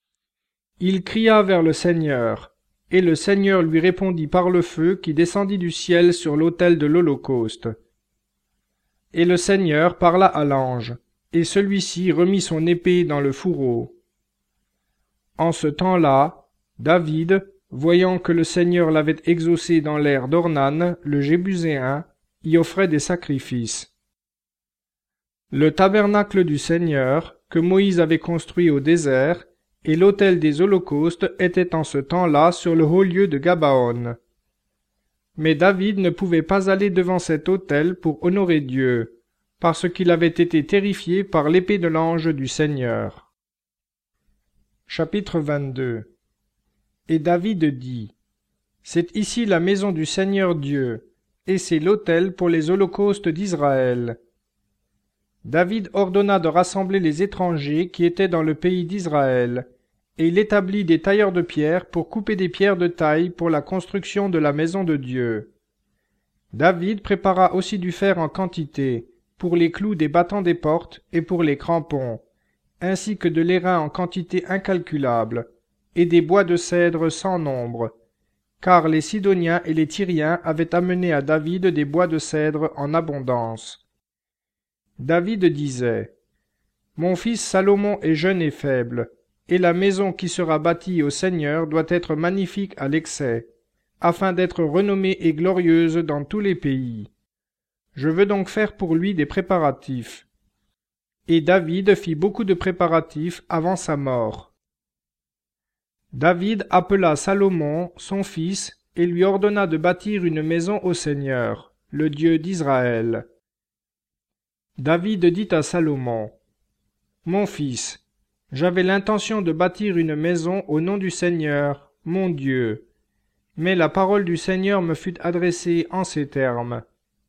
Il cria vers le Seigneur, et le Seigneur lui répondit par le feu qui descendit du ciel sur l'autel de l'holocauste. Et le Seigneur parla à l'ange, et celui-ci remit son épée dans le fourreau. En ce temps-là, David, voyant que le Seigneur l'avait exaucé dans l'aire d'Ornan, le Jébuséen, y offrait des sacrifices. Le tabernacle du Seigneur, que Moïse avait construit au désert, et l'autel des holocaustes étaient en ce temps-là sur le haut lieu de Gabaon. Mais David ne pouvait pas aller devant cet autel pour honorer Dieu, parce qu'il avait été terrifié par l'épée de l'ange du Seigneur. Chapitre vingt-deux. Et David dit, « C'est ici la maison du Seigneur Dieu, et c'est l'autel pour les holocaustes d'Israël. » David ordonna de rassembler les étrangers qui étaient dans le pays d'Israël, et il établit des tailleurs de pierre pour couper des pierres de taille pour la construction de la maison de Dieu. David prépara aussi du fer en quantité, pour les clous des battants des portes et pour les crampons, ainsi que de l'airain en quantité incalculable, et des bois de cèdre sans nombre, car les Sidoniens et les Tyriens avaient amené à David des bois de cèdre en abondance. David disait, « Mon fils Salomon est jeune et faible, et la maison qui sera bâtie au Seigneur doit être magnifique à l'excès, afin d'être renommée et glorieuse dans tous les pays. Je veux donc faire pour lui des préparatifs. » Et David fit beaucoup de préparatifs avant sa mort. David appela Salomon, son fils, et lui ordonna de bâtir une maison au Seigneur, le Dieu d'Israël. David dit à Salomon: Mon fils, j'avais l'intention de bâtir une maison au nom du Seigneur, mon Dieu. Mais la parole du Seigneur me fut adressée en ces termes.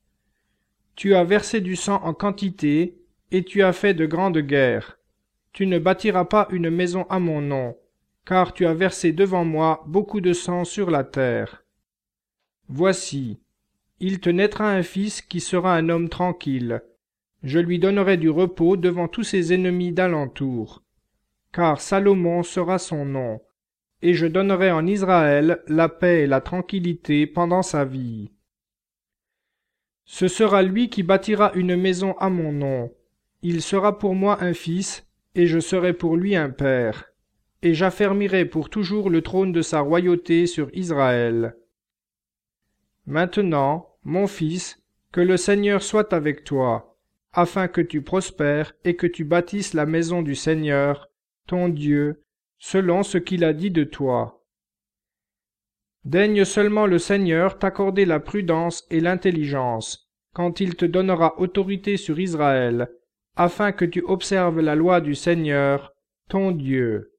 Tu as versé du sang en quantité, et tu as fait de grandes guerres. Tu ne bâtiras pas une maison à mon nom, car tu as versé devant moi beaucoup de sang sur la terre. Voici, il te naîtra un fils qui sera un homme tranquille. Je lui donnerai du repos devant tous ses ennemis d'alentour. Car Salomon sera son nom, et je donnerai en Israël la paix et la tranquillité pendant sa vie. Ce sera lui qui bâtira une maison à mon nom. Il sera pour moi un fils, et je serai pour lui un père. Et j'affermirai pour toujours le trône de sa royauté sur Israël. Maintenant, mon fils, que le Seigneur soit avec toi, afin que tu prospères et que tu bâtisses la maison du Seigneur, ton Dieu, selon ce qu'il a dit de toi. Daigne seulement le Seigneur t'accorder la prudence et l'intelligence, quand il te donnera autorité sur Israël, afin que tu observes la loi du Seigneur, ton Dieu.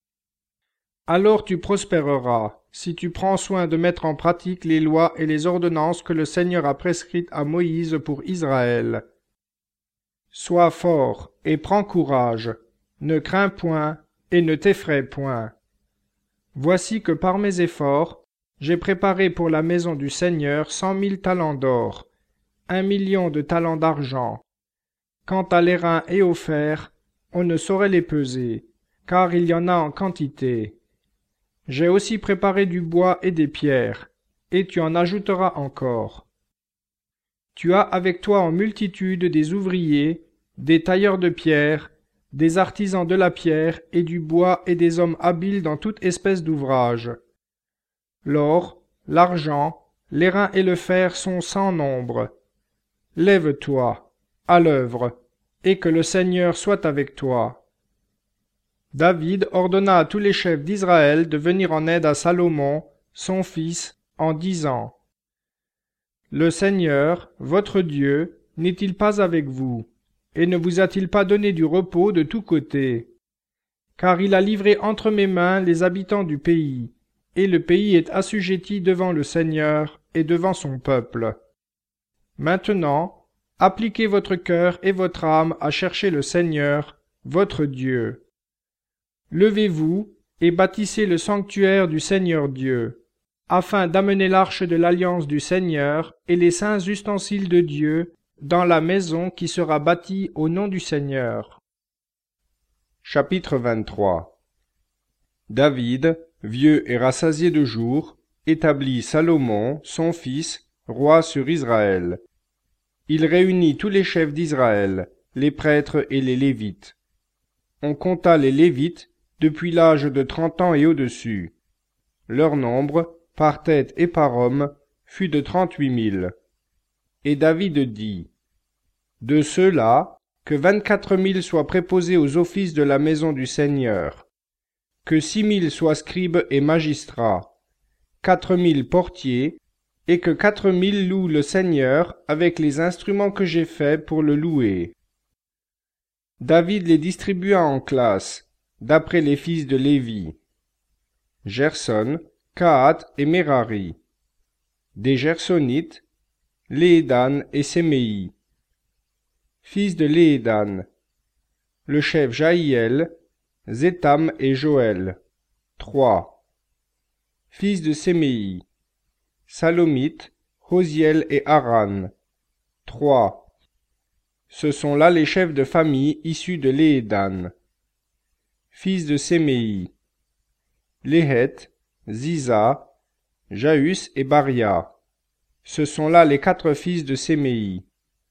Alors tu prospéreras, si tu prends soin de mettre en pratique les lois et les ordonnances que le Seigneur a prescrites à Moïse pour Israël. Sois fort et prends courage, ne crains point et ne t'effraie point. Voici que par mes efforts, j'ai préparé pour la maison du Seigneur cent mille talents d'or, un million de talents d'argent. Quant à l'airain et au fer, on ne saurait les peser, car il y en a en quantité. J'ai aussi préparé du bois et des pierres, et tu en ajouteras encore. Tu as avec toi en multitude des ouvriers, des tailleurs de pierre, des artisans de la pierre et du bois et des hommes habiles dans toute espèce d'ouvrage. L'or, l'argent, l'airain et le fer sont sans nombre. Lève-toi, à l'œuvre, et que le Seigneur soit avec toi. David ordonna à tous les chefs d'Israël de venir en aide à Salomon, son fils, en disant: Le Seigneur, votre Dieu, n'est-il pas avec vous, et ne vous a-t-il pas donné du repos de tous côtés? Car il a livré entre mes mains les habitants du pays, et le pays est assujetti devant le Seigneur et devant son peuple. Maintenant, appliquez votre cœur et votre âme à chercher le Seigneur, votre Dieu. Levez-vous et bâtissez le sanctuaire du Seigneur Dieu, afin d'amener l'arche de l'alliance du Seigneur et les saints ustensiles de Dieu dans la maison qui sera bâtie au nom du Seigneur. Chapitre vingt-trois. David, vieux et rassasié de jours, établit Salomon, son fils, roi sur Israël. Il réunit tous les chefs d'Israël, les prêtres et les Lévites. On compta les Lévites depuis l'âge de trente ans et au-dessus. Leur nombre, par tête et par homme, fut de trente-huit mille. Et David dit: De ceux-là, que vingt-quatre mille soient préposés aux offices de la maison du Seigneur, que six mille soient scribes et magistrats, quatre mille portiers, et que quatre mille louent le Seigneur avec les instruments que j'ai faits pour le louer. David les distribua en classes, d'après les fils de Lévi: Gerson, Kahat et Merari. Des Gersonites, Léédan et Séméi. Fils de Léédan: le chef Jaïel, Zétam et Joël. Trois. Fils de Séméi: Salomite, Hosiel et Haran. Trois. Ce sont là les chefs de famille issus de Léédan. Fils de Séméi: Léhet, Ziza, Jaüs et Baria. Ce sont là les quatre fils de Séméi.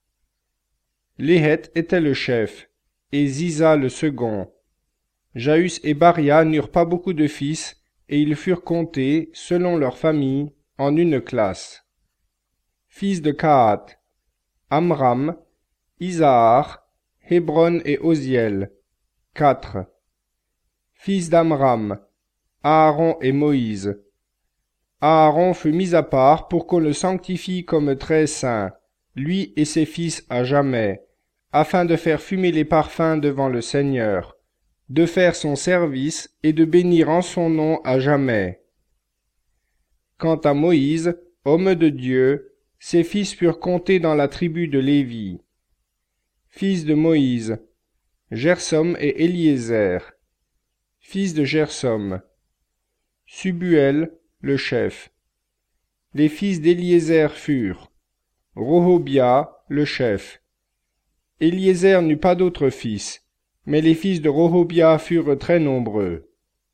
Léhet était le chef, et Ziza le second. Jaüs et Baria n'eurent pas beaucoup de fils, et ils furent comptés, selon leur famille, en une classe. Fils de Kahat: Amram, Isahar, Hébron et Osiel. Quatre. Fils d'Amram: Aaron et Moïse. Aaron fut mis à part pour qu'on le sanctifie comme très saint, lui et ses fils à jamais, afin de faire fumer les parfums devant le Seigneur, de faire son service et de bénir en son nom à jamais. Quant à Moïse, homme de Dieu, ses fils furent comptés dans la tribu de Lévi. Fils de Moïse, Gersom et Éliézer. Fils de Gersom, Subuel, le chef. Les fils d'Éliézer furent Rohobia, le chef. Éliézer n'eut pas d'autres fils, mais les fils de Rohobia furent très nombreux.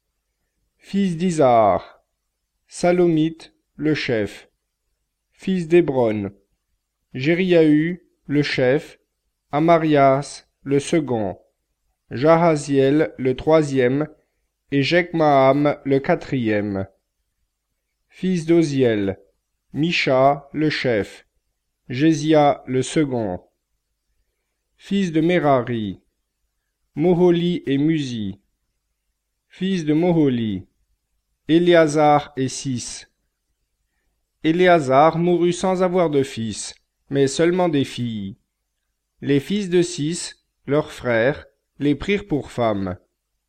Fils d'Isahar, Salomite, le chef. Fils d'Hébron, Jériahu, le chef, Amarias, le second, Jahaziel, le troisième, et Jekmaam, le quatrième. Fils d'Oziel, Misha, le chef, Jésia, le second. Fils de Merari, Moholi et Musi. Fils de Moholi, Éléazar et Sis. Éléazar mourut sans avoir de fils, mais seulement des filles. Les fils de Sis, leurs frères, les prirent pour femmes.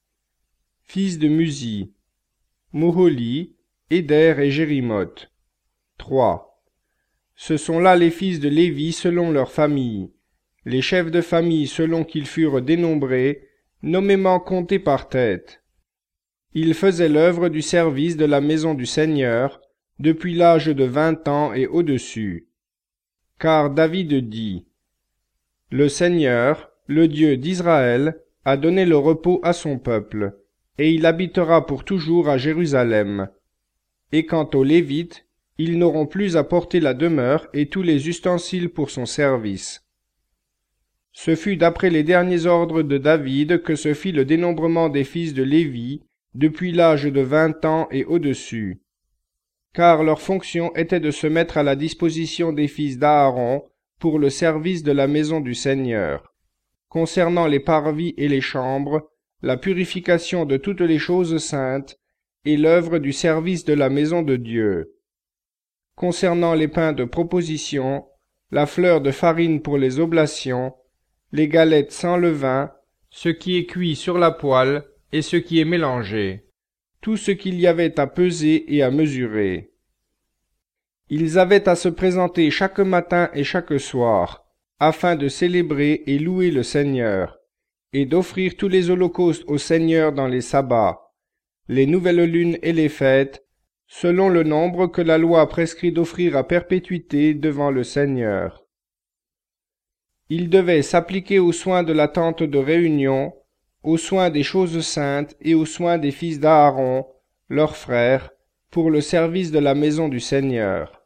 Fils de Musi, Moholi, Éder et Jérimoth. Trois. Ce sont là les fils de Lévi selon leur famille, les chefs de famille selon qu'ils furent dénombrés, nommément comptés par tête. Ils faisaient l'œuvre du service de la maison du Seigneur, depuis l'âge de vingt ans et au-dessus. Car David dit, « Le Seigneur, le Dieu d'Israël, a donné le repos à son peuple, et il habitera pour toujours à Jérusalem. Et quant aux Lévites, ils n'auront plus à porter la demeure et tous les ustensiles pour son service. » Ce fut d'après les derniers ordres de David que se fit le dénombrement des fils de Lévi, depuis l'âge de vingt ans et au-dessus. Car leur fonction était de se mettre à la disposition des fils d'Aaron pour le service de la maison du Seigneur, concernant les parvis et les chambres, la purification de toutes les choses saintes, et l'œuvre du service de la maison de Dieu. Concernant les pains de proposition, la fleur de farine pour les oblations, les galettes sans levain, ce qui est cuit sur la poêle et ce qui est mélangé, tout ce qu'il y avait à peser et à mesurer. Ils avaient à se présenter chaque matin et chaque soir, afin de célébrer et louer le Seigneur, et d'offrir tous les holocaustes au Seigneur dans les sabbats, les nouvelles lunes et les fêtes, selon le nombre que la loi prescrit d'offrir à perpétuité devant le Seigneur. Ils devaient s'appliquer aux soins de la tente de réunion, aux soins des choses saintes et aux soins des fils d'Aaron, leurs frères, pour le service de la maison du Seigneur.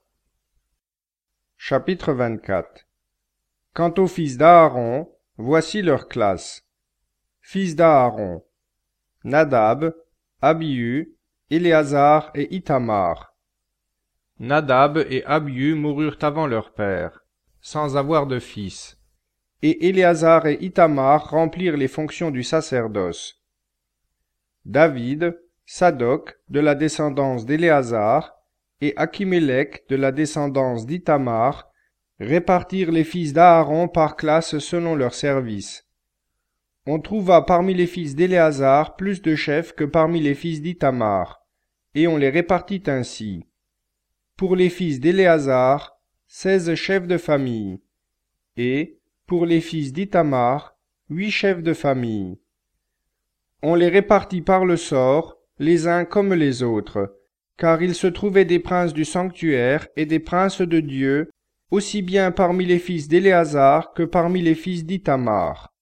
Chapitre vingt-quatre. Quant aux fils d'Aaron, voici leur classe. Fils d'Aaron, Nadab, Abihu, Éléazar et Ithamar. Nadab et Abihu moururent avant leur père, sans avoir de fils. Et Éléazar et Ithamar remplirent les fonctions du sacerdoce. David, Sadoc, de la descendance d'Éléazar, et Achimélec, de la descendance d'Ithamar, répartirent les fils d'Aaron par classe selon leur service. On trouva parmi les fils d'Éléazar plus de chefs que parmi les fils d'Ithamar, et on les répartit ainsi. Pour les fils d'Éléazar, seize chefs de famille, et, pour les fils d'Ithamar, huit chefs de famille. On les répartit par le sort, les uns comme les autres, car il se trouvait des princes du sanctuaire et des princes de Dieu, aussi bien parmi les fils d'Éléazar que parmi les fils d'Ithamar.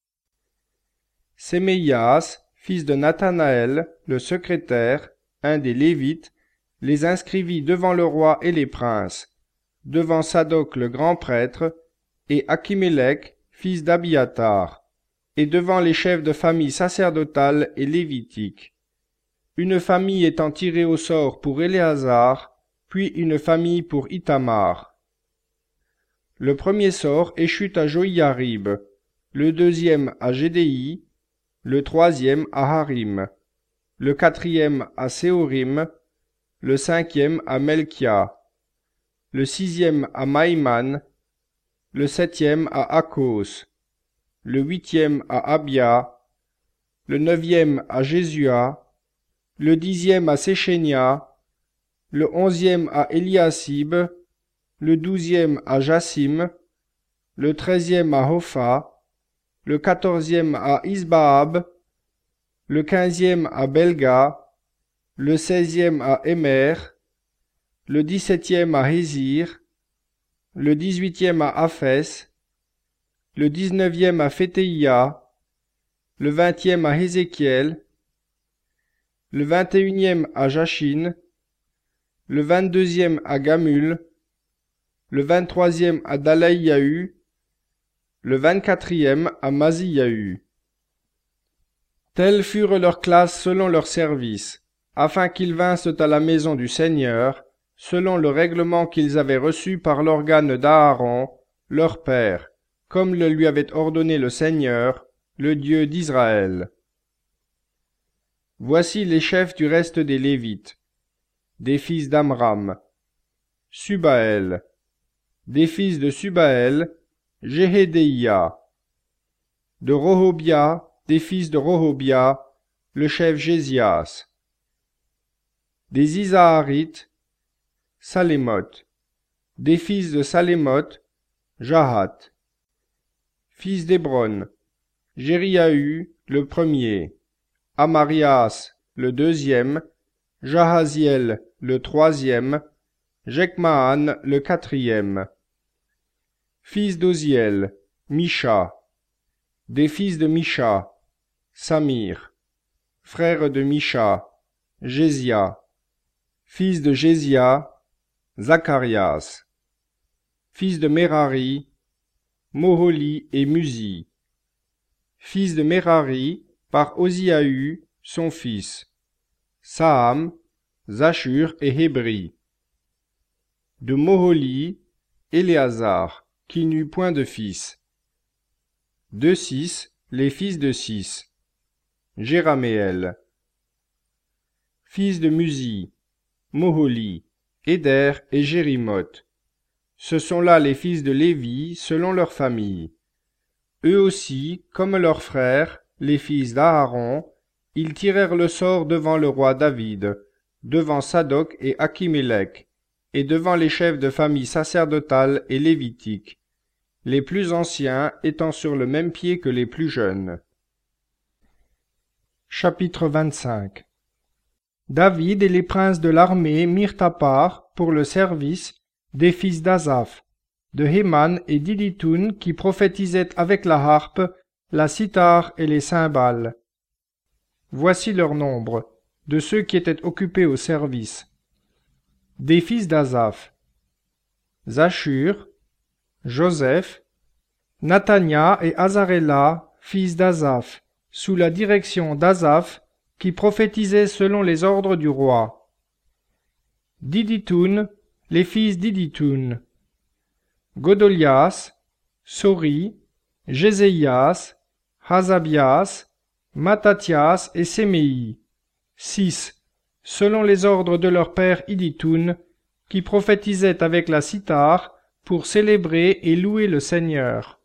Séméias, fils de Nathanaël, le secrétaire, un des Lévites, les inscrivit devant le roi et les princes, devant Sadoc le grand prêtre, et Achimélec, fils d'Abiatar, et devant les chefs de famille sacerdotale et lévitique. Une famille étant tirée au sort pour Éléazar, puis une famille pour Ithamar. Le premier sort échut à Joïarib, le deuxième à Gédéi, le troisième à Harim, le quatrième à Séorim, le cinquième à Melchia, le sixième à Maïman, le septième à Akos, le huitième à Abia, le neuvième à Jésua, le dixième à Séchénia, le onzième à Eliasib, le douzième à Jassim, le treizième à Hopha, le quatorzième à Isbaab, le quinzième à Belga, le seizième à Emer, le dix-septième à Hésir, le dix-huitième à Aphès, le dix-neuvième à Phétéia, le vingtième à Ézéchiel, le vingt-et-unième à Jachin, le vingt-deuxième à Gamul, le vingt-troisième à Dalaïahu, le vingt-quatrième à Maziyahu. Telles furent leurs classes selon leur service, afin qu'ils vinssent à la maison du Seigneur, selon le règlement qu'ils avaient reçu par l'organe d'Aaron, leur père, comme le lui avait ordonné le Seigneur, le Dieu d'Israël. Voici les chefs du reste des Lévites, des fils d'Amram, Subaël, des fils de Subaël, Jéhédéia, de Rohobia, des fils de Rohobia, le chef Jésias, des Isaharites, Salémoth, des fils de Salémoth, Jahath, fils d'Hébron, Jériahu, le premier, Amarias, le deuxième, Jahaziel, le troisième, Jekmaan, le quatrième. Fils d'Oziel, Misha, des fils de Misha, Samir, frère de Misha, Jésia, fils de Jésia, Zacharias, fils de Merari, Moholi et Musi, fils de Merari, par Oziahu, son fils, Saham, Zachur et Hébri. De Moholi, Éléazar, qui n'eut point de fils. De Cis, les fils de Cis, Jéraméel. Fils de Musi, Moholi, Éder et Jérimoth. Ce sont là les fils de Lévi selon leur famille. Eux aussi, comme leurs frères, les fils d'Aaron, ils tirèrent le sort devant le roi David, devant Sadoc et Achimélec, et devant les chefs de famille sacerdotale et lévitique, les plus anciens étant sur le même pied que les plus jeunes. Chapitre vingt-cinq. David et les princes de l'armée mirent à part, pour le service, des fils d'Asaph, de Héman et d'Iditoun qui prophétisaient avec la harpe, la cithare et les cymbales. Voici leur nombre, de ceux qui étaient occupés au service. Des fils d'Asaph, Zachur, Joseph, Nathania et Azarella, fils d'Asaph, sous la direction d'Asaph, qui prophétisait selon les ordres du roi. D'Iditoun, les fils d'Iditoun, Godolias, Sori, Jézéias, Hazabias, Mattathias et Séméi, six, selon les ordres de leur père Iditoun, qui prophétisaient avec la cithare pour célébrer et louer le Seigneur.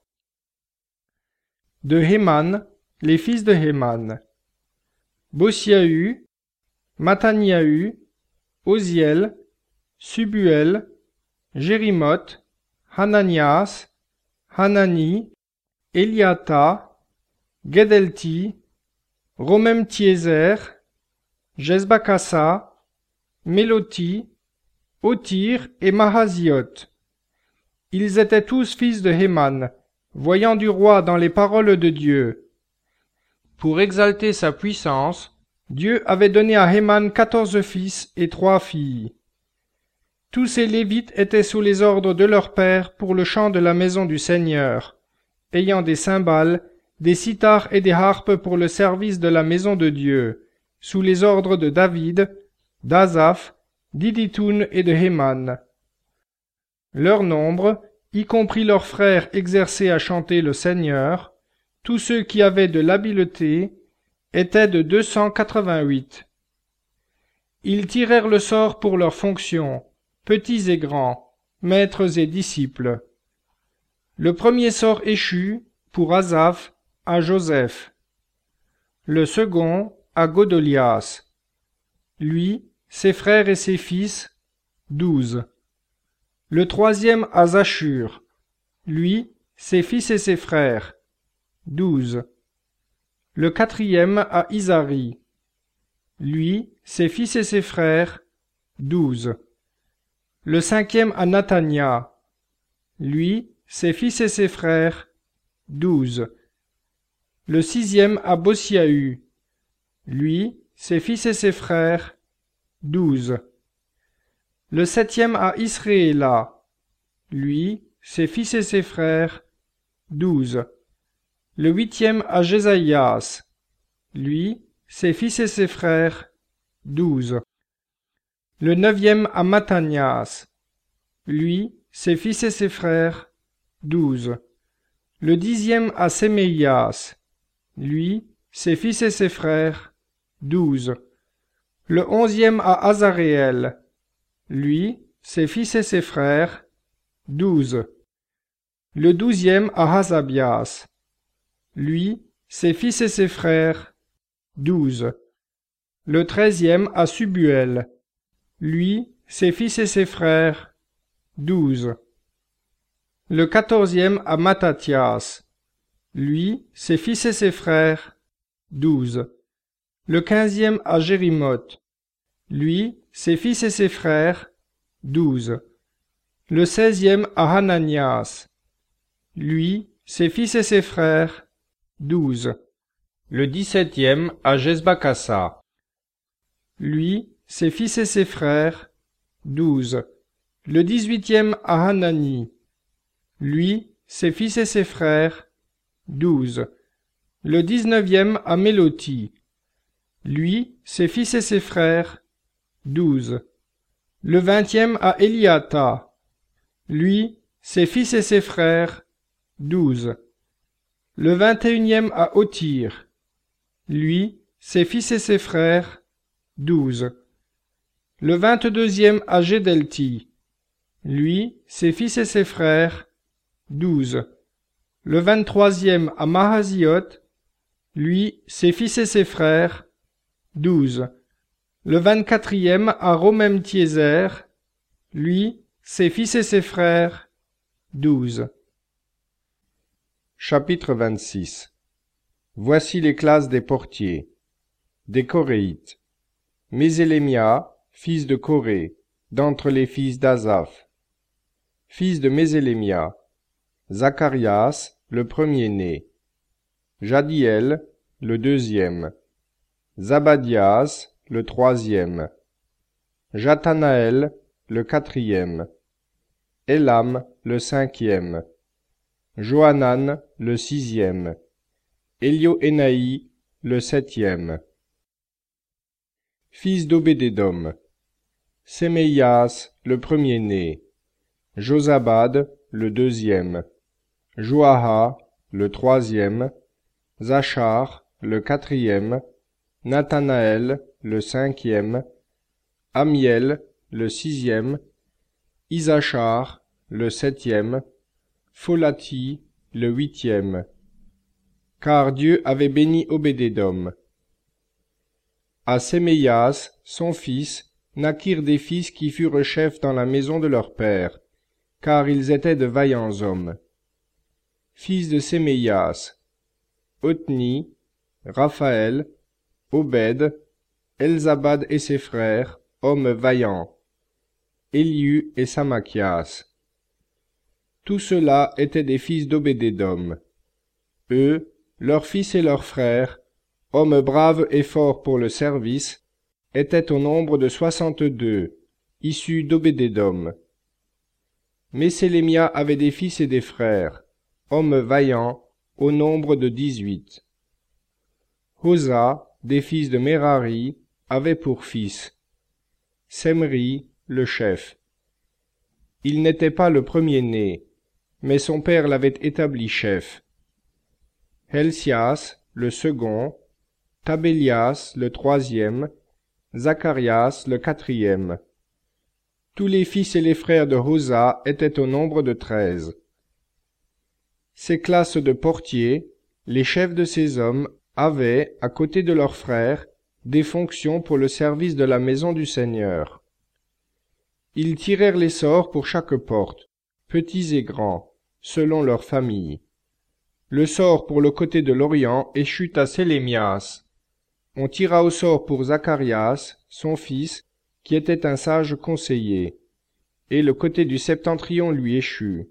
De Héman, les fils de Héman, Bosiahu, Mattaniahu, Oziel, Subuel, Jérimoth, Hananias, Hanani, Eliata, Gedelti, Romem-Tiézer, Jezbakassa, Méloti, Otir et Mahaziot. Ils étaient tous fils de Héman, voyant du roi dans les paroles de Dieu. Pour exalter sa puissance, Dieu avait donné à Héman quatorze fils et trois filles. Tous ces Lévites étaient sous les ordres de leur père pour le chant de la maison du Seigneur, ayant des cymbales, des cithares et des harpes pour le service de la maison de Dieu, sous les ordres de David, d'Asaph, d'Iditoun et de Héman. Leur nombre, y compris leurs frères exercés à chanter le Seigneur, tous ceux qui avaient de l'habileté, était de deux cent quatre-vingt-huit. Ils tirèrent le sort pour leurs fonctions, petits et grands, maîtres et disciples. Le premier sort échu, pour Asaph, à Joseph. Le second, à Godolias. Lui, ses frères et ses fils, douze. Le troisième, à Zachur. Lui, ses fils et ses frères, douze. Le quatrième, à Isari. Lui, ses fils et ses frères, douze. Le cinquième, à Nathania. Lui, ses fils et ses frères, douze. Le sixième, à Bosiahu. Lui, ses fils et ses frères, douze. Le septième, à Israëla. Lui, ses fils et ses frères, douze. Le huitième, à Jésaïas. Lui, ses fils et ses frères, douze. Le neuvième, à Mathanias. Lui, ses fils et ses frères, douze. Le dixième, à Séméias. Lui, ses fils et ses frères, douze. Le onzième, à Azaréel. Lui, ses fils et ses frères, douze. Le douzième, à Hasabias. Lui, ses fils et ses frères, douze. Le treizième, à Subuel. Lui, ses fils et ses frères, douze. Le quatorzième, à Mattathias. Lui, ses fils et ses frères, douze. Le quinzième, à Jérimoth. Lui, ses fils et ses frères, douze. Le seizième, à Hananias. Lui, ses fils et ses frères, douze. Le dix-septième, à Jezbakassa. Lui, ses fils et ses frères, douze. Le dix-huitième, à Hanani. Lui, ses fils et ses frères, douze. Le dix-neuvième, à Méloti. Lui, ses fils et ses frères, douze. Le vingtième, à Eliata. Lui, ses fils et ses frères, douze. Le vingt-et-unième, à Otir. Lui, ses fils et ses frères, douze. Le vingt-deuxième, à Gédelti. Lui, ses fils et ses frères, douze. Le vingt-troisième, à Mahaziot. Lui, ses fils et ses frères, douze. Le vingt-quatrième, à Romem-Tiézer. Lui, ses fils et ses frères, douze. Chapitre vingt-six. Voici les classes des portiers. Des Coréites. Mésélémia, fils de Coré, d'entre les fils d'Asaph. Fils de Mésélémia. Zacharias, le premier-né. Jadiel, le deuxième. Zabadias, le troisième. Jathanaël, le quatrième. Élam, le cinquième. Johanan, le sixième. Élioénaï, le septième. Fils d'Obédédom. Séméias, le premier-né. Josabad, le deuxième. Joaha, le troisième. Zachar, le quatrième. Nathanaël, le cinquième. Amiel, le sixième. Isachar, le septième. Pholati, le huitième. Car Dieu avait béni Obédédom. À Séméias, son fils, naquirent des fils qui furent chefs dans la maison de leur père, car ils étaient de vaillants hommes. Fils de Séméias, Othni, Raphaël, Obed, Elzabad et ses frères, hommes vaillants, Éliu et Samakias. Tout cela étaient des fils d'Obédédom. Eux, leurs fils et leurs frères, hommes braves et forts pour le service, étaient au nombre de soixante-deux, issus d'Obédédom. Mésélémia avait des fils et des frères, hommes vaillants, au nombre de dix-huit. Hosa, des fils de Merari, avait pour fils Semri, le chef. Il n'était pas le premier-né, mais son père l'avait établi chef. Helsias, le second, Tabélias, le troisième, Zacharias, le quatrième. Tous les fils et les frères de Hosa étaient au nombre de treize. Ces classes de portiers, les chefs de ces hommes, avaient, à côté de leurs frères, des fonctions pour le service de la maison du Seigneur. Ils tirèrent les sorts pour chaque porte, petits et grands, selon leur famille. Le sort pour le côté de l'Orient échut à Sélémias. On tira au sort pour Zacharias, son fils, qui était un sage conseiller, et le côté du septentrion lui échut.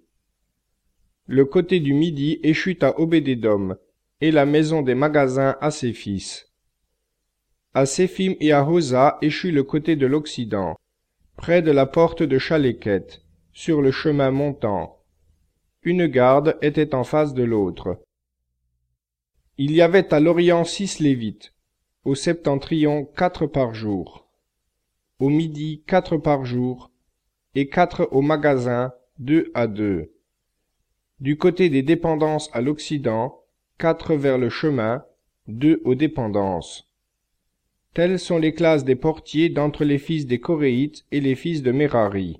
Le côté du midi échut à Obédédom, et la maison des magasins à ses fils. À Séphim et à Hosa échut le côté de l'Occident, près de la porte de Chaléquet, sur le chemin montant. Une garde était en face de l'autre. Il y avait à l'Orient six Lévites, au septentrion quatre par jour, au midi quatre par jour, et quatre au magasin, deux à deux. Du côté des dépendances à l'Occident, quatre vers le chemin, deux aux dépendances. Telles sont les classes des portiers d'entre les fils des Coréites et les fils de Mérari.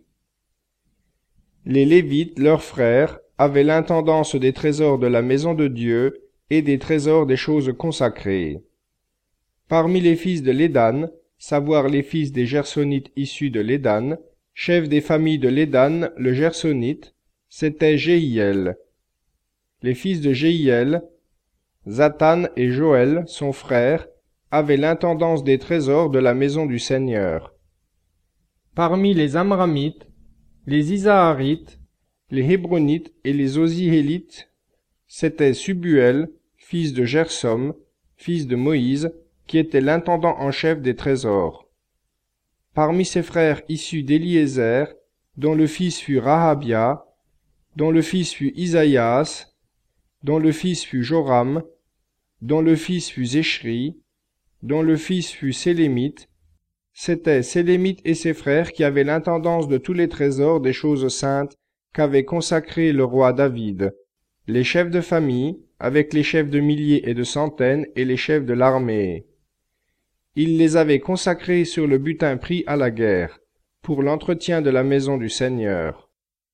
Les Lévites, leurs frères, avaient l'intendance des trésors de la maison de Dieu et des trésors des choses consacrées. Parmi les fils de Lédan, savoir les fils des Gersonites issus de Lédan, chef des familles de Lédan, le Gersonite, c'était Jéhiel. Les fils de Jéhiel, Zatan et Joël, son frère, avaient l'intendance des trésors de la maison du Seigneur. Parmi les Amramites, les Isaharites, les Hébronites et les Osihélites, c'était Subuel, fils de Gersom, fils de Moïse, qui était l'intendant en chef des trésors. Parmi ses frères issus d'Éliézer, dont le fils fut Rahabia, dont le fils fut Isaïas, dont le fils fut Joram, dont le fils fut Zéchri, dont le fils fut Sélémite, c'étaient Sélémite et ses frères qui avaient l'intendance de tous les trésors des choses saintes qu'avait consacré le roi David, les chefs de famille, avec les chefs de milliers et de centaines et les chefs de l'armée. Il les avait consacrés sur le butin pris à la guerre, pour l'entretien de la maison du Seigneur.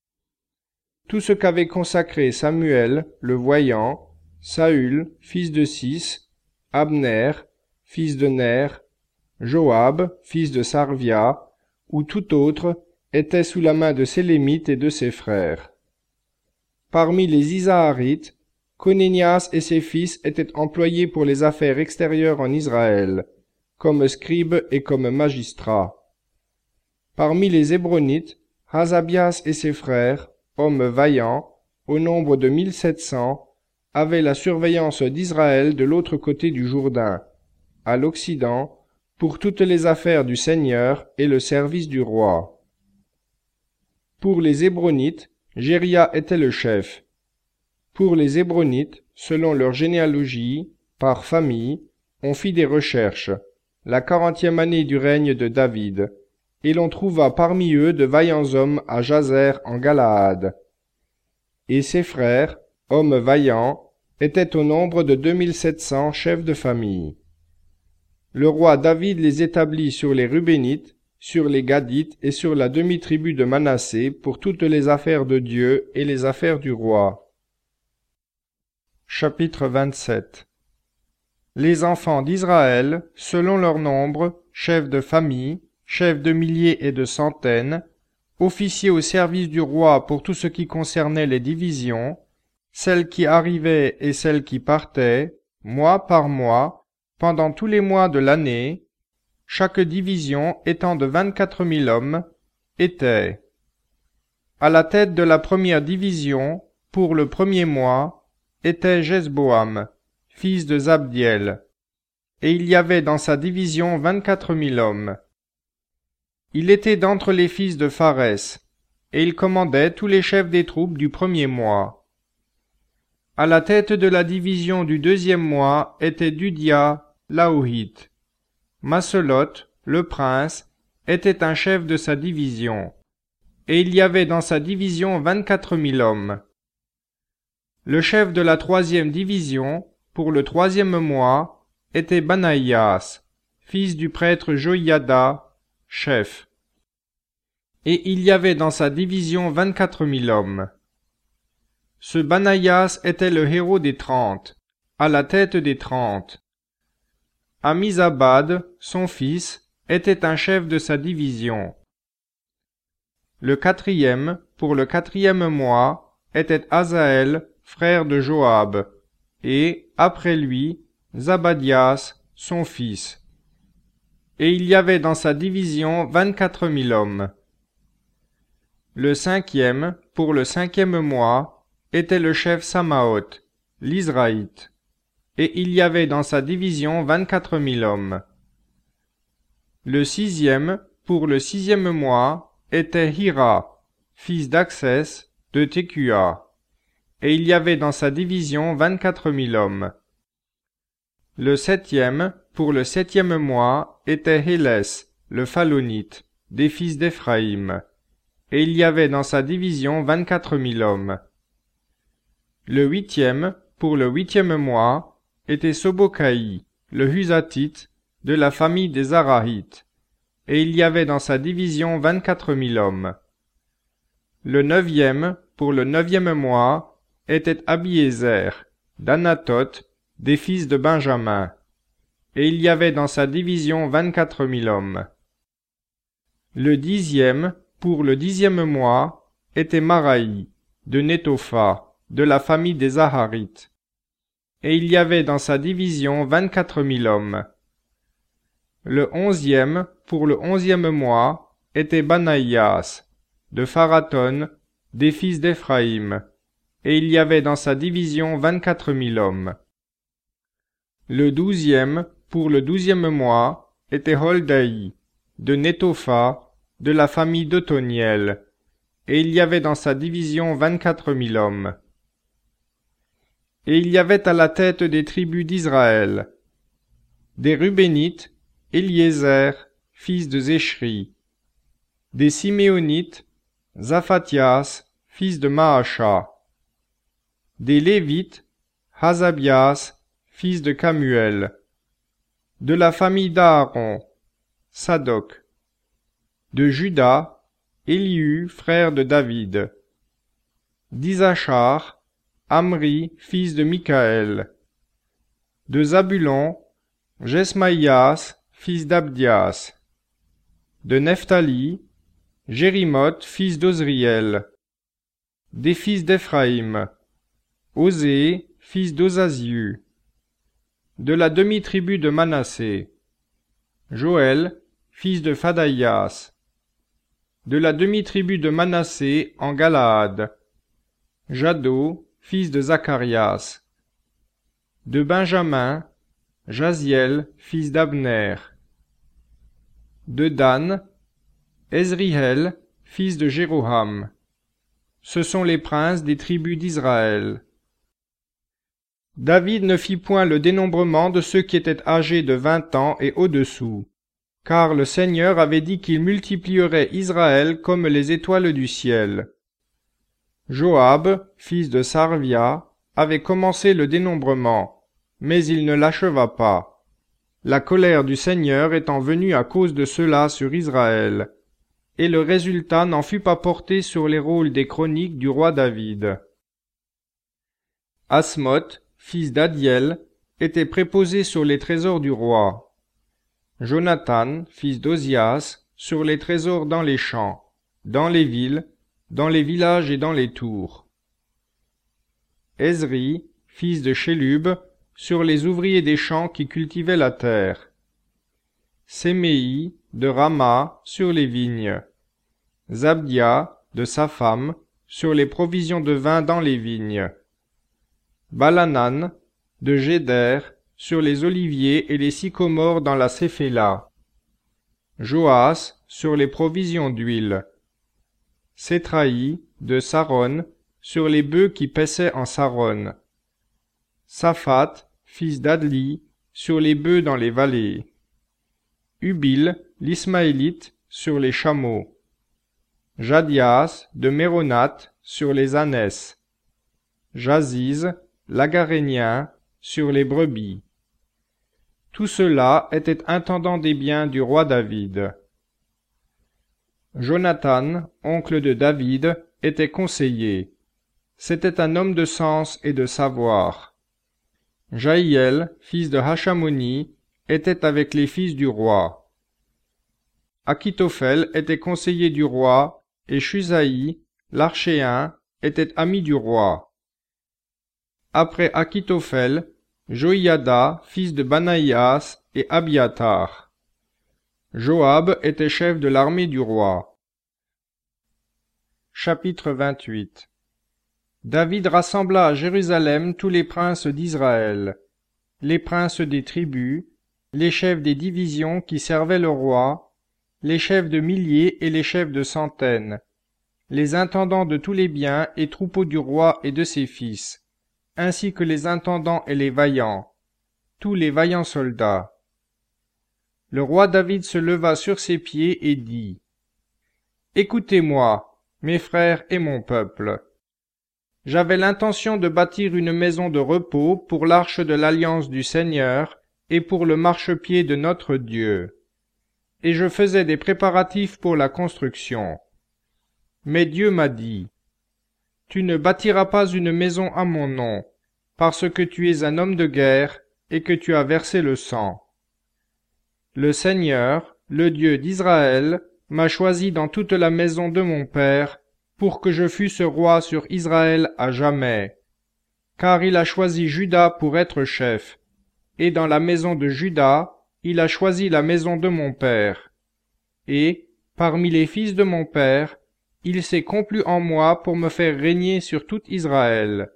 Tout ce qu'avait consacré Samuel, le voyant, Saül, fils de Cis, Abner, fils de Ner, Joab, fils de Sarvia, ou tout autre, était sous la main de Sélémite et de ses frères. Parmi les Isaharites, Conénias et ses fils étaient employés pour les affaires extérieures en Israël, comme scribes et comme magistrats. Parmi les Hébronites, Hasabias et ses frères, hommes vaillants, au nombre de mille sept cents, avaient la surveillance d'Israël de l'autre côté du Jourdain, à l'Occident, pour toutes les affaires du Seigneur et le service du roi. Pour les Hébronites, Jéria était le chef. Pour les Hébronites, selon leur généalogie, par famille, on fit des recherches, la quarantième année du règne de David, et l'on trouva parmi eux de vaillants hommes à Jazer en Galaad. Et ses frères, hommes vaillants, étaient au nombre de deux mille sept cents chefs de famille. Le roi David les établit sur les Rubénites, sur les Gadites et sur la demi-tribu de Manassé pour toutes les affaires de Dieu et les affaires du roi. Chapitre vingt-sept. Les enfants d'Israël, selon leur nombre, chefs de famille, chefs de milliers et de centaines, officiers au service du roi pour tout ce qui concernait les divisions, celles qui arrivaient et celles qui partaient, mois par mois, pendant tous les mois de l'année, chaque division étant de vingt-quatre mille hommes, était à la tête de la première division, pour le premier mois, était Jesboam, fils de Zabdiel, et il y avait dans sa division vingt-quatre mille hommes. Il était d'entre les fils de Pharès, et il commandait tous les chefs des troupes du premier mois. À la tête de la division du deuxième mois était Dudia, l'Aohite. Masselot, le prince, était un chef de sa division, et il y avait dans sa division vingt-quatre mille hommes. Le chef de la troisième division, pour le troisième mois, était Banaïas, fils du prêtre Joïada, chef. Et il y avait dans sa division vingt-quatre mille hommes. Ce Banaïas était le héros des trente, à la tête des trente. Amizabad, son fils, était un chef de sa division. Le quatrième, pour le quatrième mois, était Azaël, frère de Joab, et, après lui, Zabadias, son fils. Et il y avait dans sa division vingt-quatre mille hommes. Le cinquième, pour le cinquième mois, était le chef Samaoth, l'Israïte, et il y avait dans sa division vingt-quatre mille hommes. Le sixième, pour le sixième mois, était Hira, fils d'Axès, de Tekua, et il y avait dans sa division vingt-quatre mille hommes. Le septième, pour le septième mois, était Hélès, le Phalonite, des fils d'Éphraïm, et il y avait dans sa division vingt-quatre mille hommes. Le huitième, pour le huitième mois, était Sobocaï, le Husatite, de la famille des Arahites, et il y avait dans sa division vingt-quatre mille hommes. Le neuvième, pour le neuvième mois, était Abiézer, d'Anatoth, des fils de Benjamin, et il y avait dans sa division vingt-quatre mille hommes. Le dixième, pour le dixième mois, était Maraï, de Netopha, de la famille des Aharites, et il y avait dans sa division vingt-quatre mille hommes. Le onzième, pour le onzième mois, était Banaïas, de Pharaton, des fils d'Éphraïm, et il y avait dans sa division vingt-quatre mille hommes. Le douzième, pour le douzième mois, était Holdaï, de Netopha, de la famille d'Othoniel, et il y avait dans sa division vingt-quatre mille hommes. Et il y avait à la tête des tribus d'Israël des Rubénites, Éliézer, fils de Zéchri, des Siméonites, Zaphatias, fils de Maasha, des Lévites, Hazabias, fils de Camuel, de la famille d'Aaron, Sadoc, de Juda, Élihu, frère de David, d'Isachar, Amri, fils de Michaël, de Zabulon, Jesmaïas, fils d'Abdias, de Nephtali, Jérimoth, fils d'Ozriel, des fils d'Éphraïm, Osée, fils d'Ozaziu, de la demi-tribu de Manassé, Joël, fils de Phadaïas, de la demi-tribu de Manassé en Galaad, Jado, fils de Zacharias, de Benjamin, Jaziel, fils d'Abner, de Dan, Ezriel, fils de Jéroham. Ce sont les princes des tribus d'Israël. David ne fit point le dénombrement de ceux qui étaient âgés de vingt ans et au-dessous, car le Seigneur avait dit qu'il multiplierait Israël comme les étoiles du ciel. Joab, fils de Sarvia, avait commencé le dénombrement, mais il ne l'acheva pas, la colère du Seigneur étant venue à cause de cela sur Israël, et le résultat n'en fut pas porté sur les rôles des chroniques du roi David. Asmoth, fils d'Adiel, était préposé sur les trésors du roi. Jonathan, fils d'Ozias, sur les trésors dans les champs, dans les villes, dans les villages et dans les tours. Ezri, fils de Shélub, sur les ouvriers des champs qui cultivaient la terre. Séméi, de Rama, sur les vignes. Zabdia, de sa femme, sur les provisions de vin dans les vignes. Balanan, de Géder, sur les oliviers et les sycomores dans la Séphéla. Joas, sur les provisions d'huile. Sétraï, de Saron, sur les bœufs qui paissaient en Saron. Saphat, fils d'Adli, sur les bœufs dans les vallées. Ubil, l'Ismaélite, sur les chameaux. Jadias, de Méronath, sur les ânesses. Jaziz, l'Agarénien, sur les brebis. Tout cela était intendant des biens du roi David. Jonathan, oncle de David, était conseiller. C'était un homme de sens et de savoir. Jaïel, fils de Hachamoni, était avec les fils du roi. Akitophel était conseiller du roi, et Shusaï, l'archéen, était ami du roi. Après Akitophel, Joïada, fils de Banaïas, et Abiatar. Joab était chef de l'armée du roi. Chapitre vingt-huit. David rassembla à Jérusalem tous les princes d'Israël, les princes des tribus, les chefs des divisions qui servaient le roi, les chefs de milliers et les chefs de centaines, les intendants de tous les biens et troupeaux du roi et de ses fils, ainsi que les intendants et les vaillants, tous les vaillants soldats. Le roi David se leva sur ses pieds et dit : « Écoutez-moi, mes frères et mon peuple. J'avais l'intention de bâtir une maison de repos pour l'arche de l'alliance du Seigneur et pour le marchepied de notre Dieu. Et je faisais des préparatifs pour la construction. Mais Dieu m'a dit : Tu ne bâtiras pas une maison à mon nom, parce que tu es un homme de guerre et que tu as versé le sang. Le Seigneur, le Dieu d'Israël, m'a choisi dans toute la maison de mon père, pour que je fusse roi sur Israël à jamais. Car il a choisi Juda pour être chef, et dans la maison de Juda, il a choisi la maison de mon père. Et, parmi les fils de mon père, il s'est complu en moi pour me faire régner sur tout Israël.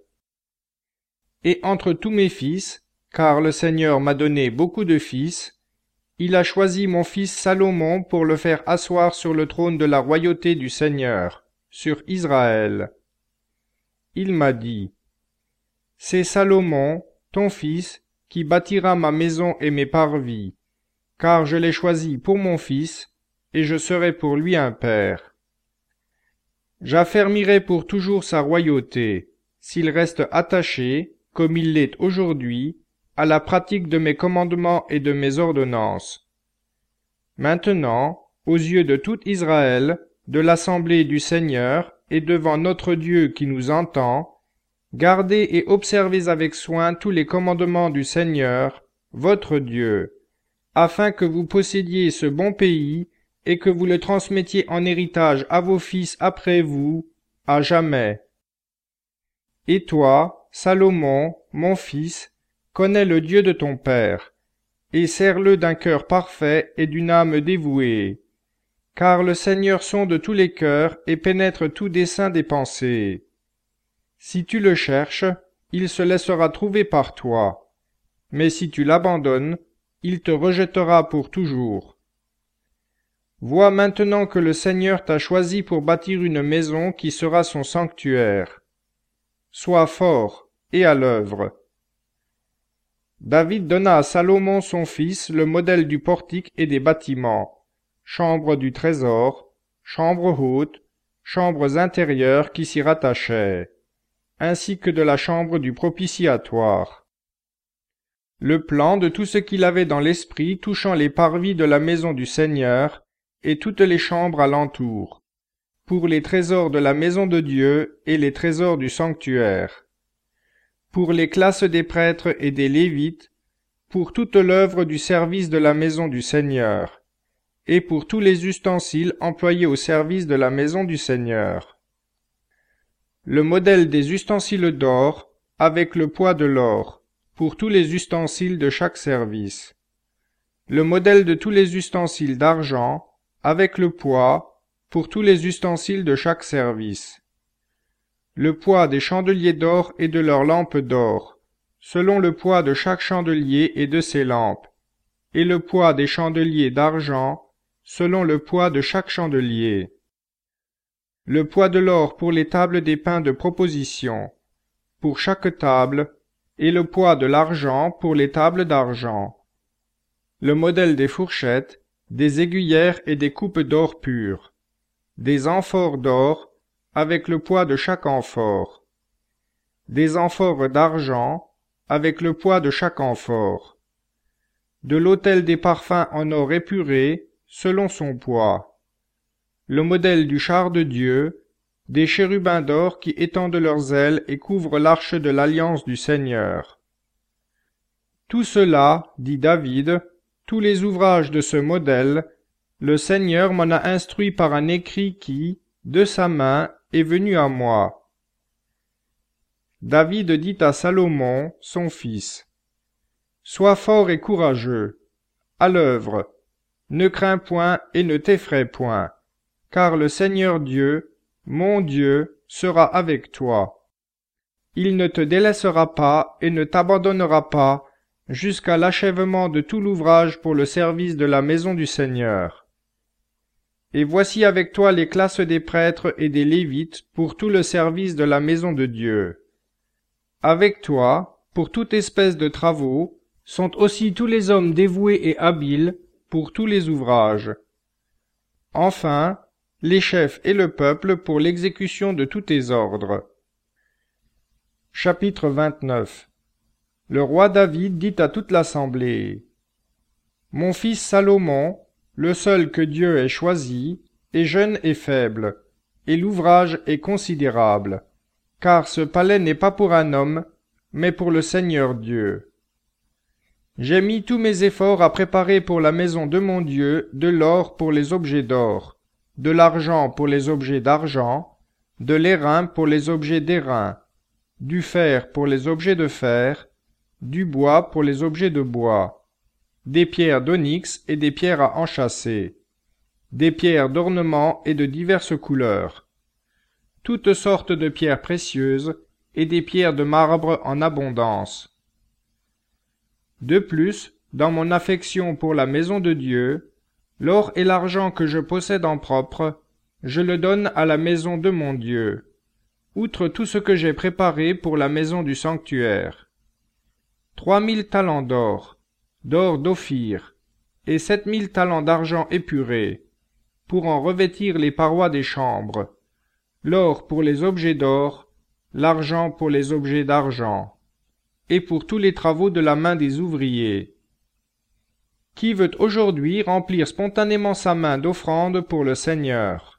Et entre tous mes fils, car le Seigneur m'a donné beaucoup de fils, il a choisi mon fils Salomon pour le faire asseoir sur le trône de la royauté du Seigneur, sur Israël. Il m'a dit : C'est Salomon, ton fils, qui bâtira ma maison et mes parvis, car je l'ai choisi pour mon fils, et je serai pour lui un père. J'affermirai pour toujours sa royauté, s'il reste attaché, comme il l'est aujourd'hui, à la pratique de mes commandements et de mes ordonnances. Maintenant, aux yeux de tout Israël, de l'assemblée du Seigneur, et devant notre Dieu qui nous entend, gardez et observez avec soin tous les commandements du Seigneur, votre Dieu, afin que vous possédiez ce bon pays, et que vous le transmettiez en héritage à vos fils après vous, à jamais. Et toi, Salomon, mon fils, connais le Dieu de ton père, et sers-le d'un cœur parfait et d'une âme dévouée. Car le Seigneur sonde tous les cœurs et pénètre tout dessein des pensées. Si tu le cherches, il se laissera trouver par toi. Mais si tu l'abandonnes, il te rejettera pour toujours. Vois maintenant que le Seigneur t'a choisi pour bâtir une maison qui sera son sanctuaire. Sois fort et à l'œuvre. David donna à Salomon son fils le modèle du portique et des bâtiments, chambre du trésor, chambres hautes, chambres intérieures qui s'y rattachaient, ainsi que de la chambre du propitiatoire. Le plan de tout ce qu'il avait dans l'esprit touchant les parvis de la maison du Seigneur et toutes les chambres alentour, pour les trésors de la maison de Dieu et les trésors du sanctuaire, pour les classes des prêtres et des Lévites, pour toute l'œuvre du service de la maison du Seigneur, et pour tous les ustensiles employés au service de la maison du Seigneur. Le modèle des ustensiles d'or, avec le poids de l'or, pour tous les ustensiles de chaque service. Le modèle de tous les ustensiles d'argent, avec le poids, pour tous les ustensiles de chaque service. Le poids des chandeliers d'or et de leurs lampes d'or, selon le poids de chaque chandelier et de ses lampes, et le poids des chandeliers d'argent, selon le poids de chaque chandelier. Le poids de l'or pour les tables des pains de proposition, pour chaque table, et le poids de l'argent pour les tables d'argent. Le modèle des fourchettes, des aiguillères et des coupes d'or pur, des amphores d'or, avec le poids de chaque amphore, des amphores d'argent, avec le poids de chaque amphore, de l'autel des parfums en or épuré, selon son poids, le modèle du char de Dieu, des chérubins d'or qui étendent leurs ailes et couvrent l'arche de l'alliance du Seigneur. Tout cela, dit David, tous les ouvrages de ce modèle, le Seigneur m'en a instruit par un écrit qui, de sa main, est venu à moi. David dit à Salomon, son fils, « Sois fort et courageux, à l'œuvre, ne crains point et ne t'effraie point, car le Seigneur Dieu, mon Dieu, sera avec toi. Il ne te délaissera pas et ne t'abandonnera pas jusqu'à l'achèvement de tout l'ouvrage pour le service de la maison du Seigneur. Et voici avec toi les classes des prêtres et des Lévites pour tout le service de la maison de Dieu. Avec toi, pour toute espèce de travaux, sont aussi tous les hommes dévoués et habiles pour tous les ouvrages. Enfin, les chefs et le peuple pour l'exécution de tous tes ordres. » Chapitre vingt-neuf. Le roi David dit à toute l'assemblée, « Mon fils Salomon, le seul que Dieu ait choisi, est jeune et faible, et l'ouvrage est considérable, car ce palais n'est pas pour un homme, mais pour le Seigneur Dieu. J'ai mis tous mes efforts à préparer pour la maison de mon Dieu de l'or pour les objets d'or, de l'argent pour les objets d'argent, de l'airain pour les objets d'airain, du fer pour les objets de fer, du bois pour les objets de bois, des pierres d'onyx et des pierres à enchâsser, des pierres d'ornement et de diverses couleurs, toutes sortes de pierres précieuses et des pierres de marbre en abondance. De plus, dans mon affection pour la maison de Dieu, l'or et l'argent que je possède en propre, je le donne à la maison de mon Dieu, outre tout ce que j'ai préparé pour la maison du sanctuaire. Trois mille talents d'or, d'or d'Ophir, et sept mille talents d'argent épuré, pour en revêtir les parois des chambres, l'or pour les objets d'or, l'argent pour les objets d'argent, et pour tous les travaux de la main des ouvriers. Qui veut aujourd'hui remplir spontanément sa main d'offrande pour le Seigneur?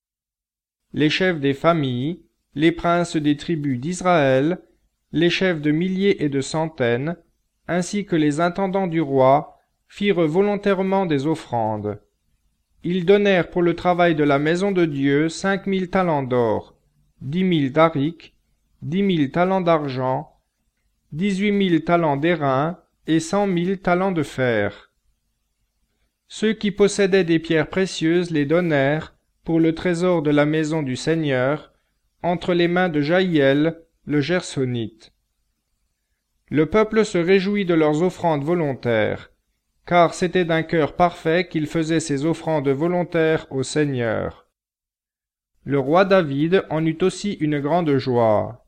Les chefs des familles, les princes des tribus d'Israël, les chefs de milliers et de centaines, ainsi que les intendants du roi, firent volontairement des offrandes. Ils donnèrent pour le travail de la maison de Dieu cinq mille talents d'or, dix mille d'aric, dix mille talents d'argent, dix-huit mille talents d'airain et cent mille talents de fer. Ceux qui possédaient des pierres précieuses les donnèrent, pour le trésor de la maison du Seigneur, entre les mains de Jaïel, le Gersonite. Le peuple se réjouit de leurs offrandes volontaires, car c'était d'un cœur parfait qu'ils faisaient ces offrandes volontaires au Seigneur. Le roi David en eut aussi une grande joie.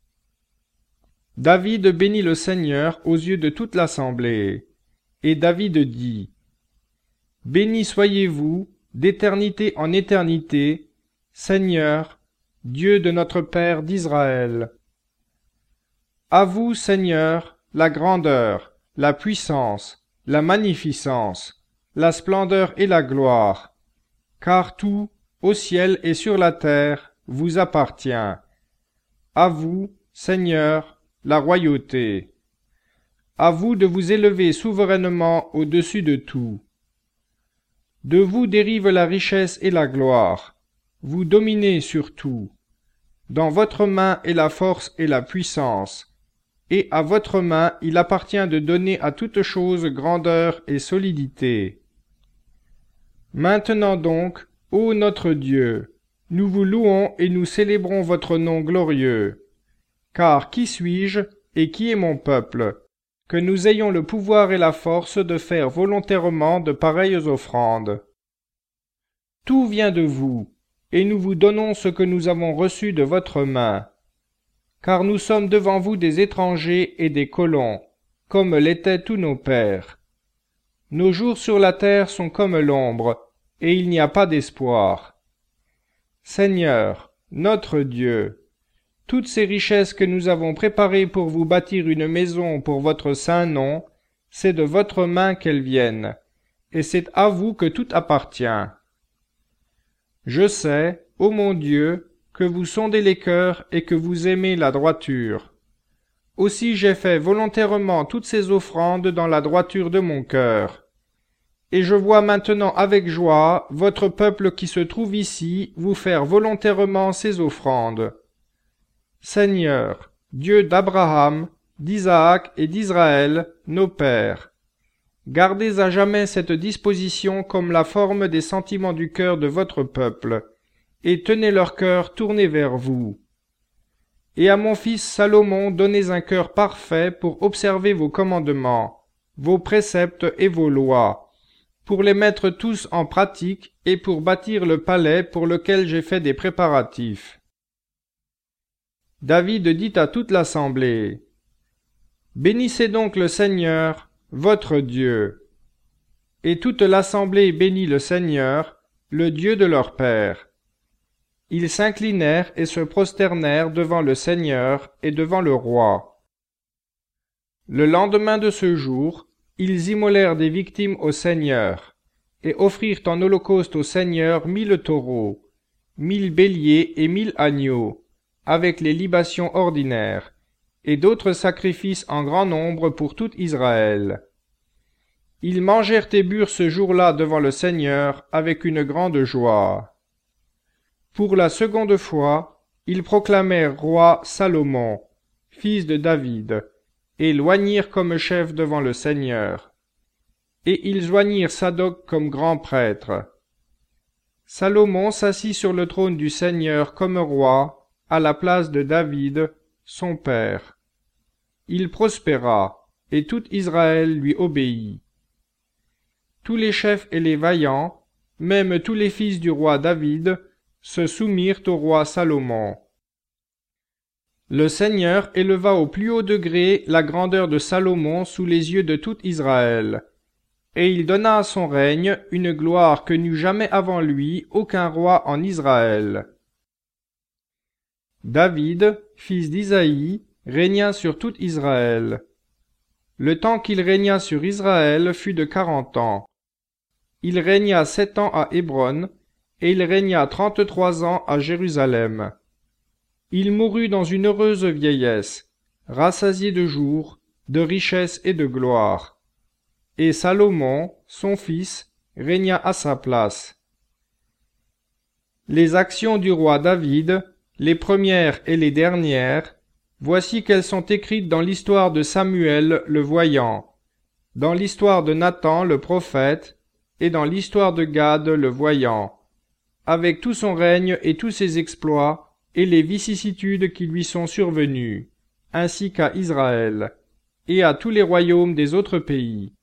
David bénit le Seigneur aux yeux de toute l'assemblée, et David dit, « Béni soyez-vous, d'éternité en éternité, Seigneur, Dieu de notre Père d'Israël. À vous, Seigneur, la grandeur, la puissance, la magnificence, la splendeur et la gloire, car tout, au ciel et sur la terre, vous appartient. À vous, Seigneur, la royauté. À vous de vous élever souverainement au-dessus de tout. De vous dérive la richesse et la gloire. Vous dominez sur tout. Dans votre main est la force et la puissance, et à votre main il appartient de donner à toute chose grandeur et solidité. Maintenant donc, ô notre Dieu, nous vous louons et nous célébrons votre nom glorieux. Car qui suis-je et qui est mon peuple, que nous ayons le pouvoir et la force de faire volontairement de pareilles offrandes? Tout vient de vous, et nous vous donnons ce que nous avons reçu de votre main. Car nous sommes devant vous des étrangers et des colons, comme l'étaient tous nos pères. Nos jours sur la terre sont comme l'ombre, et il n'y a pas d'espoir. Seigneur, notre Dieu, toutes ces richesses que nous avons préparées pour vous bâtir une maison pour votre saint nom, c'est de votre main qu'elles viennent, et c'est à vous que tout appartient. Je sais, ô mon Dieu, que vous sondez les cœurs et que vous aimez la droiture. Aussi j'ai fait volontairement toutes ces offrandes dans la droiture de mon cœur. Et je vois maintenant avec joie votre peuple qui se trouve ici vous faire volontairement ces offrandes. Seigneur, Dieu d'Abraham, d'Isaac et d'Israël, nos pères, gardez à jamais cette disposition comme la forme des sentiments du cœur de votre peuple, et tenez leur cœur tourné vers vous. Et à mon fils Salomon donnez un cœur parfait pour observer vos commandements, vos préceptes et vos lois, pour les mettre tous en pratique et pour bâtir le palais pour lequel j'ai fait des préparatifs. David dit à toute l'assemblée, « Bénissez donc le Seigneur, votre Dieu. » Et toute l'assemblée bénit le Seigneur, le Dieu de leur père. Ils s'inclinèrent et se prosternèrent devant le Seigneur et devant le roi. Le lendemain de ce jour, ils immolèrent des victimes au Seigneur, et offrirent en holocauste au Seigneur mille taureaux, mille béliers et mille agneaux, avec les libations ordinaires, et d'autres sacrifices en grand nombre pour tout Israël. Ils mangèrent et burent ce jour-là devant le Seigneur avec une grande joie. Pour la seconde fois, ils proclamèrent roi Salomon, fils de David, et l'oignirent comme chef devant le Seigneur. Et ils joignirent Sadoc comme grand prêtre. Salomon s'assit sur le trône du Seigneur comme roi, à la place de David, son père. Il prospéra, et tout Israël lui obéit. Tous les chefs et les vaillants, même tous les fils du roi David, se soumirent au roi Salomon. Le Seigneur éleva au plus haut degré la grandeur de Salomon sous les yeux de tout Israël, et il donna à son règne une gloire que n'eut jamais avant lui aucun roi en Israël. David, fils d'Isaïe, régna sur tout Israël. Le temps qu'il régna sur Israël fut de quarante ans. Il régna sept ans à Hébron, et il régna trente-trois ans à Jérusalem. Il mourut dans une heureuse vieillesse, rassasié de jours, de richesses et de gloire. Et Salomon, son fils, régna à sa place. Les actions du roi David, les premières et les dernières, voici qu'elles sont écrites dans l'histoire de Samuel le voyant, dans l'histoire de Nathan le prophète, et dans l'histoire de Gad le voyant, avec tout son règne et tous ses exploits, et les vicissitudes qui lui sont survenues, ainsi qu'à Israël, et à tous les royaumes des autres pays.